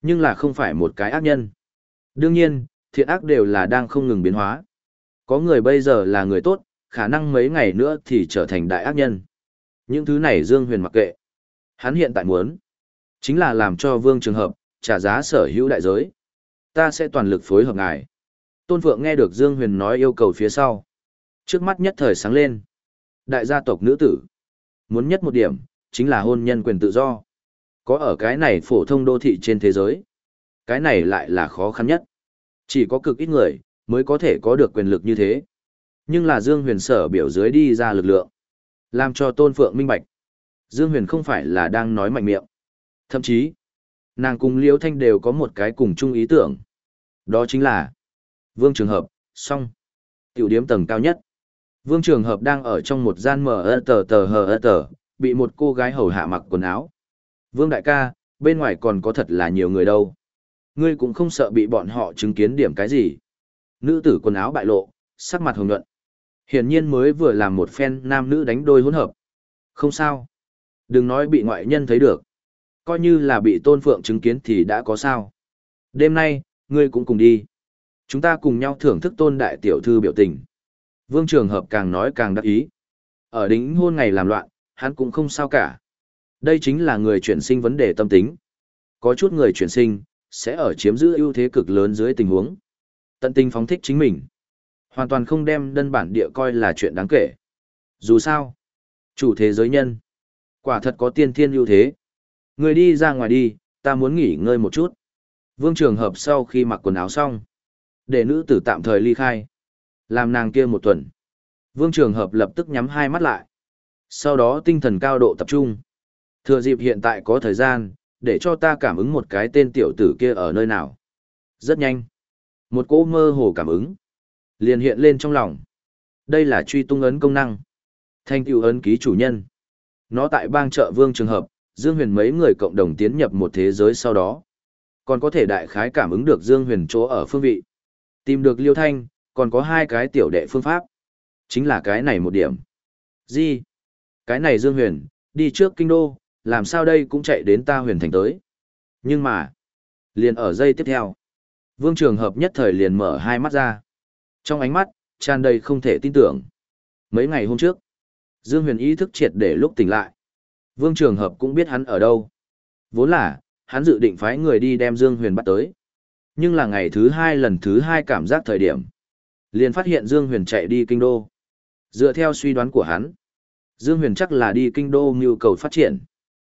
Nhưng là không phải một cái ác nhân. Đương nhiên, thiện ác đều là đang không ngừng biến hóa. Có người bây giờ là người tốt, khả năng mấy ngày nữa thì trở thành đại ác nhân. Những thứ này Dương Huyền mặc kệ. Hắn hiện tại muốn, chính là làm cho Vương Trường Hợp, trả giá sở hữu đại giới. Ta sẽ toàn lực phối hợp ngài. Tôn Phượng nghe được Dương Huyền nói yêu cầu phía sau. Trước mắt nhất thời sáng lên. Đại gia tộc nữ tử. Muốn nhất một điểm, chính là hôn nhân quyền tự do. Có ở cái này phổ thông đô thị trên thế giới. Cái này lại là khó khăn nhất. Chỉ có cực ít người, mới có thể có được quyền lực như thế. Nhưng là Dương Huyền sở biểu dưới đi ra lực lượng. Làm cho Tôn Phượng minh bạch. Dương Huyền không phải là đang nói mạnh miệng. Thậm chí, nàng cùng Liễu Thanh đều có một cái cùng chung ý tưởng. Đó chính là Vương Trường Hợp, xong. Tiểu điếm tầng cao nhất. Vương Trường Hợp đang ở trong một gian mở tờ tờ hờ tờ, bị một cô gái hầu hạ mặc quần áo. Vương đại ca, bên ngoài còn có thật là nhiều người đâu. Ngươi cũng không sợ bị bọn họ chứng kiến điểm cái gì. Nữ tử quần áo bại lộ, sắc mặt hồng nhuận. Hiển nhiên mới vừa làm một phen nam nữ đánh đôi hỗn hợp. Không sao. Đừng nói bị ngoại nhân thấy được. Coi như là bị Tôn Phượng chứng kiến thì đã có sao. Đêm nay, ngươi cũng cùng đi. Chúng ta cùng nhau thưởng thức Tôn đại tiểu thư biểu tình. Vương Trường Hợp càng nói càng đắc ý. Ở đính hôn ngày làm loạn, hắn cũng không sao cả. Đây chính là người chuyển sinh vấn đề tâm tính. Có chút người chuyển sinh, sẽ ở chiếm giữ ưu thế cực lớn dưới tình huống. Tận tình phóng thích chính mình. Hoàn toàn không đem đơn bản địa coi là chuyện đáng kể. Dù sao, chủ thế giới nhân. Quả thật có tiên thiên ưu thế. Người đi ra ngoài đi, ta muốn nghỉ ngơi một chút. Vương Trường Hợp sau khi mặc quần áo xong. Để nữ tử tạm thời ly khai. Làm nàng kia một tuần. Vương Trường Hợp lập tức nhắm hai mắt lại. Sau đó tinh thần cao độ tập trung. Thừa dịp hiện tại có thời gian, để cho ta cảm ứng một cái tên tiểu tử kia ở nơi nào. Rất nhanh. Một cỗ mơ hồ cảm ứng. Liền hiện lên trong lòng. Đây là truy tung ấn công năng. Thanh tựu ấn ký chủ nhân. Nó tại bang chợ Vương Trường Hợp, Dương Huyền mấy người cộng đồng tiến nhập một thế giới sau đó. Còn có thể đại khái cảm ứng được Dương Huyền chỗ ở phương vị. Tìm được Liêu Thanh, còn có hai cái tiểu đệ phương pháp. Chính là cái này một điểm. Gì? Cái này Dương Huyền, đi trước kinh đô, làm sao đây cũng chạy đến ta huyền thành tới. Nhưng mà, liền ở giây tiếp theo, Vương Trường Hợp nhất thời liền mở hai mắt ra. Trong ánh mắt, tràn đầy không thể tin tưởng. Mấy ngày hôm trước, Dương Huyền ý thức triệt để lúc tỉnh lại. Vương Trường Hợp cũng biết hắn ở đâu. Vốn là, hắn dự định phái người đi đem Dương Huyền bắt tới. Nhưng là ngày thứ hai lần thứ hai cảm giác thời điểm. Liền phát hiện Dương Huyền chạy đi kinh đô. Dựa theo suy đoán của hắn, Dương Huyền chắc là đi kinh đô mưu cầu phát triển.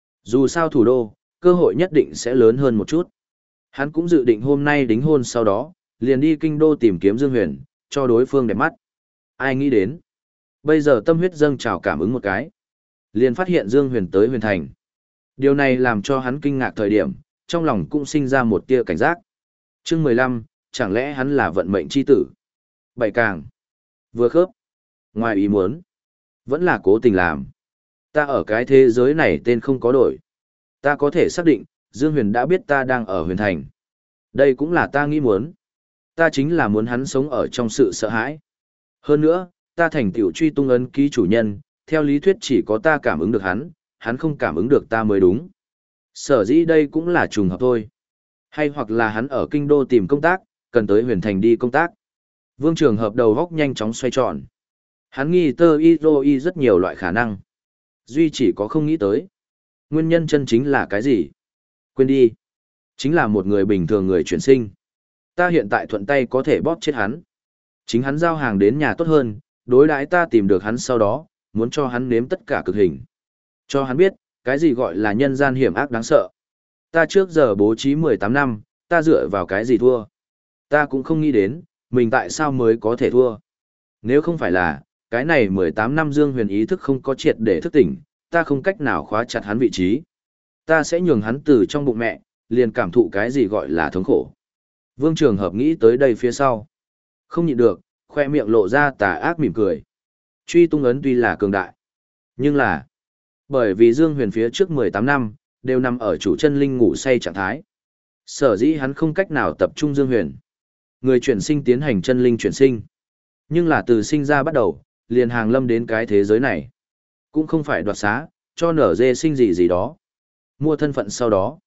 Dù sao thủ đô, cơ hội nhất định sẽ lớn hơn một chút. Hắn cũng dự định hôm nay đính hôn sau đó, liền đi kinh đô tìm kiếm Dương Huyền, cho đối phương đẹp mắt. Ai nghĩ đến. Bây giờ tâm huyết dâng trào cảm ứng một cái. Liền phát hiện Dương Huyền tới huyền thành. Điều này làm cho hắn kinh ngạc thời điểm, trong lòng cũng sinh ra một tia cảnh giác. Chương mười lăm, chẳng lẽ hắn là vận mệnh chi tử? Bảy càng. Vừa khớp. Ngoài ý muốn. Vẫn là cố tình làm. Ta ở cái thế giới này tên không có đổi. Ta có thể xác định, Dương Huyền đã biết ta đang ở huyền thành. Đây cũng là ta nghĩ muốn. Ta chính là muốn hắn sống ở trong sự sợ hãi. Hơn nữa, ta thành tựu truy tung ấn ký chủ nhân, theo lý thuyết chỉ có ta cảm ứng được hắn, hắn không cảm ứng được ta mới đúng. Sở dĩ đây cũng là trùng hợp thôi. Hay hoặc là hắn ở kinh đô tìm công tác, cần tới huyền thành đi công tác. Vương Trường Hợp đầu góc nhanh chóng xoay tròn. Hắn nghi tơ y rô y rất nhiều loại khả năng. Duy chỉ có không nghĩ tới. Nguyên nhân chân chính là cái gì? Quên đi. Chính là một người bình thường người chuyển sinh. Ta hiện tại thuận tay có thể bóp chết hắn. Chính hắn giao hàng đến nhà tốt hơn, đối đãi ta tìm được hắn sau đó, muốn cho hắn nếm tất cả cực hình. Cho hắn biết, cái gì gọi là nhân gian hiểm ác đáng sợ. Ta trước giờ bố trí mười tám năm, ta dựa vào cái gì thua. Ta cũng không nghĩ đến, mình tại sao mới có thể thua. Nếu không phải là, cái này mười tám năm Dương Huyền ý thức không có triệt để thức tỉnh, ta không cách nào khóa chặt hắn vị trí. Ta sẽ nhường hắn từ trong bụng mẹ, liền cảm thụ cái gì gọi là thống khổ. Vương Trường Hợp nghĩ tới đây phía sau. Không nhịn được, khoe miệng lộ ra tà ác mỉm cười. Truy tung ấn tuy là cường đại. Nhưng là, bởi vì Dương Huyền phía trước mười tám năm, đều nằm ở chủ chân linh ngủ say trạng thái. Sở dĩ hắn không cách nào tập trung Dương Huyền. Người chuyển sinh tiến hành chân linh chuyển sinh. Nhưng là từ sinh ra bắt đầu, liền hàng lâm đến cái thế giới này. Cũng không phải đoạt xá, cho nở dê sinh gì gì đó. Mua thân phận sau đó.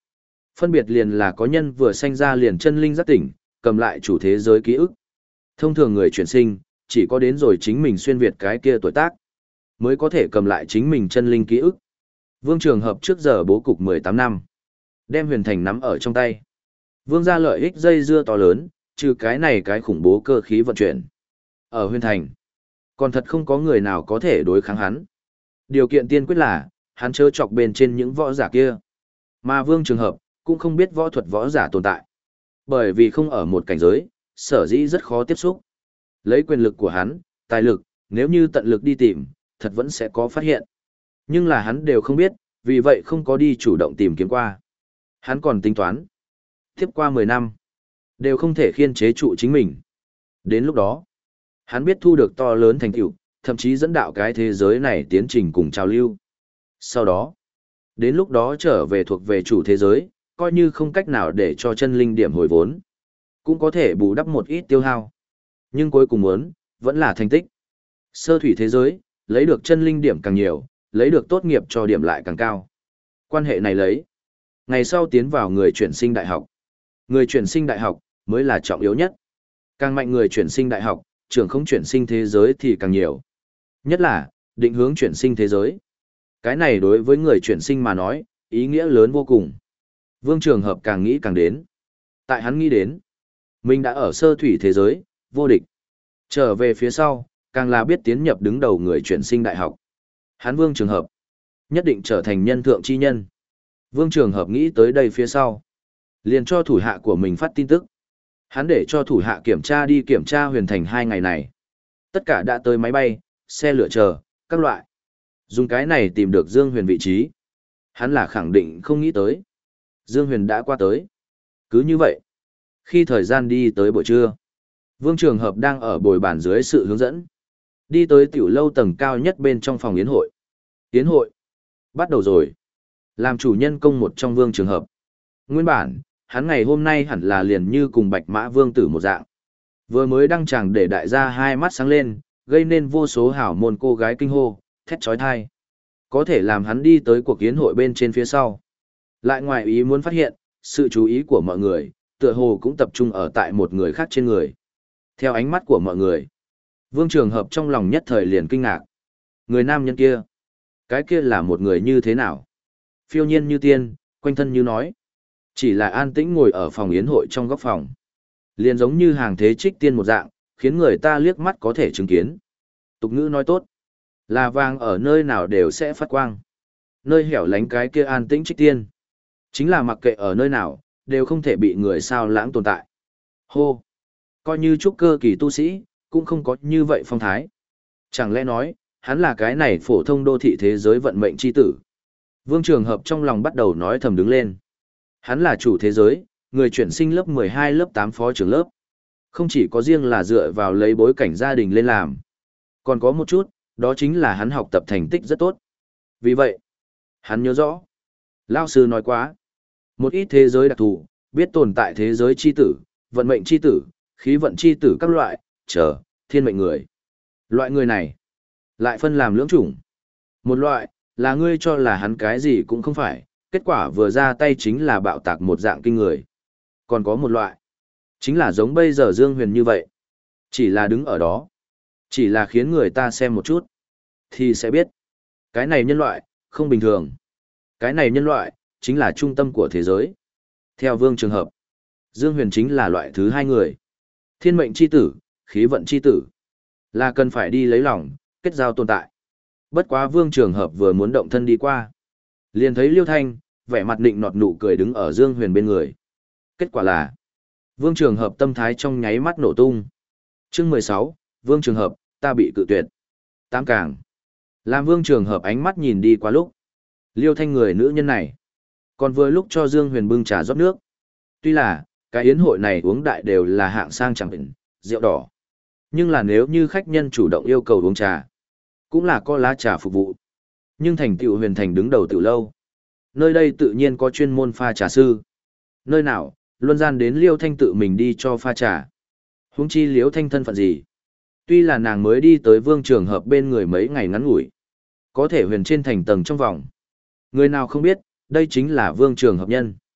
Phân biệt liền là có nhân vừa sanh ra liền chân linh giác tỉnh, cầm lại chủ thế giới ký ức. Thông thường người chuyển sinh, chỉ có đến rồi chính mình xuyên việt cái kia tuổi tác, mới có thể cầm lại chính mình chân linh ký ức. Vương Trường Hợp trước giờ bố cục mười tám năm, đem huyền thành nắm ở trong tay. Vương gia lợi ích dây dưa to lớn, trừ cái này cái khủng bố cơ khí vận chuyển. Ở huyền thành, còn thật không có người nào có thể đối kháng hắn. Điều kiện tiên quyết là, hắn chớ chọc bên trên những võ giả kia. Mà Vương Trường Hợp, cũng không biết võ thuật võ giả tồn tại. Bởi vì không ở một cảnh giới, sở dĩ rất khó tiếp xúc. Lấy quyền lực của hắn, tài lực, nếu như tận lực đi tìm, thật vẫn sẽ có phát hiện. Nhưng là hắn đều không biết, vì vậy không có đi chủ động tìm kiếm qua. Hắn còn tính toán. Tiếp qua mười năm, đều không thể khiên chế trụ chính mình. Đến lúc đó, hắn biết thu được to lớn thành tựu, thậm chí dẫn đạo cái thế giới này tiến trình cùng trào lưu. Sau đó, đến lúc đó trở về thuộc về chủ thế giới, coi như không cách nào để cho chân linh điểm hồi vốn, cũng có thể bù đắp một ít tiêu hao. Nhưng cuối cùng muốn, vẫn là thành tích. Sơ thủy thế giới, lấy được chân linh điểm càng nhiều, lấy được tốt nghiệp cho điểm lại càng cao. Quan hệ này lấy, ngày sau tiến vào người chuyển sinh đại học. Người chuyển sinh đại học, mới là trọng yếu nhất. Càng mạnh người chuyển sinh đại học, trưởng không chuyển sinh thế giới thì càng nhiều. Nhất là, định hướng chuyển sinh thế giới. Cái này đối với người chuyển sinh mà nói, ý nghĩa lớn vô cùng. Vương Trường Hợp càng nghĩ càng đến. Tại hắn nghĩ đến, mình đã ở sơ thủy thế giới, vô địch. Trở về phía sau, càng là biết tiến nhập đứng đầu người chuyển sinh đại học. Hắn Vương Trường Hợp, nhất định trở thành nhân thượng chi nhân. Vương Trường Hợp nghĩ tới đây phía sau, liền cho thủ hạ của mình phát tin tức. Hắn để cho thủ hạ kiểm tra đi kiểm tra huyền thành hai ngày này. Tất cả đã tới máy bay, xe lửa chờ, các loại. Dùng cái này tìm được Dương Huyền vị trí. Hắn là khẳng định không nghĩ tới. Dương Huyền đã qua tới. Cứ như vậy, khi thời gian đi tới buổi trưa, Vương Trường Hợp đang ở bồi bàn dưới sự hướng dẫn. Đi tới tiểu lâu tầng cao nhất bên trong phòng yến hội. Yến hội. Bắt đầu rồi. Làm chủ nhân công một trong Vương Trường Hợp. Nguyên bản, hắn ngày hôm nay hẳn là liền như cùng Bạch Mã Vương tử một dạng. Vừa mới đăng tràng để đại gia hai mắt sáng lên, gây nên vô số hảo môn cô gái kinh hô, thét chói tai. Có thể làm hắn đi tới cuộc yến hội bên trên phía sau. Lại ngoài ý muốn phát hiện, sự chú ý của mọi người, tựa hồ cũng tập trung ở tại một người khác trên người. Theo ánh mắt của mọi người, Vương Trường Hợp trong lòng nhất thời liền kinh ngạc. Người nam nhân kia, cái kia là một người như thế nào? Phiêu nhiên như tiên, quanh thân như nói. Chỉ là an tĩnh ngồi ở phòng yến hội trong góc phòng. Liền giống như hàng thế trích tiên một dạng, khiến người ta liếc mắt có thể chứng kiến. Tục ngữ nói tốt, là vàng ở nơi nào đều sẽ phát quang. Nơi hẻo lánh cái kia an tĩnh trích tiên. Chính là mặc kệ ở nơi nào, đều không thể bị người sao lãng tồn tại. Hô! Coi như trúc cơ kỳ tu sĩ, cũng không có như vậy phong thái. Chẳng lẽ nói, hắn là cái này phổ thông đô thị thế giới vận mệnh chi tử. Vương Trường Hợp trong lòng bắt đầu nói thầm đứng lên. Hắn là chủ thế giới, người chuyển sinh lớp mười hai lớp tám phó trưởng lớp. Không chỉ có riêng là dựa vào lấy bối cảnh gia đình lên làm. Còn có một chút, đó chính là hắn học tập thành tích rất tốt. Vì vậy, hắn nhớ rõ. Lao sư nói quá. Một ít thế giới đặc thù, biết tồn tại thế giới chi tử, vận mệnh chi tử, khí vận chi tử các loại, chờ, thiên mệnh người. Loại người này, lại phân làm lưỡng chủng. Một loại, là ngươi cho là hắn cái gì cũng không phải, kết quả vừa ra tay chính là bạo tạc một dạng kinh người. Còn có một loại, chính là giống bây giờ Dương Huyền như vậy. Chỉ là đứng ở đó, chỉ là khiến người ta xem một chút, thì sẽ biết. Cái này nhân loại, không bình thường. Cái này nhân loại, chính là trung tâm của thế giới. Theo Vương Trường Hợp, Dương Huyền chính là loại thứ hai người. Thiên mệnh chi tử, khí vận chi tử. Là cần phải đi lấy lòng, kết giao tồn tại. Bất quá Vương Trường Hợp vừa muốn động thân đi qua. Liền thấy Liêu Thanh, vẻ mặt nịnh nọt nụ cười đứng ở Dương Huyền bên người. Kết quả là, Vương Trường Hợp tâm thái trong nháy mắt nổ tung. Chương mười sáu, Vương Trường Hợp, ta bị cự tuyệt. Tám càng. Làm Vương Trường Hợp ánh mắt nhìn đi qua lúc. Liêu Thanh người nữ nhân này. Còn vừa lúc cho Dương Huyền bưng trà rót nước. Tuy là, cái yến hội này uống đại đều là hạng sang chẳng định, rượu đỏ. Nhưng là nếu như khách nhân chủ động yêu cầu uống trà, cũng là có lá trà phục vụ. Nhưng thành tựu Huyền Thành đứng đầu tiểu lâu. Nơi đây tự nhiên có chuyên môn pha trà sư. Nơi nào, luân gian đến Liêu Thanh tự mình đi cho pha trà. Huống chi Liêu Thanh thân phận gì? Tuy là nàng mới đi tới Vương Trường Hợp bên người mấy ngày ngắn ngủi, có thể huyền trên thành tầng trong vòng. Người nào không biết, đây chính là Vương Trường Hợp nhân.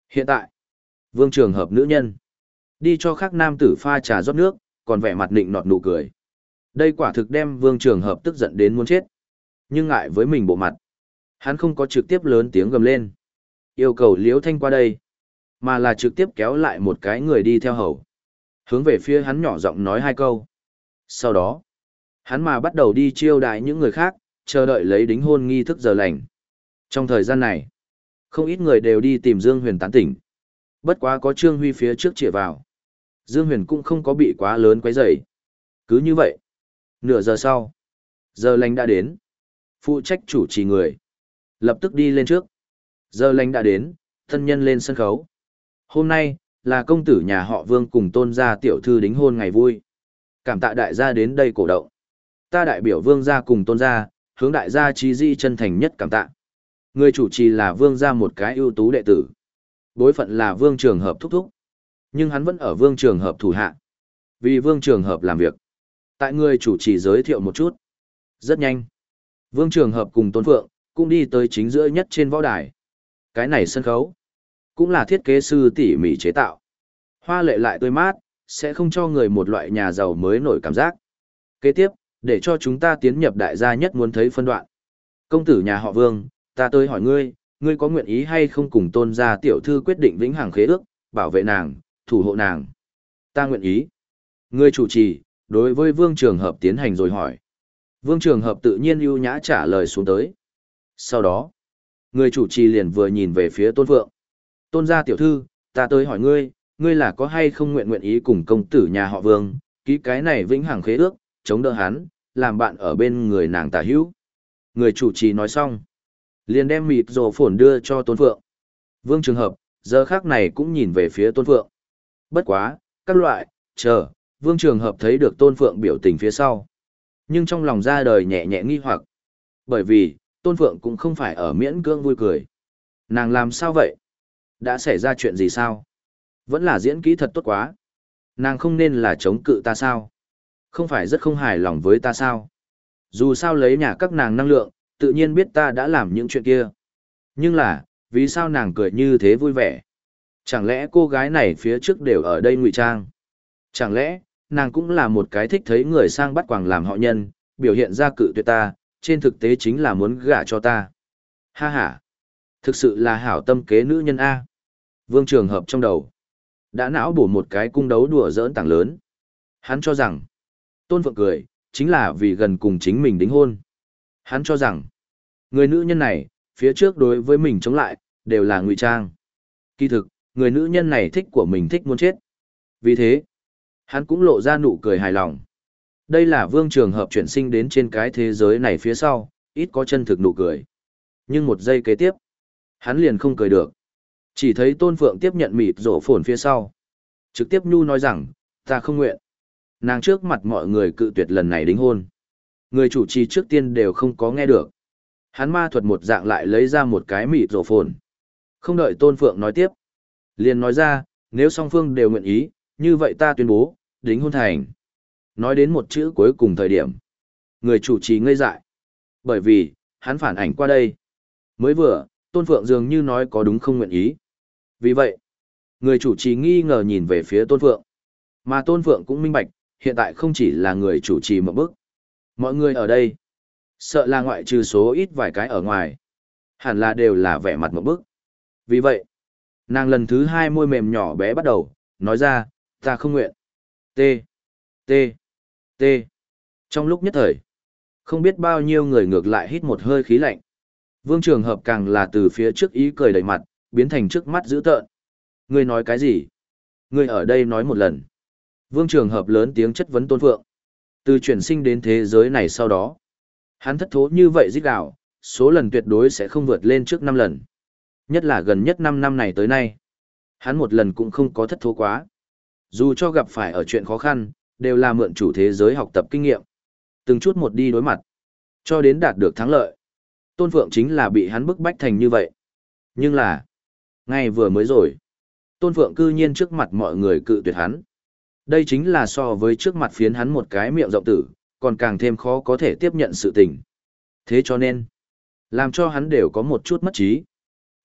Hiện tại, Vương Trường Hợp nữ nhân, đi cho khác nam tử pha trà rót nước, còn vẻ mặt nịnh nọt nụ cười. Đây quả thực đem Vương Trường Hợp tức giận đến muốn chết. Nhưng ngại với mình bộ mặt, hắn không có trực tiếp lớn tiếng gầm lên, yêu cầu Liễu Thanh qua đây, mà là trực tiếp kéo lại một cái người đi theo hầu. Hướng về phía hắn nhỏ giọng nói hai câu. Sau đó, hắn mà bắt đầu đi chiêu đãi những người khác, chờ đợi lấy đính hôn nghi thức giờ lành. Trong thời gian này, không ít người đều đi tìm Dương Huyền tán tỉnh. Bất quá có Trương Huy phía trước chĩa vào. Dương Huyền cũng không có bị quá lớn quấy rầy. Cứ như vậy, nửa giờ sau, giờ lành đã đến. Phụ trách chủ trì người lập tức đi lên trước. Giờ lành đã đến, thân nhân lên sân khấu. Hôm nay là công tử nhà họ Vương cùng Tôn gia tiểu thư đính hôn ngày vui. Cảm tạ đại gia đến đây cổ động. Ta đại biểu Vương gia cùng Tôn gia, hướng đại gia trí di chân thành nhất cảm tạ. Người chủ trì là Vương gia một cái ưu tú đệ tử. Bối phận là Vương Trường Hợp thúc thúc. Nhưng hắn vẫn ở Vương Trường Hợp thủ hạ. Vì Vương Trường Hợp làm việc. Tại người chủ trì giới thiệu một chút. Rất nhanh. Vương Trường Hợp cùng Tôn Phượng cũng đi tới chính giữa nhất trên võ đài. Cái này sân khấu cũng là thiết kế sư tỉ mỉ chế tạo. Hoa lệ lại tươi mát, sẽ không cho người một loại nhà giàu mới nổi cảm giác. Kế tiếp, để cho chúng ta tiến nhập đại gia nhất muốn thấy phân đoạn. Công tử nhà họ Vương, ta tới hỏi ngươi, ngươi có nguyện ý hay không cùng Tôn gia tiểu thư quyết định vĩnh hằng khế ước, bảo vệ nàng, thủ hộ nàng? Ta nguyện ý. Ngươi chủ trì, đối với Vương Trường Hợp tiến hành rồi hỏi. Vương Trường Hợp tự nhiên ưu nhã trả lời xuống tới. Sau đó, người chủ trì liền vừa nhìn về phía Tôn Phượng. Tôn gia tiểu thư, ta tới hỏi ngươi, ngươi là có hay không nguyện nguyện ý cùng công tử nhà họ Vương, ký cái này vĩnh hằng khế ước, chống đỡ hắn, làm bạn ở bên người nàng tả hữu. Người chủ trì nói xong, liền đem mịt rổ phồn đưa cho Tôn Phượng. Vương Trường Hợp, giờ khác này cũng nhìn về phía Tôn Phượng. Bất quá, các loại, chờ, Vương Trường Hợp thấy được Tôn Phượng biểu tình phía sau. Nhưng trong lòng ra đời nhẹ nhẹ nghi hoặc. Bởi vì, Tôn Phượng cũng không phải ở miễn cưỡng vui cười. Nàng làm sao vậy? Đã xảy ra chuyện gì sao? Vẫn là diễn kỹ thật tốt quá. Nàng không nên là chống cự ta sao? Không phải rất không hài lòng với ta sao? Dù sao lấy nhà các nàng năng lượng, tự nhiên biết ta đã làm những chuyện kia. Nhưng là, vì sao nàng cười như thế vui vẻ? Chẳng lẽ cô gái này phía trước đều ở đây ngụy trang? Chẳng lẽ, nàng cũng là một cái thích thấy người sang bắt quàng làm họ nhân, biểu hiện ra cự tuyệt ta, trên thực tế chính là muốn gả cho ta. Ha ha! Thực sự là hảo tâm kế nữ nhân A. Vương Trường Hợp trong đầu đã não bổ một cái cung đấu đùa giỡn tảng lớn. Hắn cho rằng, Tôn Phượng cười, chính là vì gần cùng chính mình đính hôn. Hắn cho rằng, người nữ nhân này, phía trước đối với mình chống lại, đều là ngụy trang. Kỳ thực, người nữ nhân này thích của mình thích muốn chết. Vì thế, hắn cũng lộ ra nụ cười hài lòng. Đây là Vương Trường Hợp chuyển sinh đến trên cái thế giới này phía sau, ít có chân thực nụ cười. Nhưng một giây kế tiếp, hắn liền không cười được. Chỉ thấy Tôn Phượng tiếp nhận mịt rổ phồn phía sau. Trực tiếp nhu nói rằng, ta không nguyện. Nàng trước mặt mọi người cự tuyệt lần này đính hôn. Người chủ trì trước tiên đều không có nghe được. Hắn ma thuật một dạng lại lấy ra một cái mịt rổ phồn. Không đợi Tôn Phượng nói tiếp. Liền nói ra, nếu song phương đều nguyện ý, như vậy ta tuyên bố, đính hôn thành. Nói đến một chữ cuối cùng thời điểm. Người chủ trì ngây dại. Bởi vì, hắn phản ảnh qua đây. Mới vừa, Tôn Phượng dường như nói có đúng không nguyện ý. Vì vậy, người chủ trì nghi ngờ nhìn về phía Tôn Phượng. Mà Tôn Phượng cũng minh bạch, hiện tại không chỉ là người chủ trì một bước. Mọi người ở đây, sợ là ngoại trừ số ít vài cái ở ngoài. Hẳn là đều là vẻ mặt một bước. Vì vậy, nàng lần thứ hai môi mềm nhỏ bé bắt đầu, nói ra, ta không nguyện. T. T. T. Trong lúc nhất thời, không biết bao nhiêu người ngược lại hít một hơi khí lạnh. Vương Trường Hợp càng là từ phía trước ý cười đầy mặt, biến thành trước mắt dữ tợn. Ngươi nói cái gì? Ngươi ở đây nói một lần. Vương Trường Hợp lớn tiếng chất vấn Tôn Phượng. Từ chuyển sinh đến thế giới này sau đó, hắn thất thố như vậy rít gào, số lần tuyệt đối sẽ không vượt lên trước năm lần. Nhất là gần nhất năm năm này tới nay. Hắn một lần cũng không có thất thố quá. Dù cho gặp phải ở chuyện khó khăn, đều là mượn chủ thế giới học tập kinh nghiệm. Từng chút một đi đối mặt, cho đến đạt được thắng lợi. Tôn Phượng chính là bị hắn bức bách thành như vậy. Nhưng là, ngay vừa mới rồi, Tôn Phượng cư nhiên trước mặt mọi người cự tuyệt hắn. Đây chính là so với trước mặt phiến hắn một cái miệng rộng tử, còn càng thêm khó có thể tiếp nhận sự tình. Thế cho nên, làm cho hắn đều có một chút mất trí.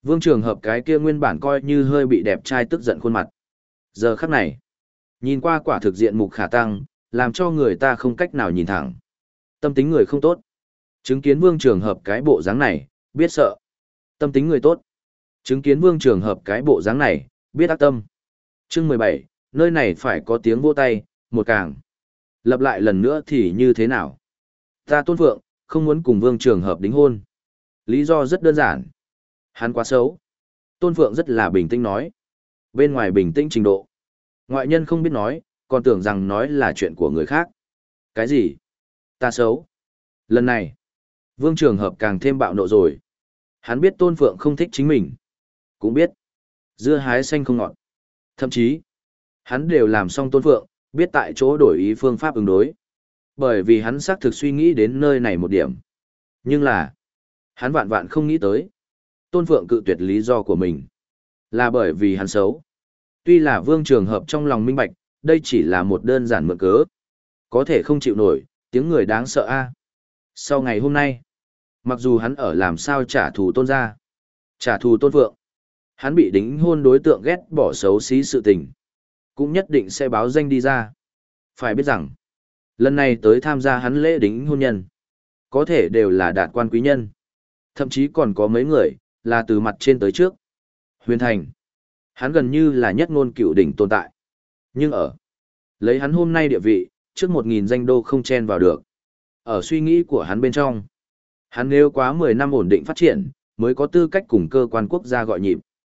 Vương Trường Hợp cái kia nguyên bản coi như hơi bị đẹp trai tức giận khuôn mặt. Giờ khắc này, nhìn qua quả thực diện mục khả tăng, làm cho người ta không cách nào nhìn thẳng. Tâm tính người không tốt. Chứng kiến Vương Trường Hợp cái bộ dáng này, biết sợ. Tâm tính người tốt. Chứng kiến Vương Trường Hợp cái bộ dáng này, biết ác tâm. Chương mười bảy, nơi này phải có tiếng vỗ tay, một càng. Lập lại lần nữa thì như thế nào? Ta Tôn Phượng, không muốn cùng Vương Trường Hợp đính hôn. Lý do rất đơn giản. Hắn quá xấu. Tôn Phượng rất là bình tĩnh nói. Bên ngoài bình tĩnh trình độ. Ngoại nhân không biết nói, còn tưởng rằng nói là chuyện của người khác. Cái gì? Ta xấu. Lần này, Vương Trường Hợp càng thêm bạo nộ rồi. Hắn biết Tôn Phượng không thích chính mình. Cũng biết. Dưa hái xanh không ngọt. Thậm chí, hắn đều làm xong Tôn Phượng, biết tại chỗ đổi ý phương pháp ứng đối. Bởi vì hắn xác thực suy nghĩ đến nơi này một điểm. Nhưng là, hắn vạn vạn không nghĩ tới. Tôn Phượng cự tuyệt lý do của mình. Là bởi vì hắn xấu. Tuy là Vương Trường Hợp trong lòng minh bạch, đây chỉ là một đơn giản mượn cớ. Có thể không chịu nổi, tiếng người đáng sợ a. Sau ngày hôm nay, mặc dù hắn ở làm sao trả thù Tôn gia, trả thù Tôn Phượng, hắn bị đính hôn đối tượng ghét bỏ xấu xí sự tình, cũng nhất định sẽ báo danh đi ra. Phải biết rằng, lần này tới tham gia hắn lễ đính hôn nhân, có thể đều là đạt quan quý nhân. Thậm chí còn có mấy người, là từ mặt trên tới trước. Huyền Thành, hắn gần như là nhất ngôn cựu đỉnh tồn tại. Nhưng ở, lấy hắn hôm nay địa vị, trước một nghìn danh đô không chen vào được. Ở suy nghĩ của hắn bên trong, hắn nếu quá mười năm ổn định phát triển, mới có tư cách cùng cơ quan quốc gia gọi nhịp.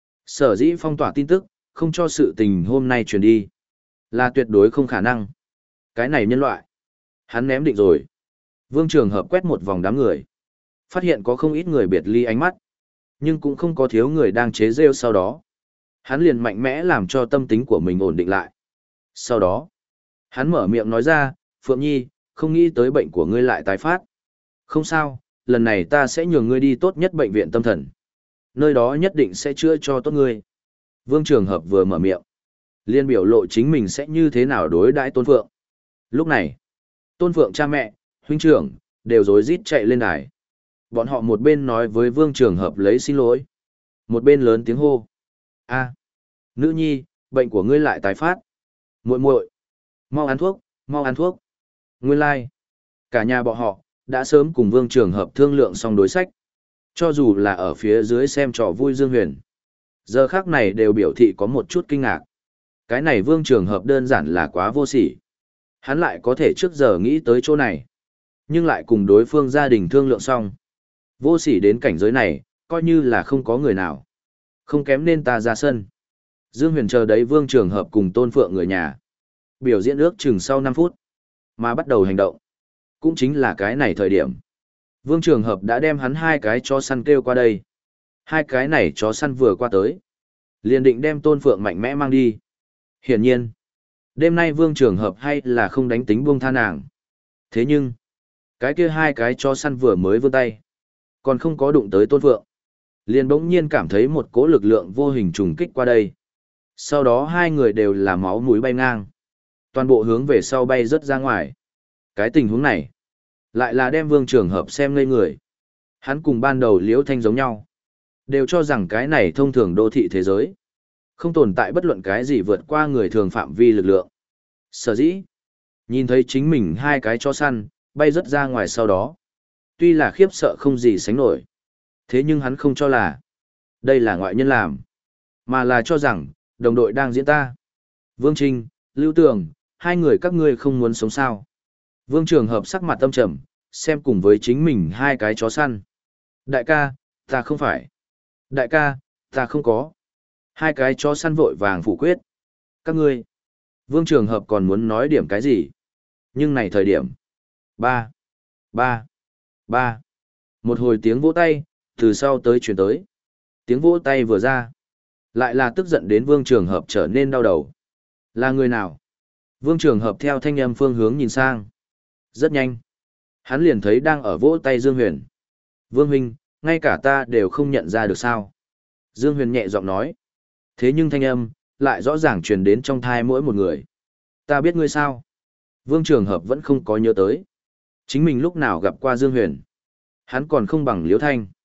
Sở dĩ phong tỏa tin tức, không cho sự tình hôm nay truyền đi, là tuyệt đối không khả năng. Cái này nhân loại, hắn ném định rồi. Vương Trường Hợp quét một vòng đám người, phát hiện có không ít người biệt ly ánh mắt, nhưng cũng không có thiếu người đang chế rêu sau đó. Hắn liền mạnh mẽ làm cho tâm tính của mình ổn định lại. Sau đó, hắn mở miệng nói ra, Phượng Nhi, không nghĩ tới bệnh của ngươi lại tái phát. Không sao, lần này ta sẽ nhường ngươi đi tốt nhất bệnh viện tâm thần. Nơi đó nhất định sẽ chữa cho tốt ngươi. Vương Trường Hợp vừa mở miệng, liên biểu lộ chính mình sẽ như thế nào đối đãi Tôn Phượng. Lúc này, Tôn Phượng cha mẹ, huynh trưởng, đều rối rít chạy lên đài. Bọn họ một bên nói với Vương Trường Hợp lấy xin lỗi, một bên lớn tiếng hô. A, nữ nhi, bệnh của ngươi lại tái phát. Muội muội, mau ăn thuốc, mau ăn thuốc. Nguyên lai, like. Cả nhà bọn họ, đã sớm cùng Vương Trường Hợp thương lượng xong đối sách. Cho dù là ở phía dưới xem trò vui Dương Huyền, giờ khác này đều biểu thị có một chút kinh ngạc. Cái này Vương Trường Hợp đơn giản là quá vô sỉ. Hắn lại có thể trước giờ nghĩ tới chỗ này, nhưng lại cùng đối phương gia đình thương lượng xong. Vô sỉ đến cảnh giới này, coi như là không có người nào. Không kém nên ta ra sân. Dương Huyền chờ đấy Vương Trường Hợp cùng Tôn Phượng người nhà. Biểu diễn ước chừng sau năm phút, mà bắt đầu hành động. Cũng chính là cái này thời điểm. Vương Trường Hợp đã đem hắn hai cái chó săn kêu qua đây. Hai cái này chó săn vừa qua tới, liền định đem Tôn Phượng mạnh mẽ mang đi. Hiển nhiên, đêm nay Vương Trường Hợp hay là không đánh tính buông tha nàng. Thế nhưng, cái kia hai cái chó săn vừa mới vươn tay, còn không có đụng tới Tôn Phượng, liền bỗng nhiên cảm thấy một cỗ lực lượng vô hình trùng kích qua đây. Sau đó hai người đều là máu mũi bay ngang, toàn bộ hướng về sau bay rất ra ngoài. Cái tình huống này, lại là đem Vương Trường Hợp xem ngây người. Hắn cùng ban đầu Liễu Thanh giống nhau, đều cho rằng cái này thông thường đô thị thế giới, không tồn tại bất luận cái gì vượt qua người thường phạm vi lực lượng. Sở dĩ, nhìn thấy chính mình hai cái chó săn, bay rất ra ngoài sau đó. Tuy là khiếp sợ không gì sánh nổi, thế nhưng hắn không cho là đây là ngoại nhân làm, mà là cho rằng đồng đội đang diễn ta. Vương Trinh, Lưu Tường, hai người các ngươi không muốn sống sao? Vương Trường Hợp sắc mặt tâm trầm, xem cùng với chính mình hai cái chó săn. Đại ca, ta không phải. Đại ca, ta không có. Hai cái chó săn vội vàng phủ quyết. Các ngươi. Vương Trường Hợp còn muốn nói điểm cái gì? Nhưng này thời điểm. Ba. Ba. Ba. Một hồi tiếng vỗ tay, từ sau tới chuyển tới. Tiếng vỗ tay vừa ra, lại là tức giận đến Vương Trường Hợp trở nên đau đầu. Là người nào? Vương Trường Hợp theo thanh âm phương hướng nhìn sang. Rất nhanh. Hắn liền thấy đang ở vỗ tay Dương Huyền. Vương huynh, ngay cả ta đều không nhận ra được sao. Dương Huyền nhẹ giọng nói. Thế nhưng thanh âm, lại rõ ràng truyền đến trong thai mỗi một người. Ta biết ngươi sao? Vương Trường Hợp vẫn không có nhớ tới. Chính mình lúc nào gặp qua Dương Huyền. Hắn còn không bằng Liễu Thanh.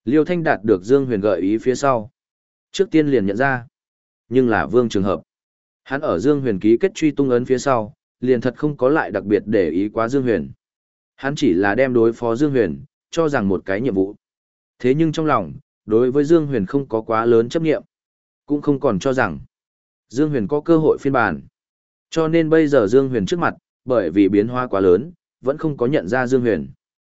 Liêu Thanh đạt được Dương Huyền gợi ý phía sau. Trước tiên liền nhận ra. Nhưng là Vương Trường Hợp. Hắn ở Dương Huyền ký kết truy tung ấn phía sau, liền thật không có lại đặc biệt để ý quá Dương Huyền. Hắn chỉ là đem đối phó Dương Huyền, cho rằng một cái nhiệm vụ. Thế nhưng trong lòng, đối với Dương Huyền không có quá lớn chấp nghiệm. Cũng không còn cho rằng Dương Huyền có cơ hội phiên bản. Cho nên bây giờ Dương Huyền trước mặt, bởi vì biến hóa quá lớn, vẫn không có nhận ra Dương Huyền.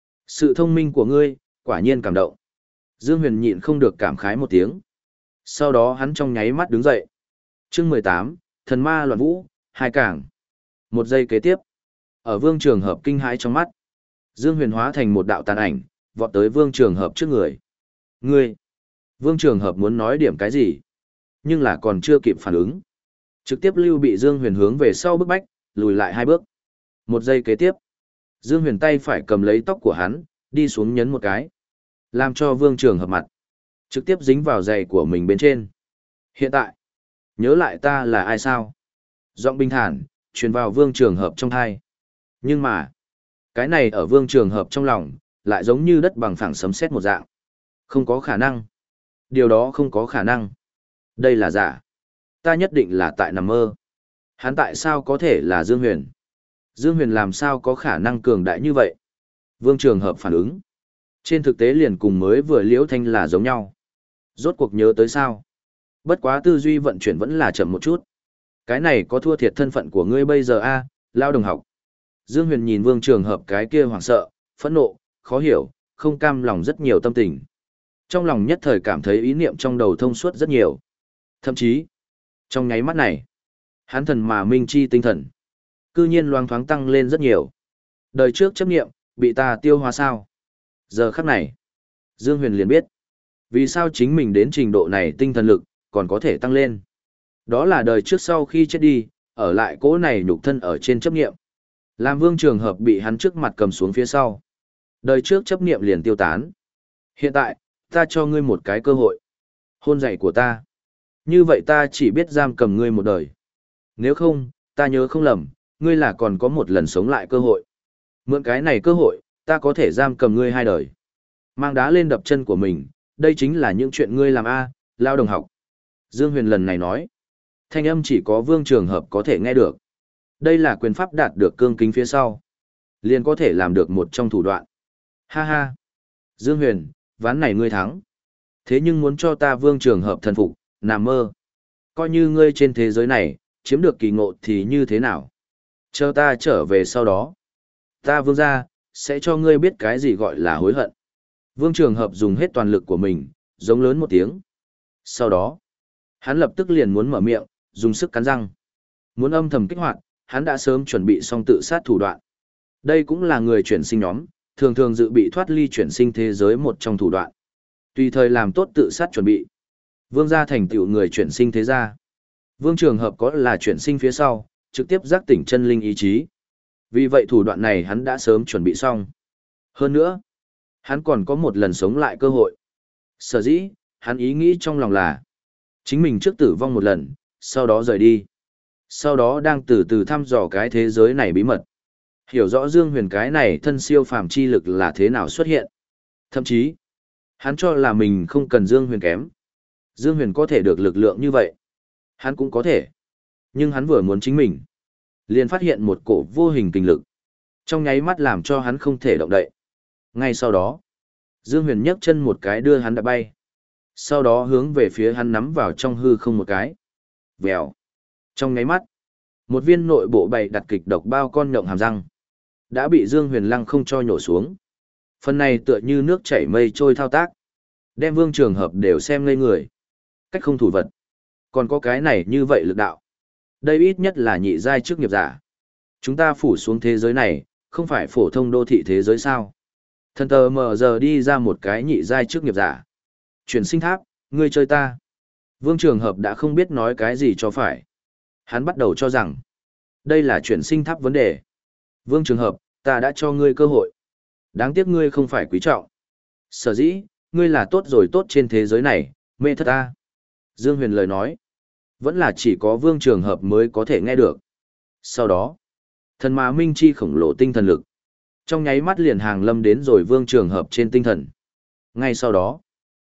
Sự thông minh của ngươi, quả nhiên cảm động. Dương Huyền nhịn không được cảm khái một tiếng. Sau đó hắn trong nháy mắt đứng dậy. Chương mười tám, Thần Ma Loạn Vũ, hai cảng. Một giây kế tiếp, ở Vương Trường Hợp kinh hãi trong mắt, Dương Huyền hóa thành một đạo tàn ảnh, vọt tới Vương Trường Hợp trước người. Ngươi! Vương Trường Hợp muốn nói điểm cái gì, nhưng là còn chưa kịp phản ứng. Trực tiếp lưu bị Dương Huyền hướng về sau bức bách, lùi lại hai bước. Một giây kế tiếp, Dương Huyền tay phải cầm lấy tóc của hắn, đi xuống nhấn một cái, làm cho Vương Trường Hợp mặt trực tiếp dính vào giày của mình bên trên. Hiện tại, nhớ lại ta là ai sao? Giọng bình thản, truyền vào Vương Trường Hợp trong thai. Nhưng mà, cái này ở Vương Trường Hợp trong lòng, lại giống như đất bằng phẳng sấm sét một dạng. Không có khả năng. Điều đó không có khả năng. Đây là giả. Ta nhất định là tại nằm mơ. Hắn tại sao có thể là Dương Huyền? Dương Huyền làm sao có khả năng cường đại như vậy? Vương Trường Hợp phản ứng. Trên thực tế liền cùng mới vừa Liễu Thanh là giống nhau. Rốt cuộc nhớ tới sao? Bất quá tư duy vận chuyển vẫn là chậm một chút. Cái này có thua thiệt thân phận của ngươi bây giờ a, lao đồng học. Dương Huyền nhìn Vương Trường Hợp cái kia hoảng sợ, phẫn nộ, khó hiểu, không cam lòng rất nhiều tâm tình. Trong lòng nhất thời cảm thấy ý niệm trong đầu thông suốt rất nhiều. Thậm chí, trong nháy mắt này, hắn thần mà minh chi tinh thần, cư nhiên loang thoáng tăng lên rất nhiều. Đời trước chấp niệm, bị ta tiêu hóa sao? Giờ khắc này, Dương Huyền liền biết, vì sao chính mình đến trình độ này tinh thần lực, còn có thể tăng lên. Đó là đời trước sau khi chết đi, ở lại cỗ này nhục thân ở trên chấp niệm. Làm Vương Trường Hợp bị hắn trước mặt cầm xuống phía sau. Đời trước chấp niệm liền tiêu tán. Hiện tại, ta cho ngươi một cái cơ hội. Hôn dạy của ta. Như vậy ta chỉ biết giam cầm ngươi một đời. Nếu không, ta nhớ không lầm, ngươi là còn có một lần sống lại cơ hội. Mượn cái này cơ hội, ta có thể giam cầm ngươi hai đời. Mang đá lên đập chân của mình, đây chính là những chuyện ngươi làm a, lao đồng học. Dương Huyền lần này nói. Thanh âm chỉ có Vương Trường Hợp có thể nghe được. Đây là quyền pháp đạt được cương kính phía sau. Liền có thể làm được một trong thủ đoạn. Ha ha. Dương Huyền, ván này ngươi thắng. Thế nhưng muốn cho ta Vương Trường Hợp thần phục, nằm mơ. Coi như ngươi trên thế giới này, chiếm được kỳ ngộ thì như thế nào? Chờ ta trở về sau đó. Ta Vương gia, sẽ cho ngươi biết cái gì gọi là hối hận. Vương Trường Hợp dùng hết toàn lực của mình, giống lớn một tiếng. Sau đó, hắn lập tức liền muốn mở miệng, dùng sức cắn răng. Muốn âm thầm kích hoạt, hắn đã sớm chuẩn bị xong tự sát thủ đoạn. Đây cũng là người chuyển sinh nhóm, thường thường dự bị thoát ly chuyển sinh thế giới một trong thủ đoạn. Tùy thời làm tốt tự sát chuẩn bị. Vương gia thành tựu người chuyển sinh thế gia. Vương Trường Hợp có là chuyển sinh phía sau, trực tiếp giác tỉnh chân linh ý chí. Vì vậy thủ đoạn này hắn đã sớm chuẩn bị xong. Hơn nữa, hắn còn có một lần sống lại cơ hội. Sở dĩ, hắn ý nghĩ trong lòng là chính mình trước tử vong một lần, sau đó rời đi. Sau đó đang từ từ thăm dò cái thế giới này bí mật. Hiểu rõ Dương Huyền cái này thân siêu phàm chi lực là thế nào xuất hiện. Thậm chí, hắn cho là mình không cần Dương Huyền kém. Dương Huyền có thể được lực lượng như vậy. Hắn cũng có thể. Nhưng hắn vừa muốn chính mình. Liền phát hiện một cổ vô hình kinh lực. Trong nháy mắt làm cho hắn không thể động đậy. Ngay sau đó, Dương Huyền nhấc chân một cái đưa hắn đã bay. Sau đó hướng về phía hắn nắm vào trong hư không một cái. Vèo. Trong nháy mắt, một viên nội bộ bày đặt kịch độc bao con nhộng hàm răng. Đã bị Dương Huyền lăng không cho nhổ xuống. Phần này tựa như nước chảy mây trôi thao tác. Đem Vương Trường Hợp đều xem ngây người. Cách không thủ vật. Còn có cái này như vậy lực đạo. Đây ít nhất là nhị giai chức nghiệp giả. Chúng ta phủ xuống thế giới này, không phải phổ thông đô thị thế giới sao. Thần tờ mờ giờ đi ra một cái nhị giai chức nghiệp giả. Chuyển sinh tháp, ngươi chơi ta. Vương Trường Hợp đã không biết nói cái gì cho phải. Hắn bắt đầu cho rằng, đây là chuyển sinh tháp vấn đề. Vương Trường Hợp, ta đã cho ngươi cơ hội. Đáng tiếc ngươi không phải quý trọng. Sở dĩ, ngươi là tốt rồi tốt trên thế giới này, mê thất ta. Dương Huyền lời nói, vẫn là chỉ có Vương Trường Hợp mới có thể nghe được. Sau đó, thần mà minh chi khổng lồ tinh thần lực. Trong nháy mắt liền hàng lâm đến rồi Vương Trường Hợp trên tinh thần. Ngay sau đó,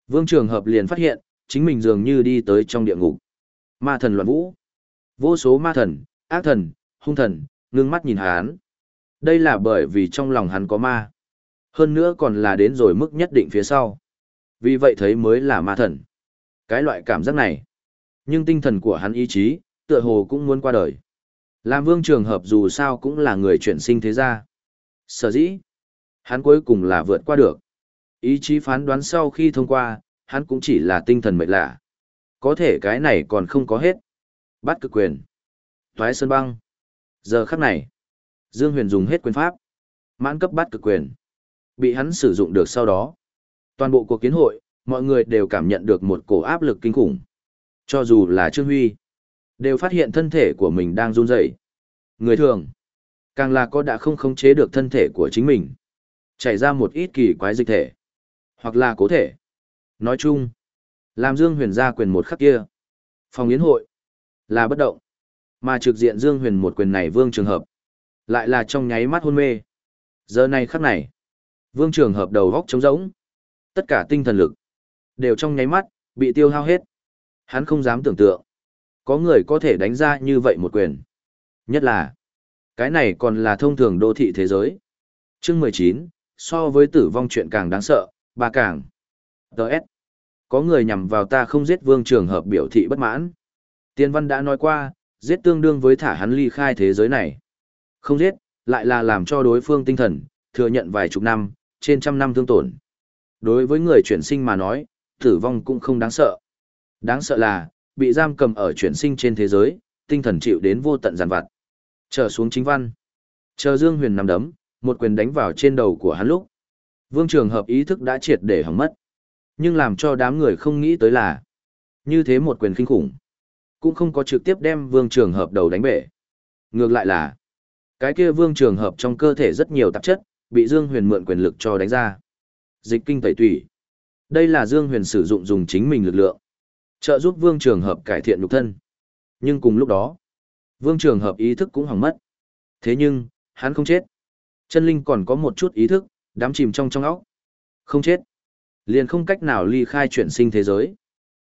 Vương Trường Hợp liền phát hiện, chính mình dường như đi tới trong địa ngục. Ma thần loạn vũ. Vô số ma thần, ác thần, hung thần, ngưng mắt nhìn hắn. Đây là bởi vì trong lòng hắn có ma. Hơn nữa còn là đến rồi mức nhất định phía sau. Vì vậy thấy mới là ma thần. Cái loại cảm giác này. Nhưng tinh thần của hắn ý chí, tựa hồ cũng muốn qua đời. Làm Vương Trường Hợp dù sao cũng là người chuyển sinh thế gia. Sở dĩ, hắn cuối cùng là vượt qua được. Ý chí phán đoán sau khi thông qua, hắn cũng chỉ là tinh thần mệt lạ. Có thể cái này còn không có hết. Bát cực quyền. Toái sơn băng. Giờ khắc này, Dương Huyền dùng hết quyền pháp. Mãn cấp bát cực quyền. Bị hắn sử dụng được sau đó. Toàn bộ cuộc kiến hội, mọi người đều cảm nhận được một cổ áp lực kinh khủng. Cho dù là Trương Huy, đều phát hiện thân thể của mình đang run rẩy. Người thường, càng là có đã không khống chế được thân thể của chính mình. Chảy ra một ít kỳ quái dịch thể. Hoặc là cố thể. Nói chung, làm Dương Huyền ra quyền một khắc kia. Phòng yến hội, là bất động. Mà trực diện Dương Huyền một quyền này Vương Trường Hợp. Lại là trong nháy mắt hôn mê. Giờ này khắc này, Vương Trường Hợp đầu góc trống rỗng. Tất cả tinh thần lực, đều trong nháy mắt, bị tiêu hao hết. Hắn không dám tưởng tượng. Có người có thể đánh ra như vậy một quyền. Nhất là, cái này còn là thông thường đô thị thế giới. Chương mười chín, so với tử vong chuyện càng đáng sợ, ba càng. Đợt. Có người nhằm vào ta không giết Vương Trường Hợp biểu thị bất mãn. Tiên văn đã nói qua, giết tương đương với thả hắn ly khai thế giới này. Không giết, lại là làm cho đối phương tinh thần, thừa nhận vài chục năm, trên trăm năm thương tổn. Đối với người chuyển sinh mà nói, tử vong cũng không đáng sợ. Đáng sợ là, bị giam cầm ở chuyển sinh trên thế giới, tinh thần chịu đến vô tận giàn vặt. Trở xuống chính văn. Chờ Dương Huyền nằm đấm, một quyền đánh vào trên đầu của hắn lúc. Vương Trường Hợp ý thức đã triệt để hỏng mất. Nhưng làm cho đám người không nghĩ tới là, như thế một quyền kinh khủng, cũng không có trực tiếp đem Vương Trường Hợp đầu đánh bể. Ngược lại là, cái kia Vương Trường Hợp trong cơ thể rất nhiều tạp chất, bị Dương Huyền mượn quyền lực cho đánh ra. Dịch kinh tẩy tủy. Đây là Dương Huyền sử dụng dùng chính mình lực lượng, trợ giúp Vương Trường Hợp cải thiện nhục thân. Nhưng cùng lúc đó, Vương Trường Hợp ý thức cũng hỏng mất. Thế nhưng, hắn không chết. Chân linh còn có một chút ý thức, đắm chìm trong trong óc. Không chết. Liền không cách nào ly khai chuyển sinh thế giới.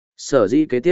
Sở dĩ kế tiếp,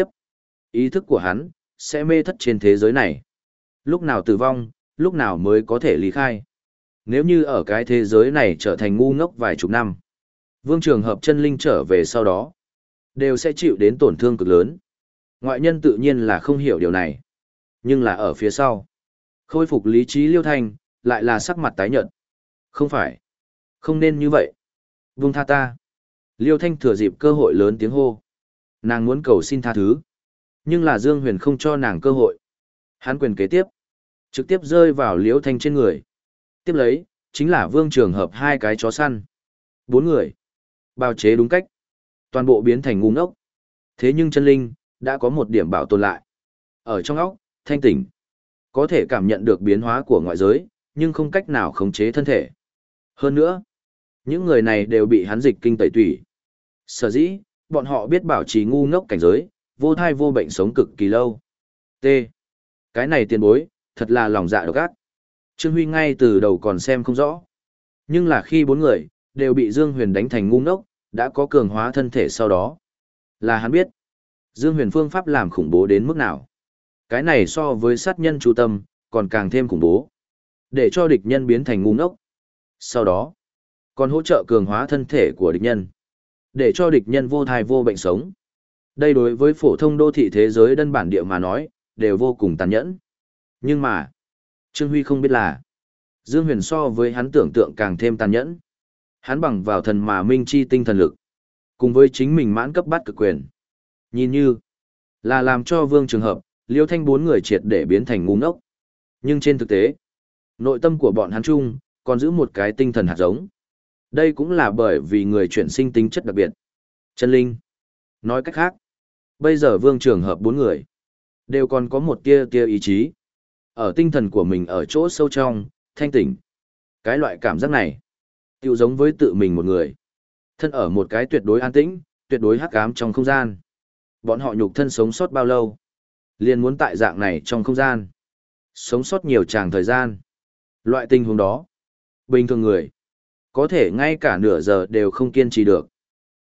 ý thức của hắn, sẽ mê thất trên thế giới này. Lúc nào tử vong, lúc nào mới có thể ly khai. Nếu như ở cái thế giới này trở thành ngu ngốc vài chục năm, Vương Trường Hợp chân linh trở về sau đó, đều sẽ chịu đến tổn thương cực lớn. Ngoại nhân tự nhiên là không hiểu điều này. Nhưng là ở phía sau, khôi phục lý trí Liêu Thanh, lại là sắc mặt tái nhợt. Không phải. Không nên như vậy. Vương tha ta. Liêu Thanh thừa dịp cơ hội lớn tiếng hô. Nàng muốn cầu xin tha thứ. Nhưng là Dương Huyền không cho nàng cơ hội. Hắn quyền kế tiếp. Trực tiếp rơi vào Liêu Thanh trên người. Tiếp lấy, chính là Vương Trường Hợp hai cái chó săn. Bốn người. Bào chế đúng cách. Toàn bộ biến thành ngu ngốc. Thế nhưng chân linh, đã có một điểm bảo tồn lại. Ở trong óc, thanh tỉnh. Có thể cảm nhận được biến hóa của ngoại giới, nhưng không cách nào khống chế thân thể. Hơn nữa, những người này đều bị hắn dịch kinh tẩy tủy. Sở dĩ, bọn họ biết bảo trì ngu ngốc cảnh giới, vô thai vô bệnh sống cực kỳ lâu. T. Cái này tiền bối, thật là lòng dạ độc ác. Trương Huy ngay từ đầu còn xem không rõ. Nhưng là khi bốn người, đều bị Dương Huyền đánh thành ngu ngốc, đã có cường hóa thân thể sau đó. Là hắn biết, Dương Huyền phương pháp làm khủng bố đến mức nào. Cái này so với sát nhân chú tâm, còn càng thêm khủng bố. Để cho địch nhân biến thành ngu ngốc. Sau đó, còn hỗ trợ cường hóa thân thể của địch nhân. Để cho địch nhân vô thai vô bệnh sống. Đây đối với phổ thông đô thị thế giới đơn bản địa mà nói, đều vô cùng tàn nhẫn. Nhưng mà, Trương Huy không biết là, Dương Huyền so với hắn tưởng tượng càng thêm tàn nhẫn. Hắn bằng vào thần mà minh chi tinh thần lực. Cùng với chính mình mãn cấp bát cực quyền. Nhìn như, là làm cho Vương Trường Hợp, Liêu Thanh bốn người triệt để biến thành ngu ngốc. Nhưng trên thực tế, nội tâm của bọn hắn chung, còn giữ một cái tinh thần hạt giống. Đây cũng là bởi vì người chuyển sinh tính chất đặc biệt. Chân linh. Nói cách khác, bây giờ Vương Trường Hợp bốn người, đều còn có một tia tia ý chí. Ở tinh thần của mình ở chỗ sâu trong, thanh tỉnh. Cái loại cảm giác này, tiêu giống với tự mình một người. Thân ở một cái tuyệt đối an tĩnh, tuyệt đối hắc ám trong không gian. Bọn họ nhục thân sống sót bao lâu? Liền muốn tại dạng này trong không gian. Sống sót nhiều tràng thời gian. Loại tình huống đó. Bình thường người. Có thể ngay cả nửa giờ đều không kiên trì được.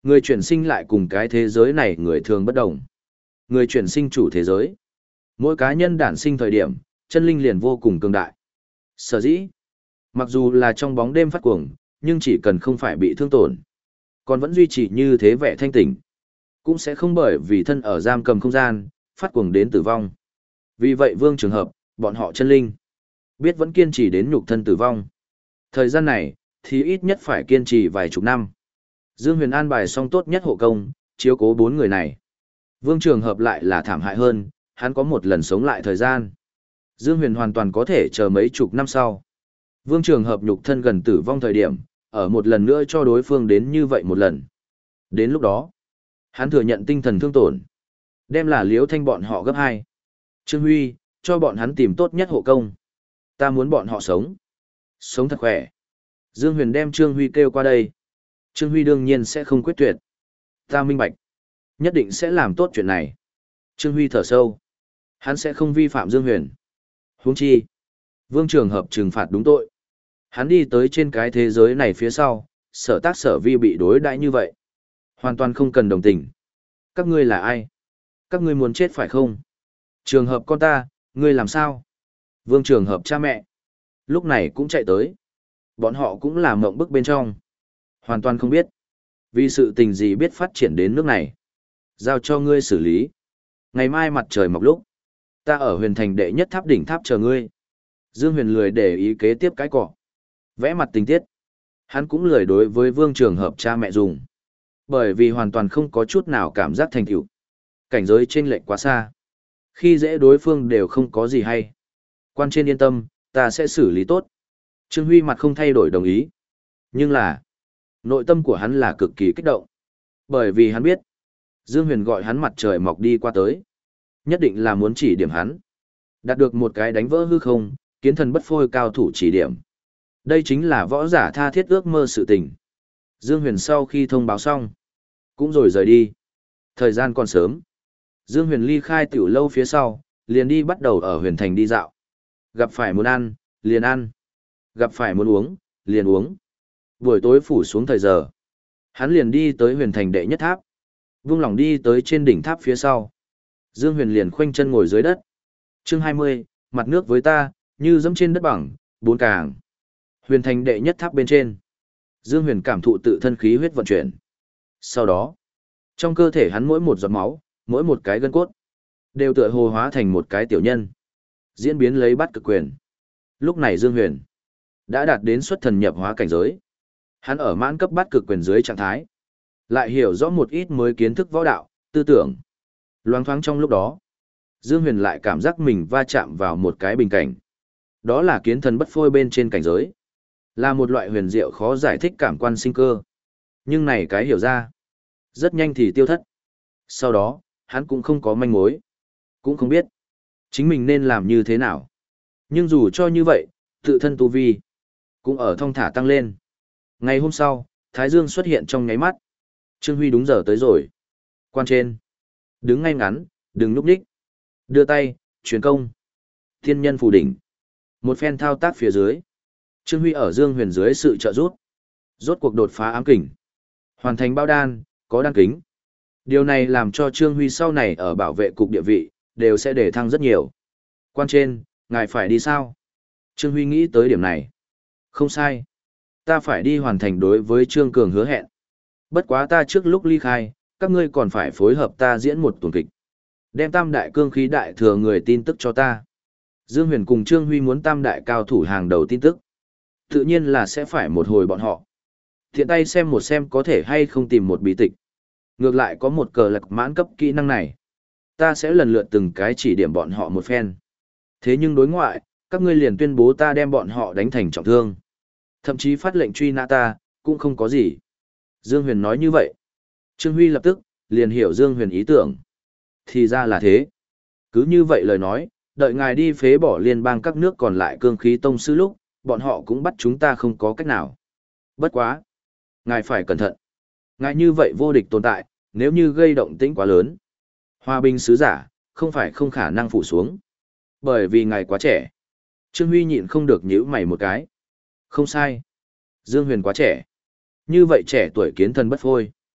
Người chuyển sinh lại cùng cái thế giới này người thường bất đồng. Người chuyển sinh chủ thế giới. Mỗi cá nhân đản sinh thời điểm, chân linh liền vô cùng cường đại. Sở dĩ, mặc dù là trong bóng đêm phát cuồng, nhưng chỉ cần không phải bị thương tổn, còn vẫn duy trì như thế vẻ thanh tỉnh, cũng sẽ không bởi vì thân ở giam cầm không gian, phát cuồng đến tử vong. Vì vậy Vương Trường Hợp, bọn họ chân linh, biết vẫn kiên trì đến nhục thân tử vong. Thời gian này, thì ít nhất phải kiên trì vài chục năm. Dương Huyền an bài xong tốt nhất hộ công, chiếu cố bốn người này. Vương Trường Hợp lại là thảm hại hơn, hắn có một lần sống lại thời gian. Dương Huyền hoàn toàn có thể chờ mấy chục năm sau. Vương Trường Hợp nhục thân gần tử vong thời điểm, ở một lần nữa cho đối phương đến như vậy một lần. Đến lúc đó, hắn thừa nhận tinh thần thương tổn, đem là Liễu Thanh bọn họ gấp hai. Trương Huy, cho bọn hắn tìm tốt nhất hộ công. Ta muốn bọn họ sống. Sống thật khỏe. Dương Huyền đem Trương Huy kêu qua đây. Trương Huy đương nhiên sẽ không quyết tuyệt. Ta minh bạch. Nhất định sẽ làm tốt chuyện này. Trương Huy thở sâu. Hắn sẽ không vi phạm Dương Huyền. Huống chi. Vương Trường Hợp trừng phạt đúng tội. Hắn đi tới trên cái thế giới này phía sau, sở tác sở vi bị đối đãi như vậy. Hoàn toàn không cần đồng tình. Các ngươi là ai? Các ngươi muốn chết phải không? Trường Hợp con ta, ngươi làm sao? Vương Trường Hợp cha mẹ. Lúc này cũng chạy tới. Bọn họ cũng là mộng bức bên trong. Hoàn toàn không biết. Vì sự tình gì biết phát triển đến nước này. Giao cho ngươi xử lý. Ngày mai mặt trời mọc lúc. Ta ở huyền thành đệ nhất tháp đỉnh tháp chờ ngươi. Dương Huyền lười để ý kế tiếp cái cỏ. Vẽ mặt tình tiết. Hắn cũng lười đối với Vương Trường Hợp cha mẹ dùng. Bởi vì hoàn toàn không có chút nào cảm giác thành tựu. Cảnh giới chênh lệch quá xa. Khi dễ đối phương đều không có gì hay. Quan trên yên tâm, ta sẽ xử lý tốt. Trương Huy mặt không thay đổi đồng ý. Nhưng là, nội tâm của hắn là cực kỳ kích động. Bởi vì hắn biết, Dương Huyền gọi hắn mặt trời mọc đi qua tới. Nhất định là muốn chỉ điểm hắn. Đạt được một cái đánh vỡ hư không, kiến thần bất phôi cao thủ chỉ điểm. Đây chính là võ giả tha thiết ước mơ sự tình. Dương Huyền sau khi thông báo xong, cũng rồi rời đi. Thời gian còn sớm. Dương Huyền ly khai tiểu lâu phía sau, liền đi bắt đầu ở huyền thành đi dạo. Gặp phải muốn ăn, liền ăn. Gặp phải muốn uống, liền uống. Buổi tối phủ xuống thời giờ. Hắn liền đi tới huyền thành đệ nhất tháp. Vung lòng đi tới trên đỉnh tháp phía sau. Dương Huyền liền khoanh chân ngồi dưới đất. Chương hai mươi, mặt nước với ta, như dẫm trên đất bằng, bốn càng. Huyền thành đệ nhất tháp bên trên. Dương Huyền cảm thụ tự thân khí huyết vận chuyển. Sau đó, trong cơ thể hắn mỗi một giọt máu, mỗi một cái gân cốt, đều tựa hồ hóa thành một cái tiểu nhân. Diễn biến lấy bắt cực quyền. Lúc này Dương Huyền đã đạt đến xuất thần nhập hóa cảnh giới. Hắn ở mãn cấp bắt cực quyền dưới trạng thái, lại hiểu rõ một ít mới kiến thức võ đạo, tư tưởng. Loáng thoáng trong lúc đó, Dương Huyền lại cảm giác mình va chạm vào một cái bình cảnh. Đó là kiến thần bất phôi bên trên cảnh giới. Là một loại huyền diệu khó giải thích cảm quan sinh cơ. Nhưng này cái hiểu ra, rất nhanh thì tiêu thất. Sau đó, hắn cũng không có manh mối. Cũng không biết chính mình nên làm như thế nào. Nhưng dù cho như vậy, tự thân tu vi cũng ở thong thả tăng lên. Ngày hôm sau, Thái Dương xuất hiện trong nháy mắt. Trương Huy đúng giờ tới rồi. Quan trên. Đứng ngay ngắn, đừng núp đích. Đưa tay, truyền công. Thiên nhân phù đỉnh. Một phen thao tác phía dưới. Trương Huy ở Dương Huyền dưới sự trợ giúp. Rốt cuộc đột phá ám kình. Hoàn thành bao đan, có đan kính. Điều này làm cho Trương Huy sau này ở bảo vệ cục địa vị, đều sẽ để thăng rất nhiều. Quan trên, ngài phải đi sao? Trương Huy nghĩ tới điểm này. Không sai. Ta phải đi hoàn thành đối với Trương Cường hứa hẹn. Bất quá ta trước lúc ly khai, các ngươi còn phải phối hợp ta diễn một tuần kịch. Đem tam đại cương khí đại thừa người tin tức cho ta. Dương Huyền cùng Trương Huy muốn tam đại cao thủ hàng đầu tin tức. Tự nhiên là sẽ phải một hồi bọn họ. Thiện tay xem một xem có thể hay không tìm một bí tịch. Ngược lại có một cờ lạc mãn cấp kỹ năng này. Ta sẽ lần lượt từng cái chỉ điểm bọn họ một phen. Thế nhưng đối ngoại, các ngươi liền tuyên bố ta đem bọn họ đánh thành trọng thương. Thậm chí phát lệnh truy nã ta, cũng không có gì. Dương Huyền nói như vậy. Trương Huy lập tức, liền hiểu Dương Huyền ý tưởng. Thì ra là thế. Cứ như vậy lời nói, đợi ngài đi phế bỏ liên bang các nước còn lại cương khí tông sư lúc, bọn họ cũng bắt chúng ta không có cách nào. Bất quá. Ngài phải cẩn thận. Ngài như vậy vô địch tồn tại, nếu như gây động tĩnh quá lớn. Hòa bình sứ giả, không phải không khả năng phủ xuống. Bởi vì ngài quá trẻ. Trương Huy nhịn không được nhíu mày một cái. Không sai. Dương Huyền quá trẻ. Như vậy trẻ tuổi kiến thần bất phôi.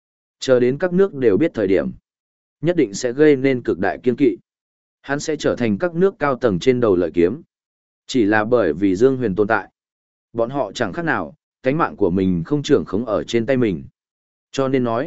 Chờ đến các nước đều biết thời điểm, nhất định sẽ gây nên cực đại kiên kỵ. Hắn sẽ trở thành các nước cao tầng trên đầu lợi kiếm. Chỉ là bởi vì Dương Huyền tồn tại. Bọn họ chẳng khác nào, cánh mạng của mình không trưởng khống ở trên tay mình. Cho nên nói,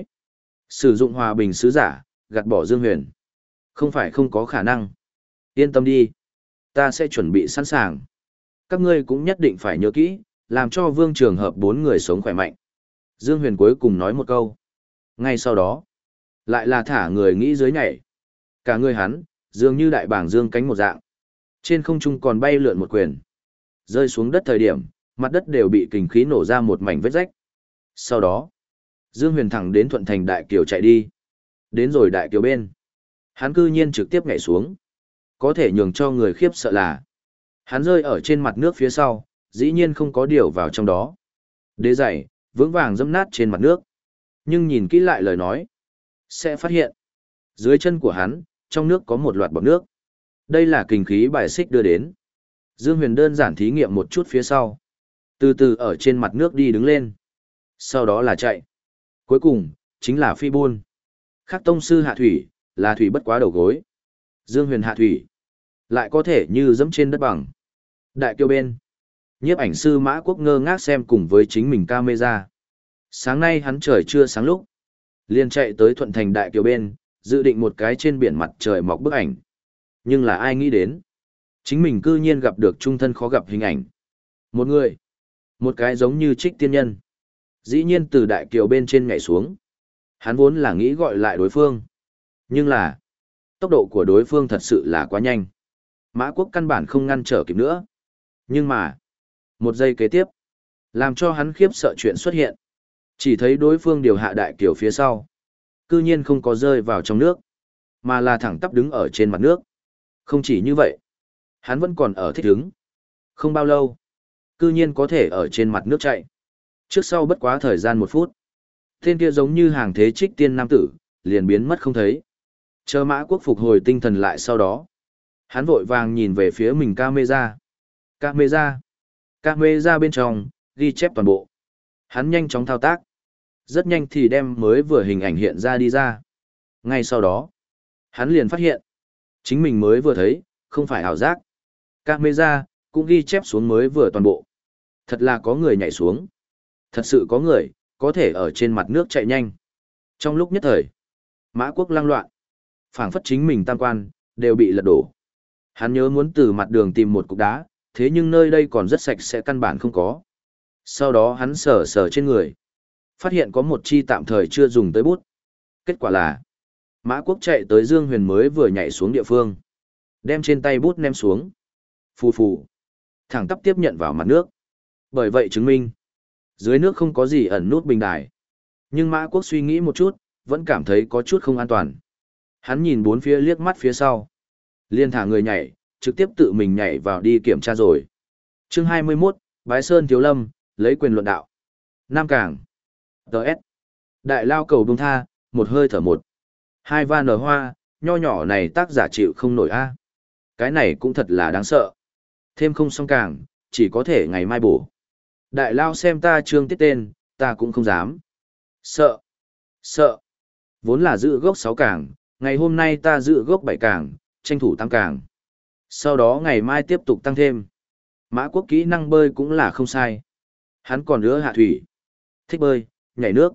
sử dụng hòa bình sứ giả, gạt bỏ Dương Huyền. Không phải không có khả năng. Yên tâm đi. Ta sẽ chuẩn bị sẵn sàng. Các ngươi cũng nhất định phải nhớ kỹ, làm cho Vương Trường Hợp bốn người sống khỏe mạnh. Dương Huyền cuối cùng nói một câu. Ngay sau đó, lại là thả người nghĩ dưới nhảy. Cả người hắn, dường như đại bảng dương cánh một dạng. Trên không trung còn bay lượn một quyền. Rơi xuống đất thời điểm, mặt đất đều bị kình khí nổ ra một mảnh vết rách. Sau đó, Dương Huyền thẳng đến Thuận Thành Đại Kiều chạy đi. Đến rồi Đại Kiều bên. Hắn cư nhiên trực tiếp nhảy xuống. Có thể nhường cho người khiếp sợ là hắn rơi ở trên mặt nước phía sau, dĩ nhiên không có điều vào trong đó. Đế giày, vững vàng dẫm nát trên mặt nước. Nhưng nhìn kỹ lại lời nói, sẽ phát hiện, dưới chân của hắn, trong nước có một loạt bọt nước. Đây là kình khí bài xích đưa đến. Dương Huyền đơn giản thí nghiệm một chút phía sau. Từ từ ở trên mặt nước đi đứng lên. Sau đó là chạy. Cuối cùng, chính là phi buôn. Khác tông sư hạ thủy, là thủy bất quá đầu gối. Dương Huyền hạ thủy, lại có thể như dẫm trên đất bằng. Đại Kiều bên. Nhiếp ảnh sư Mã Quốc ngơ ngác xem cùng với chính mình camera. Sáng nay hắn trời chưa sáng lúc. Liền chạy tới Thuận Thành Đại Kiều bên, dự định một cái trên biển mặt trời mọc bức ảnh. Nhưng là ai nghĩ đến. Chính mình cư nhiên gặp được trung thân khó gặp hình ảnh. Một người. Một cái giống như trích tiên nhân. Dĩ nhiên từ Đại Kiều bên trên nhảy xuống. Hắn vốn là nghĩ gọi lại đối phương. Nhưng là, tốc độ của đối phương thật sự là quá nhanh. Mã Quốc căn bản không ngăn trở kịp nữa. Nhưng mà, một giây kế tiếp, làm cho hắn khiếp sợ chuyện xuất hiện. Chỉ thấy đối phương điều hạ Đại Kiều phía sau. Cư nhiên không có rơi vào trong nước, mà là thẳng tắp đứng ở trên mặt nước. Không chỉ như vậy, hắn vẫn còn ở thích ứng. Không bao lâu, cư nhiên có thể ở trên mặt nước chạy. Trước sau bất quá thời gian một phút. Tên kia giống như hàng thế trích tiên nam tử, liền biến mất không thấy. Chờ Mã Quốc phục hồi tinh thần lại sau đó. Hắn vội vàng nhìn về phía mình camera. Camera. Camera bên trong, ghi chép toàn bộ. Hắn nhanh chóng thao tác. Rất nhanh thì đem mới vừa hình ảnh hiện ra đi ra. Ngay sau đó, hắn liền phát hiện. Chính mình mới vừa thấy, không phải ảo giác. Camera, cũng ghi chép xuống mới vừa toàn bộ. Thật là có người nhảy xuống. Thật sự có người, có thể ở trên mặt nước chạy nhanh. Trong lúc nhất thời, Mã Quốc lăng loạn. Phảng phất chính mình tam quan, đều bị lật đổ. Hắn nhớ muốn từ mặt đường tìm một cục đá, thế nhưng nơi đây còn rất sạch sẽ căn bản không có. Sau đó hắn sờ sờ trên người. Phát hiện có một chi tạm thời chưa dùng tới bút. Kết quả là, Mã Quốc chạy tới Dương Huyền mới vừa nhảy xuống địa phương. Đem trên tay bút ném xuống. Phù phù. Thẳng tắp tiếp nhận vào mặt nước. Bởi vậy chứng minh, dưới nước không có gì ẩn nút bình đài. Nhưng Mã Quốc suy nghĩ một chút, vẫn cảm thấy có chút không an toàn. Hắn nhìn bốn phía liếc mắt phía sau. Liên thả người nhảy, trực tiếp tự mình nhảy vào đi kiểm tra rồi. Chương hai mươi mốt, Bái Sơn Thiếu Lâm, lấy quyền luận đạo. Nam Cảng. Đợt. Đại lao cầu bông tha, một hơi thở một. Hai va nở hoa, nho nhỏ này tác giả chịu không nổi a. Cái này cũng thật là đáng sợ. Thêm không xong càng, chỉ có thể ngày mai bổ. Đại lao xem ta trương tiết tên, ta cũng không dám. Sợ. Sợ. Vốn là giữ gốc sáu càng, ngày hôm nay ta giữ gốc bảy càng, tranh thủ tăng càng. Sau đó ngày mai tiếp tục tăng thêm. Mã Quốc kỹ năng bơi cũng là không sai. Hắn còn nữa hạ thủy. Thích bơi, nhảy nước.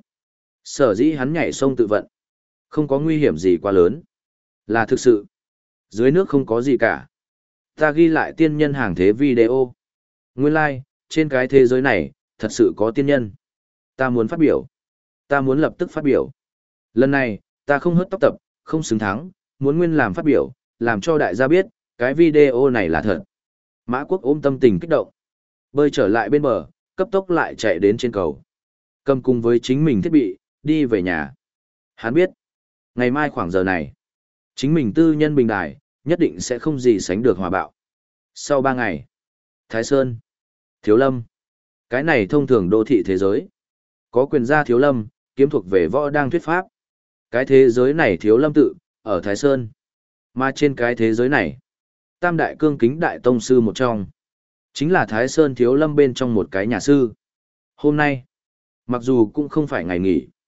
Sở dĩ hắn nhảy sông tự vận. Không có nguy hiểm gì quá lớn. Là thực sự. Dưới nước không có gì cả. Ta ghi lại tiên nhân hàng thế video. Nguyên lai, like, trên cái thế giới này, thật sự có tiên nhân. Ta muốn phát biểu. Ta muốn lập tức phát biểu. Lần này, ta không hớt tóc tập, không xứng thắng, muốn nguyên làm phát biểu, làm cho đại gia biết, cái video này là thật. Mã Quốc ôm tâm tình kích động. Bơi trở lại bên bờ, cấp tốc lại chạy đến trên cầu. Cầm cùng với chính mình thiết bị, đi về nhà. Hắn biết, ngày mai khoảng giờ này, chính mình tư nhân bình đài, nhất định sẽ không gì sánh được hòa bạo. Sau ba ngày, Thái Sơn, Thiếu Lâm, cái này thông thường đô thị thế giới. Có quyền gia Thiếu Lâm, kiếm thuộc về võ đang thuyết pháp. Cái thế giới này Thiếu Lâm tự, ở Thái Sơn. Mà trên cái thế giới này, tam đại cương kính đại tông sư một trong, chính là Thái Sơn Thiếu Lâm bên trong một cái nhà sư. Hôm nay, mặc dù cũng không phải ngày nghỉ,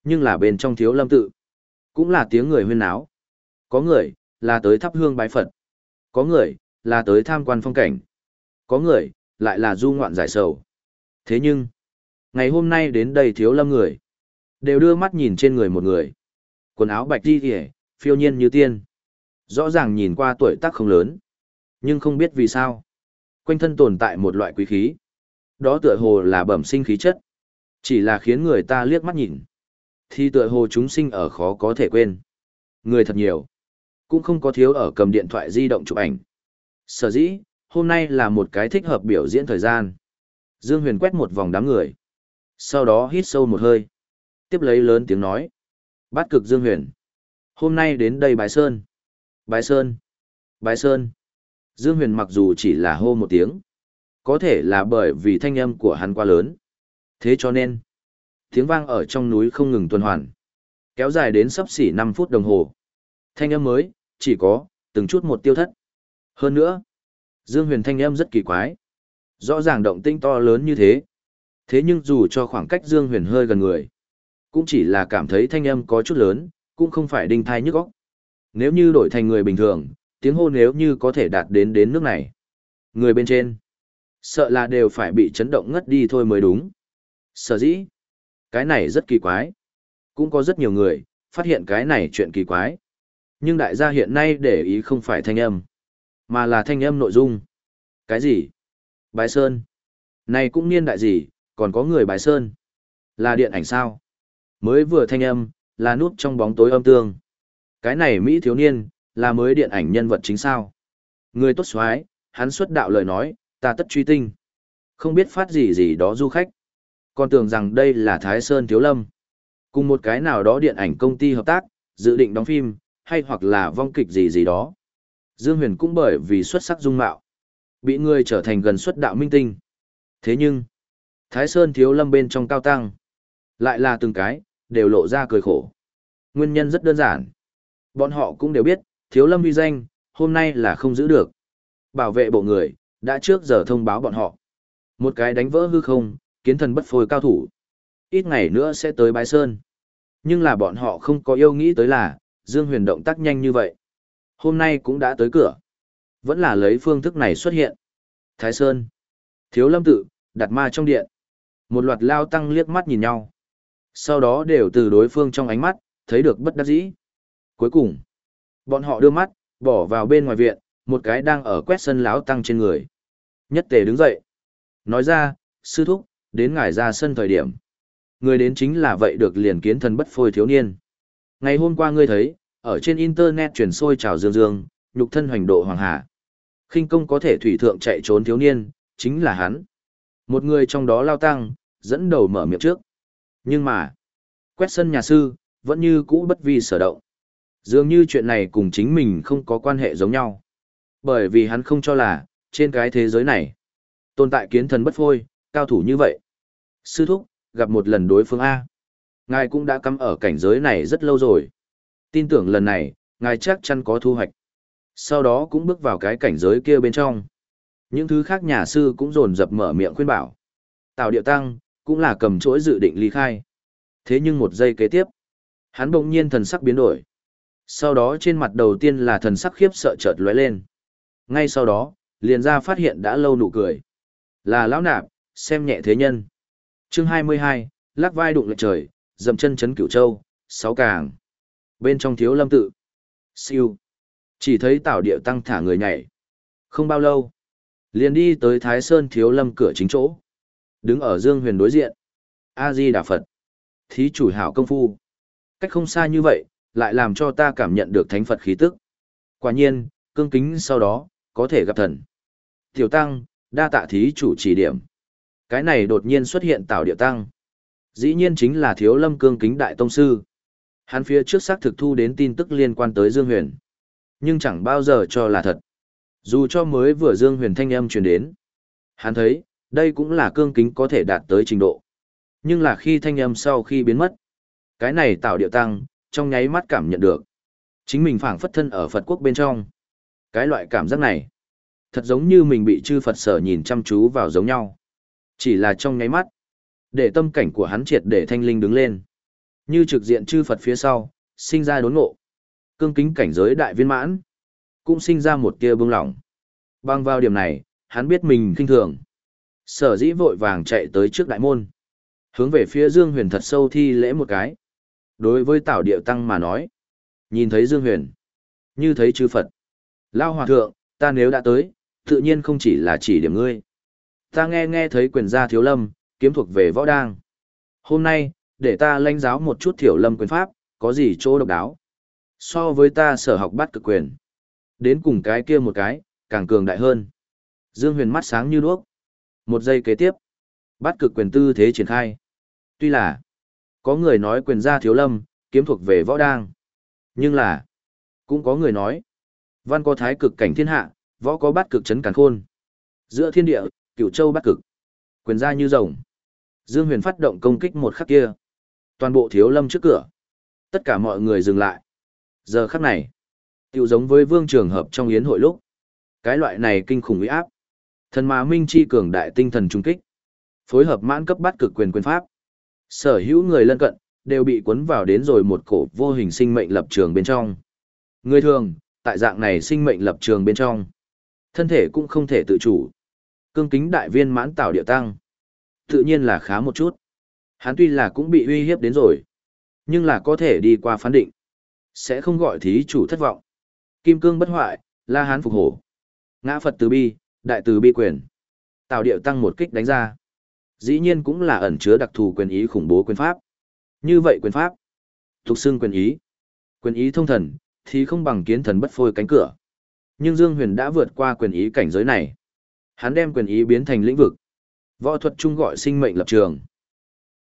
Nhưng là bên trong Thiếu Lâm tự, cũng là tiếng người huyên náo. Có người, là tới thắp hương bái Phật. Có người, là tới tham quan phong cảnh. Có người, lại là du ngoạn giải sầu. Thế nhưng, ngày hôm nay đến đây Thiếu Lâm người, đều đưa mắt nhìn trên người một người. Quần áo bạch đi kìa, phiêu nhiên như tiên. Rõ ràng nhìn qua tuổi tác không lớn. Nhưng không biết vì sao. Quanh thân tồn tại một loại quý khí. Đó tựa hồ là bẩm sinh khí chất. Chỉ là khiến người ta liếc mắt nhìn. Thì tựa hồ chúng sinh ở khó có thể quên. Người thật nhiều. Cũng không có thiếu ở cầm điện thoại di động chụp ảnh. Sở dĩ, hôm nay là một cái thích hợp biểu diễn thời gian. Dương Huyền quét một vòng đám người. Sau đó hít sâu một hơi. Tiếp lấy lớn tiếng nói. Bát cực Dương Huyền. Hôm nay đến đây Bái Sơn. Bái Sơn. Bái Sơn. Dương Huyền mặc dù chỉ là hô một tiếng. Có thể là bởi vì thanh âm của hắn quá lớn. Thế cho nên, tiếng vang ở trong núi không ngừng tuần hoàn. Kéo dài đến sắp xỉ năm phút đồng hồ. Thanh âm mới, chỉ có, từng chút một tiêu thất. Hơn nữa, Dương Huyền thanh âm rất kỳ quái. Rõ ràng động tinh to lớn như thế. Thế nhưng dù cho khoảng cách Dương Huyền hơi gần người, cũng chỉ là cảm thấy thanh âm có chút lớn, cũng không phải đinh thai nhức óc. Nếu như đổi thành người bình thường, tiếng hô nếu như có thể đạt đến đến nước này. Người bên trên, sợ là đều phải bị chấn động ngất đi thôi mới đúng. Sở dĩ, cái này rất kỳ quái. Cũng có rất nhiều người, phát hiện cái này chuyện kỳ quái. Nhưng đại gia hiện nay để ý không phải thanh âm, mà là thanh âm nội dung. Cái gì? Bái Sơn. Này cũng niên đại gì, còn có người Bái Sơn. Là điện ảnh sao? Mới vừa thanh âm, là nút trong bóng tối âm tương. Cái này Mỹ thiếu niên, là mới điện ảnh nhân vật chính sao. Người tốt xoái, hắn xuất đạo lời nói, ta tất truy tinh. Không biết phát gì gì đó du khách. Còn tưởng rằng đây là Thái Sơn Thiếu Lâm. Cùng một cái nào đó điện ảnh công ty hợp tác, dự định đóng phim, hay hoặc là vong kịch gì gì đó. Dương Huyền cũng bởi vì xuất sắc dung mạo, bị người trở thành gần xuất đạo minh tinh. Thế nhưng, Thái Sơn Thiếu Lâm bên trong cao tăng, lại là từng cái, đều lộ ra cười khổ. Nguyên nhân rất đơn giản. Bọn họ cũng đều biết, Thiếu Lâm uy danh, hôm nay là không giữ được. Bảo vệ bộ người, đã trước giờ thông báo bọn họ. Một cái đánh vỡ hư không, kiến thần bất phôi cao thủ. Ít ngày nữa sẽ tới Bái Sơn. Nhưng là bọn họ không có yêu nghĩ tới là, Dương Huyền động tác nhanh như vậy. Hôm nay cũng đã tới cửa. Vẫn là lấy phương thức này xuất hiện. Thái Sơn. Thiếu Lâm tự, đặt ma trong điện. Một loạt lao tăng liếc mắt nhìn nhau. Sau đó đều từ đối phương trong ánh mắt, thấy được bất đắc dĩ. Cuối cùng, bọn họ đưa mắt, bỏ vào bên ngoài viện, một cái đang ở quét sân láo tăng trên người. Nhất tề đứng dậy. Nói ra, sư thúc, đến ngài ra sân thời điểm. Người đến chính là vậy được liền kiến thần bất phôi thiếu niên. Ngày hôm qua ngươi thấy, ở trên internet truyền sôi trào dương dương, nhục thân hoành độ hoàng hà. Khinh công có thể thủy thượng chạy trốn thiếu niên, chính là hắn. Một người trong đó lao tăng, dẫn đầu mở miệng trước. Nhưng mà, quét sân nhà sư, vẫn như cũ bất vi sở động. Dường như chuyện này cùng chính mình không có quan hệ giống nhau. Bởi vì hắn không cho là, trên cái thế giới này, tồn tại kiến thần bất phôi, cao thủ như vậy. Sư thúc, gặp một lần đối phương A. Ngài cũng đã cắm ở cảnh giới này rất lâu rồi. Tin tưởng lần này, ngài chắc chắn có thu hoạch. Sau đó cũng bước vào cái cảnh giới kia bên trong. Những thứ khác nhà sư cũng dồn dập mở miệng khuyên bảo. Tào Điệu Tăng, cũng là cầm chỗi dự định ly khai. Thế nhưng một giây kế tiếp, hắn bỗng nhiên thần sắc biến đổi. Sau đó trên mặt đầu tiên là thần sắc khiếp sợ chợt lóe lên. Ngay sau đó, liền ra phát hiện đã lâu nụ cười. Là lão nạp, xem nhẹ thế nhân. Chương hai mươi hai, lắc vai đụng lệch trời, dậm chân chấn Cửu Châu, sáu càng. Bên trong Thiếu Lâm tự. Siêu. Chỉ thấy Tào Điệu Tăng thả người nhảy. Không bao lâu, liền đi tới Thái Sơn Thiếu Lâm cửa chính chỗ. Đứng ở Dương Huyền đối diện. A-di Đà Phật. Thí chủ hảo công phu. Cách không xa như vậy, lại làm cho ta cảm nhận được thánh Phật khí tức. Quả nhiên, cương kính sau đó, có thể gặp thần. Tiểu Tăng, đa tạ thí chủ chỉ điểm. Cái này đột nhiên xuất hiện Tào Điệu Tăng. Dĩ nhiên chính là Thiếu Lâm cương kính đại tông sư. Hắn phía trước xác thực thu đến tin tức liên quan tới Dương Huyền. Nhưng chẳng bao giờ cho là thật. Dù cho mới vừa Dương Huyền thanh âm truyền đến. Hắn thấy, đây cũng là cương kính có thể đạt tới trình độ. Nhưng là khi thanh âm sau khi biến mất. Cái này Tào Điệu Tăng, trong nháy mắt cảm nhận được. Chính mình phảng phất thân ở Phật quốc bên trong. Cái loại cảm giác này. Thật giống như mình bị chư Phật sở nhìn chăm chú vào giống nhau. Chỉ là trong nháy mắt. Để tâm cảnh của hắn triệt để thanh linh đứng lên. Như trực diện chư Phật phía sau, sinh ra đốn ngộ. Cương kính cảnh giới đại viên mãn, cũng sinh ra một tia bông lỏng. Bằng vào điểm này, hắn biết mình kinh thường. Sở dĩ vội vàng chạy tới trước đại môn. Hướng về phía Dương Huyền thật sâu thi lễ một cái. Đối với Tảo Điệu Tăng mà nói, nhìn thấy Dương Huyền, như thấy chư Phật. Lao hòa thượng, ta nếu đã tới, tự nhiên không chỉ là chỉ điểm ngươi. Ta nghe nghe thấy quyền gia thiếu lâm, kiếm thuộc về võ đang. Hôm nay, để ta lãnh giáo một chút thiểu lâm quyền pháp, có gì chỗ độc đáo. So với ta sở học bắt cực quyền. Đến cùng cái kia một cái, càng cường đại hơn. Dương Huyền mắt sáng như đuốc. Một giây kế tiếp, bắt cực quyền tư thế triển khai. Tuy là, có người nói quyền gia thiếu lâm, kiếm thuộc về võ đang. Nhưng là, cũng có người nói, văn có thái cực cảnh thiên hạ, võ có bắt cực chấn càn khôn. Giữa thiên địa, cửu châu bắt cực. Quyền gia như rồng. Dương Huyền phát động công kích một khắc kia. Toàn bộ thiếu lâm trước cửa. Tất cả mọi người dừng lại. Giờ khắc này, tiểu giống với vương trường hợp trong yến hội lúc. Cái loại này kinh khủng uy áp. Thần mà minh chi cường đại tinh thần trung kích. Phối hợp mãn cấp bắt cực quyền quyền pháp. Sở hữu người lân cận, đều bị cuốn vào đến rồi một cổ vô hình sinh mệnh lập trường bên trong. Người thường, tại dạng này sinh mệnh lập trường bên trong. Thân thể cũng không thể tự chủ. Cương kính đại viên mãn Tảo Điệu Tăng. Tự nhiên là khá một chút. Hắn tuy là cũng bị uy hiếp đến rồi. Nhưng là có thể đi qua phán định. Sẽ không gọi thí chủ thất vọng. Kim cương bất hoại, La Hán phục hổ. Ngã Phật từ bi, đại từ bi quyền. Tảo Điệu Tăng một kích đánh ra. Dĩ nhiên cũng là ẩn chứa đặc thù quyền ý khủng bố quyền pháp. Như vậy quyền pháp, thuộc xưng quyền ý. Quyền ý thông thần, thì không bằng kiến thần bất phôi cánh cửa. Nhưng Dương Huyền đã vượt qua quyền ý cảnh giới này. Hắn đem quyền ý biến thành lĩnh vực. Võ thuật chung gọi sinh mệnh lập trường.